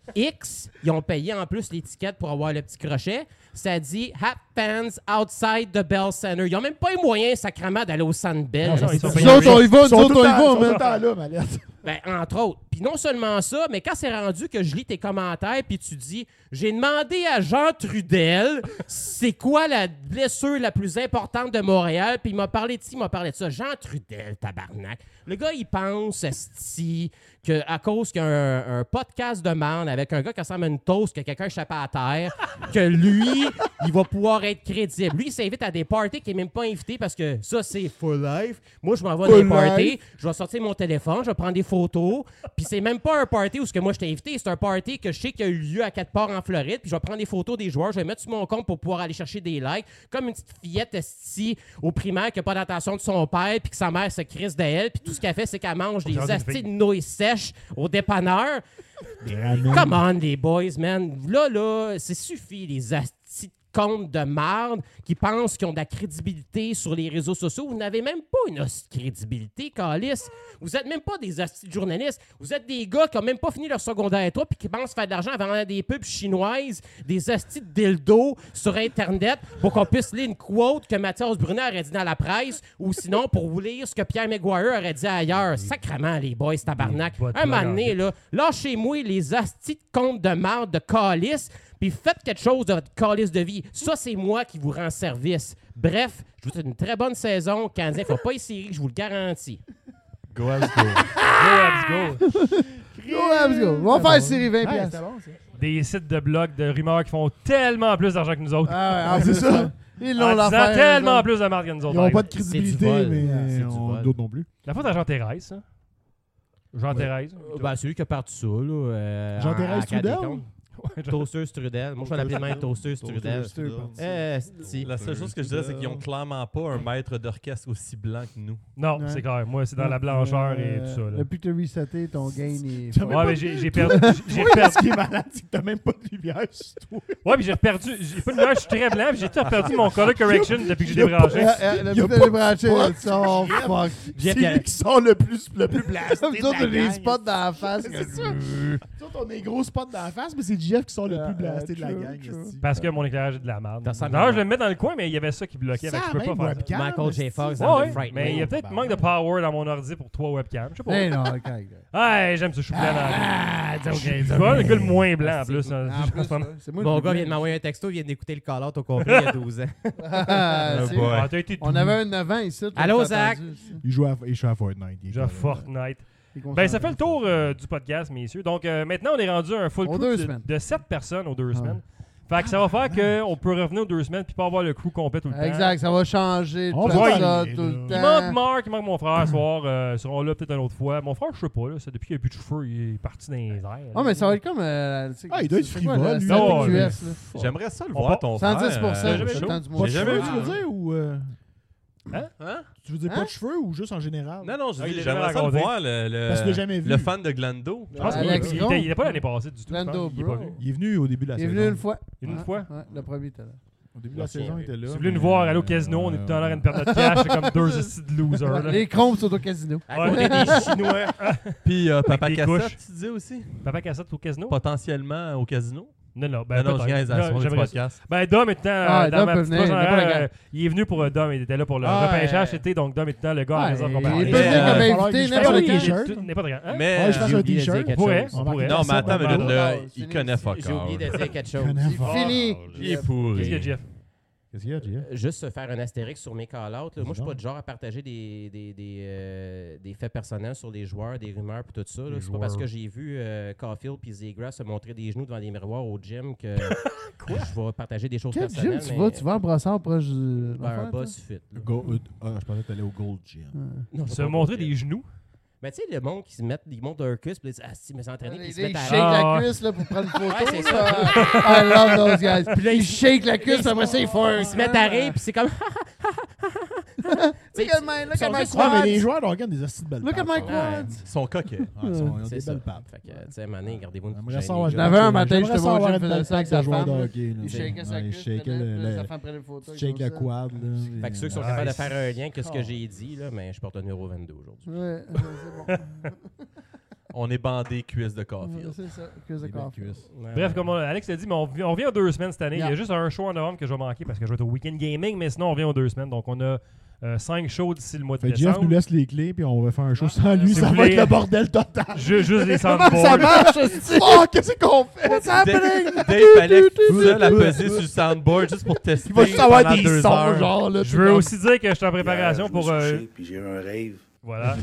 X, ils ont payé en plus l'étiquette pour avoir le petit crochet. Ça dit Hap Fans Outside the Bell Center. Ils n'ont même pas les moyens, sacrément, d'aller au Centre Bell. Non, non, ils sont Nous payés autres, on y va, Ils nous sont autres, tout on y le temps- ils sont va, tout le man. temps là, Mallette. Ben, entre autres. Puis non seulement ça, mais quand c'est rendu que je lis tes commentaires, puis tu dis j'ai demandé à Jean Trudel c'est quoi la blessure la plus importante de Montréal, puis il m'a parlé de ci, il m'a parlé de ça. Jean Trudel, tabarnak. Le gars, il pense, esti, qu'à cause qu'il y a un, un podcast de merde avec un gars qui ressemble à une toast, que quelqu'un échappe à terre, que lui, il va pouvoir être crédible. Lui, il s'invite à des parties qu'il n'est même pas invité parce que ça, c'est full life. Moi, je m'en vais dans Full des parties, life. je vais sortir mon téléphone, je vais prendre des photos, puis c'est même pas un party où ce que moi je t'ai invité, c'est un party que je sais qu'il a eu lieu à quatre parts en Floride, puis je vais prendre des photos des joueurs, je vais mettre sur mon compte pour pouvoir aller chercher des likes, comme une petite fillette esti au primaire qui a pas d'attention de son père, puis que sa mère se crisse d'elle, puis tout ce qu'elle fait, c'est qu'elle mange des Genre d'une astis fille. de nouilles sèches au dépanneur. Des ramen. Come on, les boys, man. Là, là, c'est suffit, les astis de comptes de marde qui pensent qu'ils ont de la crédibilité sur les réseaux sociaux. Vous n'avez même pas une hostie de crédibilité, calice. Vous êtes même pas des hosties de journalistes. Vous êtes des gars qui ont même pas fini leur secondaire trois puis qui pensent faire de l'argent en vendant des pubs chinoises, des hosties de dildo sur Internet pour qu'on puisse lire une quote que Mathias Brunet aurait dit dans la presse ou sinon pour vous lire ce que Pierre Maguire aurait dit ailleurs. Sacrement, les boys, tabarnak. bottes Un moment là, donné, là, lâchez-moi les hosties de comptes de marde de calice puis faites quelque chose de votre calice de vie. Ça, c'est moi qui vous rend service. Bref, je vous souhaite une très bonne saison. Canadien, faut pas y série, je vous le garantis. Go, Habs, go. Go, Habs, go. Go, Habs, go. On va faire série vingt Ouais, piastres. c'était bon, ça. Des sites de blogs de rumeurs qui font tellement plus d'argent que nous autres. Ah, ouais, c'est en ça. plus, ça. Ils l'ont En disant l'affaire. tellement là. plus de marques que nous autres. Ils n'ont pas de C'est du crédibilité, vol. mais C'est du on- vol. d'autres non plus. La faute à Jean-Thérèse, ça. Jean-Thérèse. Euh, ben, celui qui a parti ça, là. Euh, Jean-Thérèse en- en Strudel? quatre décomptes. Toaster Strudel. Moi, je vais l'appeler même Toaster Strudel. Toaster, parti. Eh, si. La seule chose que je dirais, c'est qu'ils ont clairement pas un maître d'orchestre aussi blanc que nous. Non, Ouais. c'est clair. Moi, c'est dans la blancheur et tout ça. Là. Depuis que tu as reseté, ton gain est. Tu as même Ouais, pas mais de- j'ai j'ai perdu. J'ai Oui, mais perdu. ce qui est malade, c'est que t'as même pas de lumière sur toi. Ouais, puis j'ai perdu. J'ai pas de lumière, je suis très blanc, puis j'ai tout perdu mon color correction depuis que j'ai Y a pas- débranché. Ah, ah, Le Y a but pas de débrancher, de là, spot. tu oh fuck. C'est Jeff, il y a- lui qui sort le plus, le plus blasté. Comme de ça, la t'as des gang. spots dans la face. C'est ça. Nous autres, on a des gros spots dans la face, mais c'est Jeff qui sort le Euh, plus blasté de la true, gang. true. esti. Parce que mon éclairage est de la merde. Ça ressemble D'ailleurs, à je vais le mettre dans le coin, mais il y avait ça qui bloquait. Ça, fait que je peux même pas faire webcam, Michael J. esti. Fox ça. dans Ouais, The Fright mais il y a Night. peut-être Ben manque de ouais. power dans mon ordi pour trois webcams. Je sais pas. Eh non, ok, ok. Ouais, j'aime ça, je suis blanc dans la vie. Ah, c'est Je ok, suis c'est pas ok. le gars le moins blanc en Merci. plus. hein. En Je plus, pense pas- là, c'est moi Mon le gars plus vient de blanc. m'envoyer un texto, il vient d'écouter le call-out au complet il y a douze ans. Ah, c'est- boy. Ah, t'as été On tout. avait un neuf ans ici. t'as Allô, pas Zach? entendu, ça. Il joue à, il joue à Fortnite. il est J'ai comme- Fortnite. Il est Ben, concentré. ça fait le tour euh, du podcast, messieurs. Donc, euh, maintenant, on est rendu à un full Aux crew deux de, semaines. de sept personnes aux deux Ah. semaines. Fait que ça va faire qu'on peut revenir aux deux semaines puis pas avoir le crew complet tout le temps. Exact, ça va changer. On tout va ça, aller, tout là. le Il temps. manque Marc, il manque mon frère ce soir. Euh, ils seront là peut-être une autre fois. Mon frère, je sais pas. Là, c'est depuis qu'il n'y a plus de cheveux, il est parti dans les airs. Ah, mais ça va être comme. euh, tu sais, Ah, il doit être c'est quoi, frivole, le lui. statut Oh, Q mais- S, là? J'aimerais ça le On voir, va- ton cent dix frère. pour euh, cent jamais c'est le chaud. temps du Pas mois. de J'ai jamais cheveux, vu. tu veux dire, ou... euh, Hein? Tu veux dire Hein? pas de cheveux ou juste en général? Non, non, je Ah, il dis, l'a j'aimerais jamais ça le raconté. voir, le, le, Parce que je l'ai jamais vu. le fan de Glando. Je pense qu'il Alex il Gros. était- il était pas l'année passée du tout. je Glando pense. Il est pas Bro. venu. Il est venu au début de la Il est saison. venu une fois. Une Ouais, fois. Ouais, le premier était là. Au début de la Merci. saison, il était là. Si vous voulez nous mais, voir aller au euh, casino, on est tout le temps en train de euh, perdre notre cash. C'est comme deux hosties de losers. là. Les crompes sont au casino. À côté des Chinois. Puis euh, Papa des Cassette, couches. tu disais aussi? Papa Cassette au casino? Potentiellement au casino? Non, non. Ben, non, non, je peut-être. gagne à Là, la soirée du j'aimerais ça. podcast. Ben, Dom est tout le temps, Ah, euh, dans Dom ma peut petite venir, proche en n'importe arrière, quand. euh, il est venu pour euh, Dom, il était là pour le Ah, repêchage, euh, c'était donc Dom est tout le temps le gars à la Ouais, maison qu'on il parlait. peut venir Euh, comme il va falloir invité que je n'importe fasse Oui, un quand. t-shirt. tout- n'importe quand. Hein? Mais Ouais, je fasse J'ai un oublié de dire t-shirt. quelque Pourrait, chose. on pourrait. non, mais attends, Ça, minute, ça, là, ça, il ça, connaît ça, fuck J'ai oublié de all. dire quelque chose. Connais pas. Fini. Il est Qu'est-ce pourri. qu'il y a, Jeff? Qu'est-ce qu'il y a, Jeff? Juste faire un astérix sur mes call-outs. là. Moi, je suis Non. pas du genre à partager des, des, des, euh, des faits personnels sur les joueurs, des rumeurs et tout ça. là. Les C'est pas parce joueurs. que j'ai vu euh, Caulfield et Zegras se montrer des genoux devant des miroirs au gym que Quoi? Je vais partager des choses Quel personnelles. gym tu mais- vas? Tu vas à Brossard proche du... Ben, un boss fit. là. Go- euh, ah, je pensais que t'allais au Gold Gym. Non, Se c'est pas montrer bon. des genoux. Ben, tu sais, le monde qui se met, ils montent leur cuisse, puis ils disent, ah, si, mais s'entraîner, puis ils se Ils mettent à shake Ah, la cuisse là, pour prendre une photo. Ouais, c'est là. I love those guys. Puis là, ils shake la cuisse, Ils après ça, ils font un... Ils se mettent à rire, puis c'est comme. Look at my, look Ils at sont my juste- Ouais, mais quads. les joueurs d'Organ des astuces de belles Look at pattes, my ouais. quads. Ils sont coquets. Ouais, ils, sont, ils ont C'est des ça. belles pattes. Fait que, tu sais, Mané, gardez-vous une J'aimerais petite savoir- chaîne, J'en les avais gars. un matin, j'aimerais j'étais savoir au gym, une faisais belle ça avec patte de sa joueur femme. de là. hockey, là. Il shakeait sa Ouais, il cuisse, shakeait prenait, le- puis là, le- sa femme prenait une photo. Shake le quad, là. Fait que ceux qui sont Nice. capables de faire un lien, qu'est-ce que j'ai dit, là, mais je porte le numéro vingt-deux aujourd'hui. Ouais, c'est bon. On est bandé cuisse de Caulfield. C'est ça, cuisse de Des belles coffre. cuisses. Ouais. Bref, comme on- Alex l'a dit, mais on, vi- on revient aux deux semaines cette année. Yeah. Il y a juste un show en novembre que je vais manquer parce que je vais être au Weekend Gaming, mais sinon on revient aux deux semaines. Donc on a euh, cinq shows d'ici le mois de Fait que Jeff décembre. nous laisse les clés, puis on va faire un show sans lui. Si Ça vous va être voulez- le bordel total. Ju- juste des Comment ça soundboards. marche, esti? Oh, qu'est-ce qu'on fait? What's happening? Dave, Dave fallait tout seul à peser sur le soundboard juste pour tester. Il va juste avoir pendant des deux sons, heures. genre, là. Je veux aussi dire que je suis en préparation Hier, je me pour... suis euh, couché, puis j'ai eu un rave. Voilà.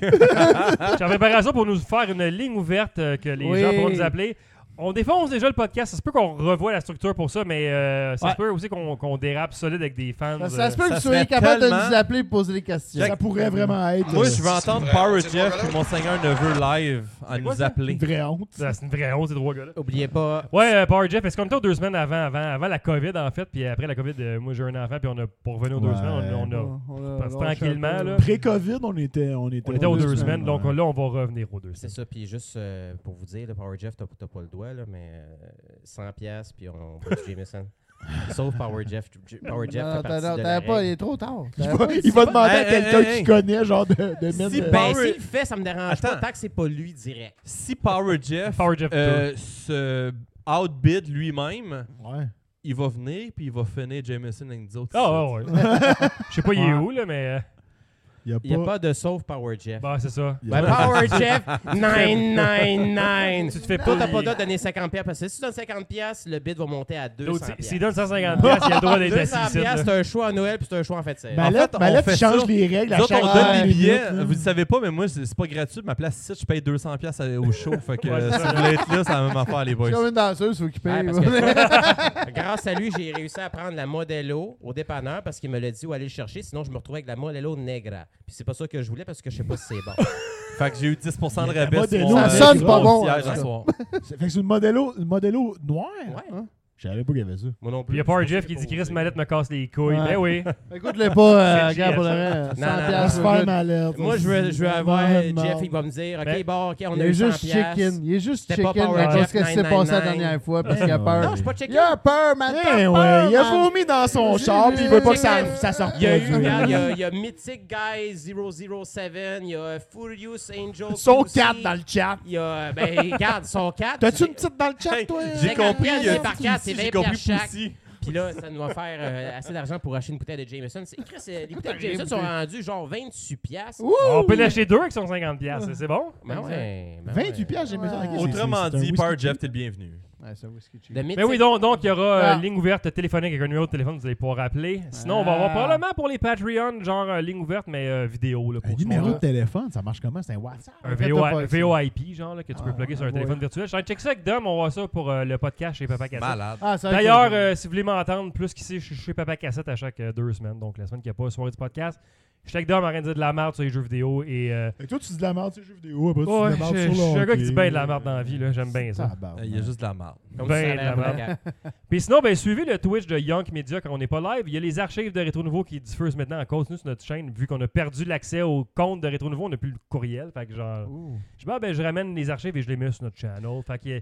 Je suis en préparation pour nous faire une ligne ouverte euh, que les Oui. gens pourront nous appeler. On défonce déjà le podcast. Ça se peut qu'on revoie la structure pour ça, mais euh, ça Ouais. se peut aussi qu'on qu'on dérape solide avec des fans. Ça, ça se peut ça que vous soyez serait capable de tellement- nous appeler et poser des questions. Ça pourrait vraiment être Moi, euh, je veux entendre Power Jeff et mon Seigneur Neveu live à C'est quoi nous ça? appeler. une vraie honte. Ça, C'est une vraie honte, ces trois gars-là. Oubliez pas. Ouais, euh, Power Jeff, est-ce qu'on était aux deux semaines avant, avant, avant la COVID, en fait, puis après la COVID, euh, moi j'ai un enfant, puis on a, pour revenir aux deux Ouais. semaines, on, on a... On a- Parce- on a tranquillement, lâché un peu. là. Pré-COVID, on était, on était, On était aux deux semaines, donc ouais. là, on va revenir aux deux C'est semaines. ça, puis juste euh, pour vous dire, le Power Jeff, t'as t'as pas le doigt, là, mais euh, cent piastres, puis on va du Jameson. Sauf Power Jeff. J- Power Jeff Non, fait partie t'as- de t'avais la pas, il règle. est trop tard. Il T'avais va, pas- il va demander à Hey, quelqu'un hey, qui hey. connaît, genre, de, de mettre... Si de- Ben, Power- s'il le fait, ça me dérange pas Attends. tant que c'est pas lui direct. Si Power Jeff, Power Jeff euh, se outbid lui-même, Ouais. il va venir puis il va finir Jameson avec nous autres. Ah ouais, ouais. Je sais pas il est où, là, mais... euh, Il y a Il n'y a pas... pas de sauf Power Jeff. Bah, c'est ça. il y a Ben, pas- Power Jeff, neuf cent quatre-vingt-dix-neuf. Tu te fais Toi, pas t'as pas les- le droit de donner cinquante piastres, parce que si tu donnes cinquante piastres, le bid va monter à deux L'autre, cents s'il- S'il piastres. donne cent cinquante piastres, il a le droit d'être deux assis cents ici. là. piastres, c'est un choix à Noël, puis c'est un choix en fait. c'est- Malette, En fait, on Malette, fait il change ça. les règles à Nous autres, chaque on donne des minute, billets. là. Vous ne savez pas, mais moi, c'est c'est pas gratuit. Ma place ici, je paye deux cents piastres au show. Fait que Ouais, euh, c'est si ça. vous voulez être là, c'est la même affaire, les boys. C'est comme une danseuse, faut qu'il paye. Ouais, parce que- grâce à lui, j'ai réussi à prendre la Modelo au dépanneur parce qu'il me l'a dit où aller le chercher. Sinon, je me retrouvais avec la Modelo Negra. Puis c'est pas ça que je voulais parce que je sais pas si c'est bon. Fait que j'ai eu dix pour cent de La rabais sur Modelo, mon, ça euh, sonne sur pas mon bon, siège en à tout soir. C'est- Fait que c'est une modélo, une modélo noire. Ouais. Hein? Je savais pas qu'il y avait ça. Moi non Puis plus. il y a Power Jeff qui dit Chris Mallette me casse les couilles. Ouais. Ben oui. Écoute-les pas, euh, C'est regarde pour le G S, reste. Non, cent non, piastres, Super we're good. malade. Moi, je veux, je veux avoir Vraiment. Jeff, il va me dire, OK, Ben, bon, OK, on Il a est eu cent juste piastres. chicken. Il est juste C'était pas chicken Power parce Jeff que ce qui s'est passé la neuf cent quatre-vingt-dix. dernière fois parce Ouais, qu'il a ouais. peur. Non, je suis pas Il chicken. a peur, man. Eh t'as ouais, peur, il a man. vomi dans son J'ai char, vu. puis il veut pas que ça, Chicken. ça sorte. Il y a eu, regarde, il y a, il y a Mythic Guy zéro zéro sept, il y a Furious Angel. Son Q C, quatre dans le chat. Il y a, ben, regarde, son quatre. T'as-tu une petite dans le chat, Hey, toi? J'ai cinquante compris, il y a piastres par quatre, c'est Pussy, j'ai vingt compris piastres chaque. Pussy. Puis là, ça nous va faire euh, assez d'argent pour acheter une bouteille de Jameson. C'est, Chris, euh, les bouteilles de Jameson sont rendues genre vingt-huit piastres. On peut l'acheter deux avec son cinquante piastres. C'est bon? Ben ouais, ben vingt-huit ouais. piastres, j'ai mis ça. Ok, c'est- Autrement c'est- c'est un dit, whisky Power cheap. Jeff, t'es le bienvenu. Ouais, c'est un whisky cheap. Le Mythic- Ben oui, donc, donc il y aura euh, Ah. ligne ouverte téléphonique avec un numéro de téléphone, vous allez pouvoir appeler. Sinon, on va avoir Ah. probablement pour les Patreons, genre euh, ligne ouverte, mais euh, vidéo. Là, pour Un ce numéro monde-là. de téléphone, ça marche comment? C'est un WhatsApp? Un Faites-le VO, pas avec ça. V O I P, genre, là, que tu peux Ah, plugger sur un ouais. téléphone virtuel. Je vais checker ça avec Dom, on va voir ça pour euh, le podcast chez Papa Cassette. Malade. Ah, c'est vrai D'ailleurs, que- euh, si vous voulez m'entendre plus qu'ici, je suis chez Papa Cassette à chaque euh, deux semaines. Donc, la semaine qu'il n'y a pas soirée du podcast. Je suis avec Dom en train de dire de la merde sur les jeux vidéo. Et, euh, Fait que toi, tu dis de la merde sur les jeux vidéo, après tu ouais, dis de la je merde je sur le suis un gars qui hockey. dit bien de la merde dans la vie. là. J'aime bien ça. Tabarnak. Il y a juste de la merde. Comme Ben, ça a de l'air la merde. braquant. Puis sinon, ben, suivez le Twitch de Young Media quand on n'est pas live. Il y a les archives de Rétro Nouveau qui diffusent maintenant en continu sur notre chaîne. Vu qu'on a perdu l'accès au compte de Rétro Nouveau, on n'a plus le courriel. Fait que genre, Ouh. je dis, ah, ben, je ramène les archives et je les mets sur notre channel. Fait que,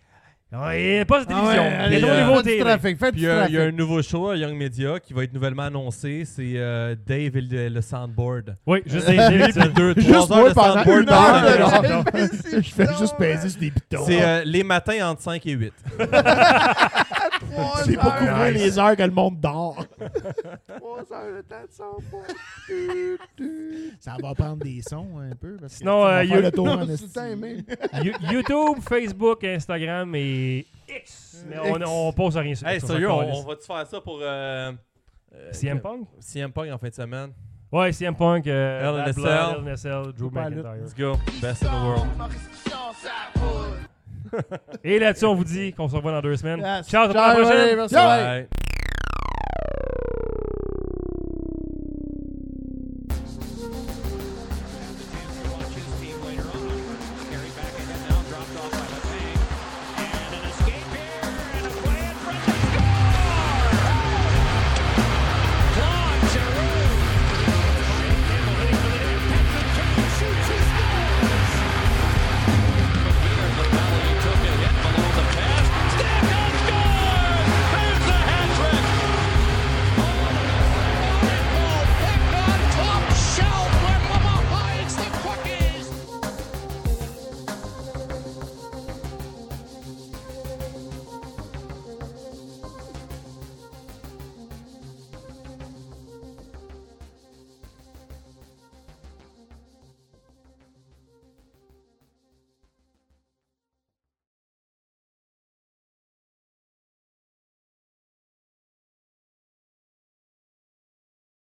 ah, il n'y a pas de Ah télévision. ouais, allez, Rétro euh, Nouveau faites du T V. trafic, faites Puis du il y, a- il y a un trafic. nouveau show à Young Media qui va être nouvellement annoncé. C'est euh, Dave et le, le soundboard. Oui, juste Euh, des Dave, des- puis deux, Juste trois heures moi de pendant soundboard une dans heure, la là. maison. Je fais juste peser sur des pitons. C'est euh, les matins entre cinq et huit. C'est pour couvrir Nice. les heures que le monde dort. Trois heures de temps de soundboard. Ça va prendre des sons un peu. Parce que Sinon, on va euh, faire you- le tour en C'est esti. le temps aimé. You- YouTube, Facebook, Instagram et X. Mais on, X. on pose rien sur Hey, sur sérieux, ça, on, câlisse. on va-tu faire ça pour. Euh, euh, C M Punk? C M Punk en fin de semaine. Ouais, C M Punk, euh, L N S L. Bad Blood, L N S L, Drew Pas la lutte. McIntyre. Let's go. Best in the world. Et là-dessus, on vous dit qu'on se revoit dans deux semaines. Yes. Ciao, à la Ciao, prochaine. allez, merci, Bye. bye. Clock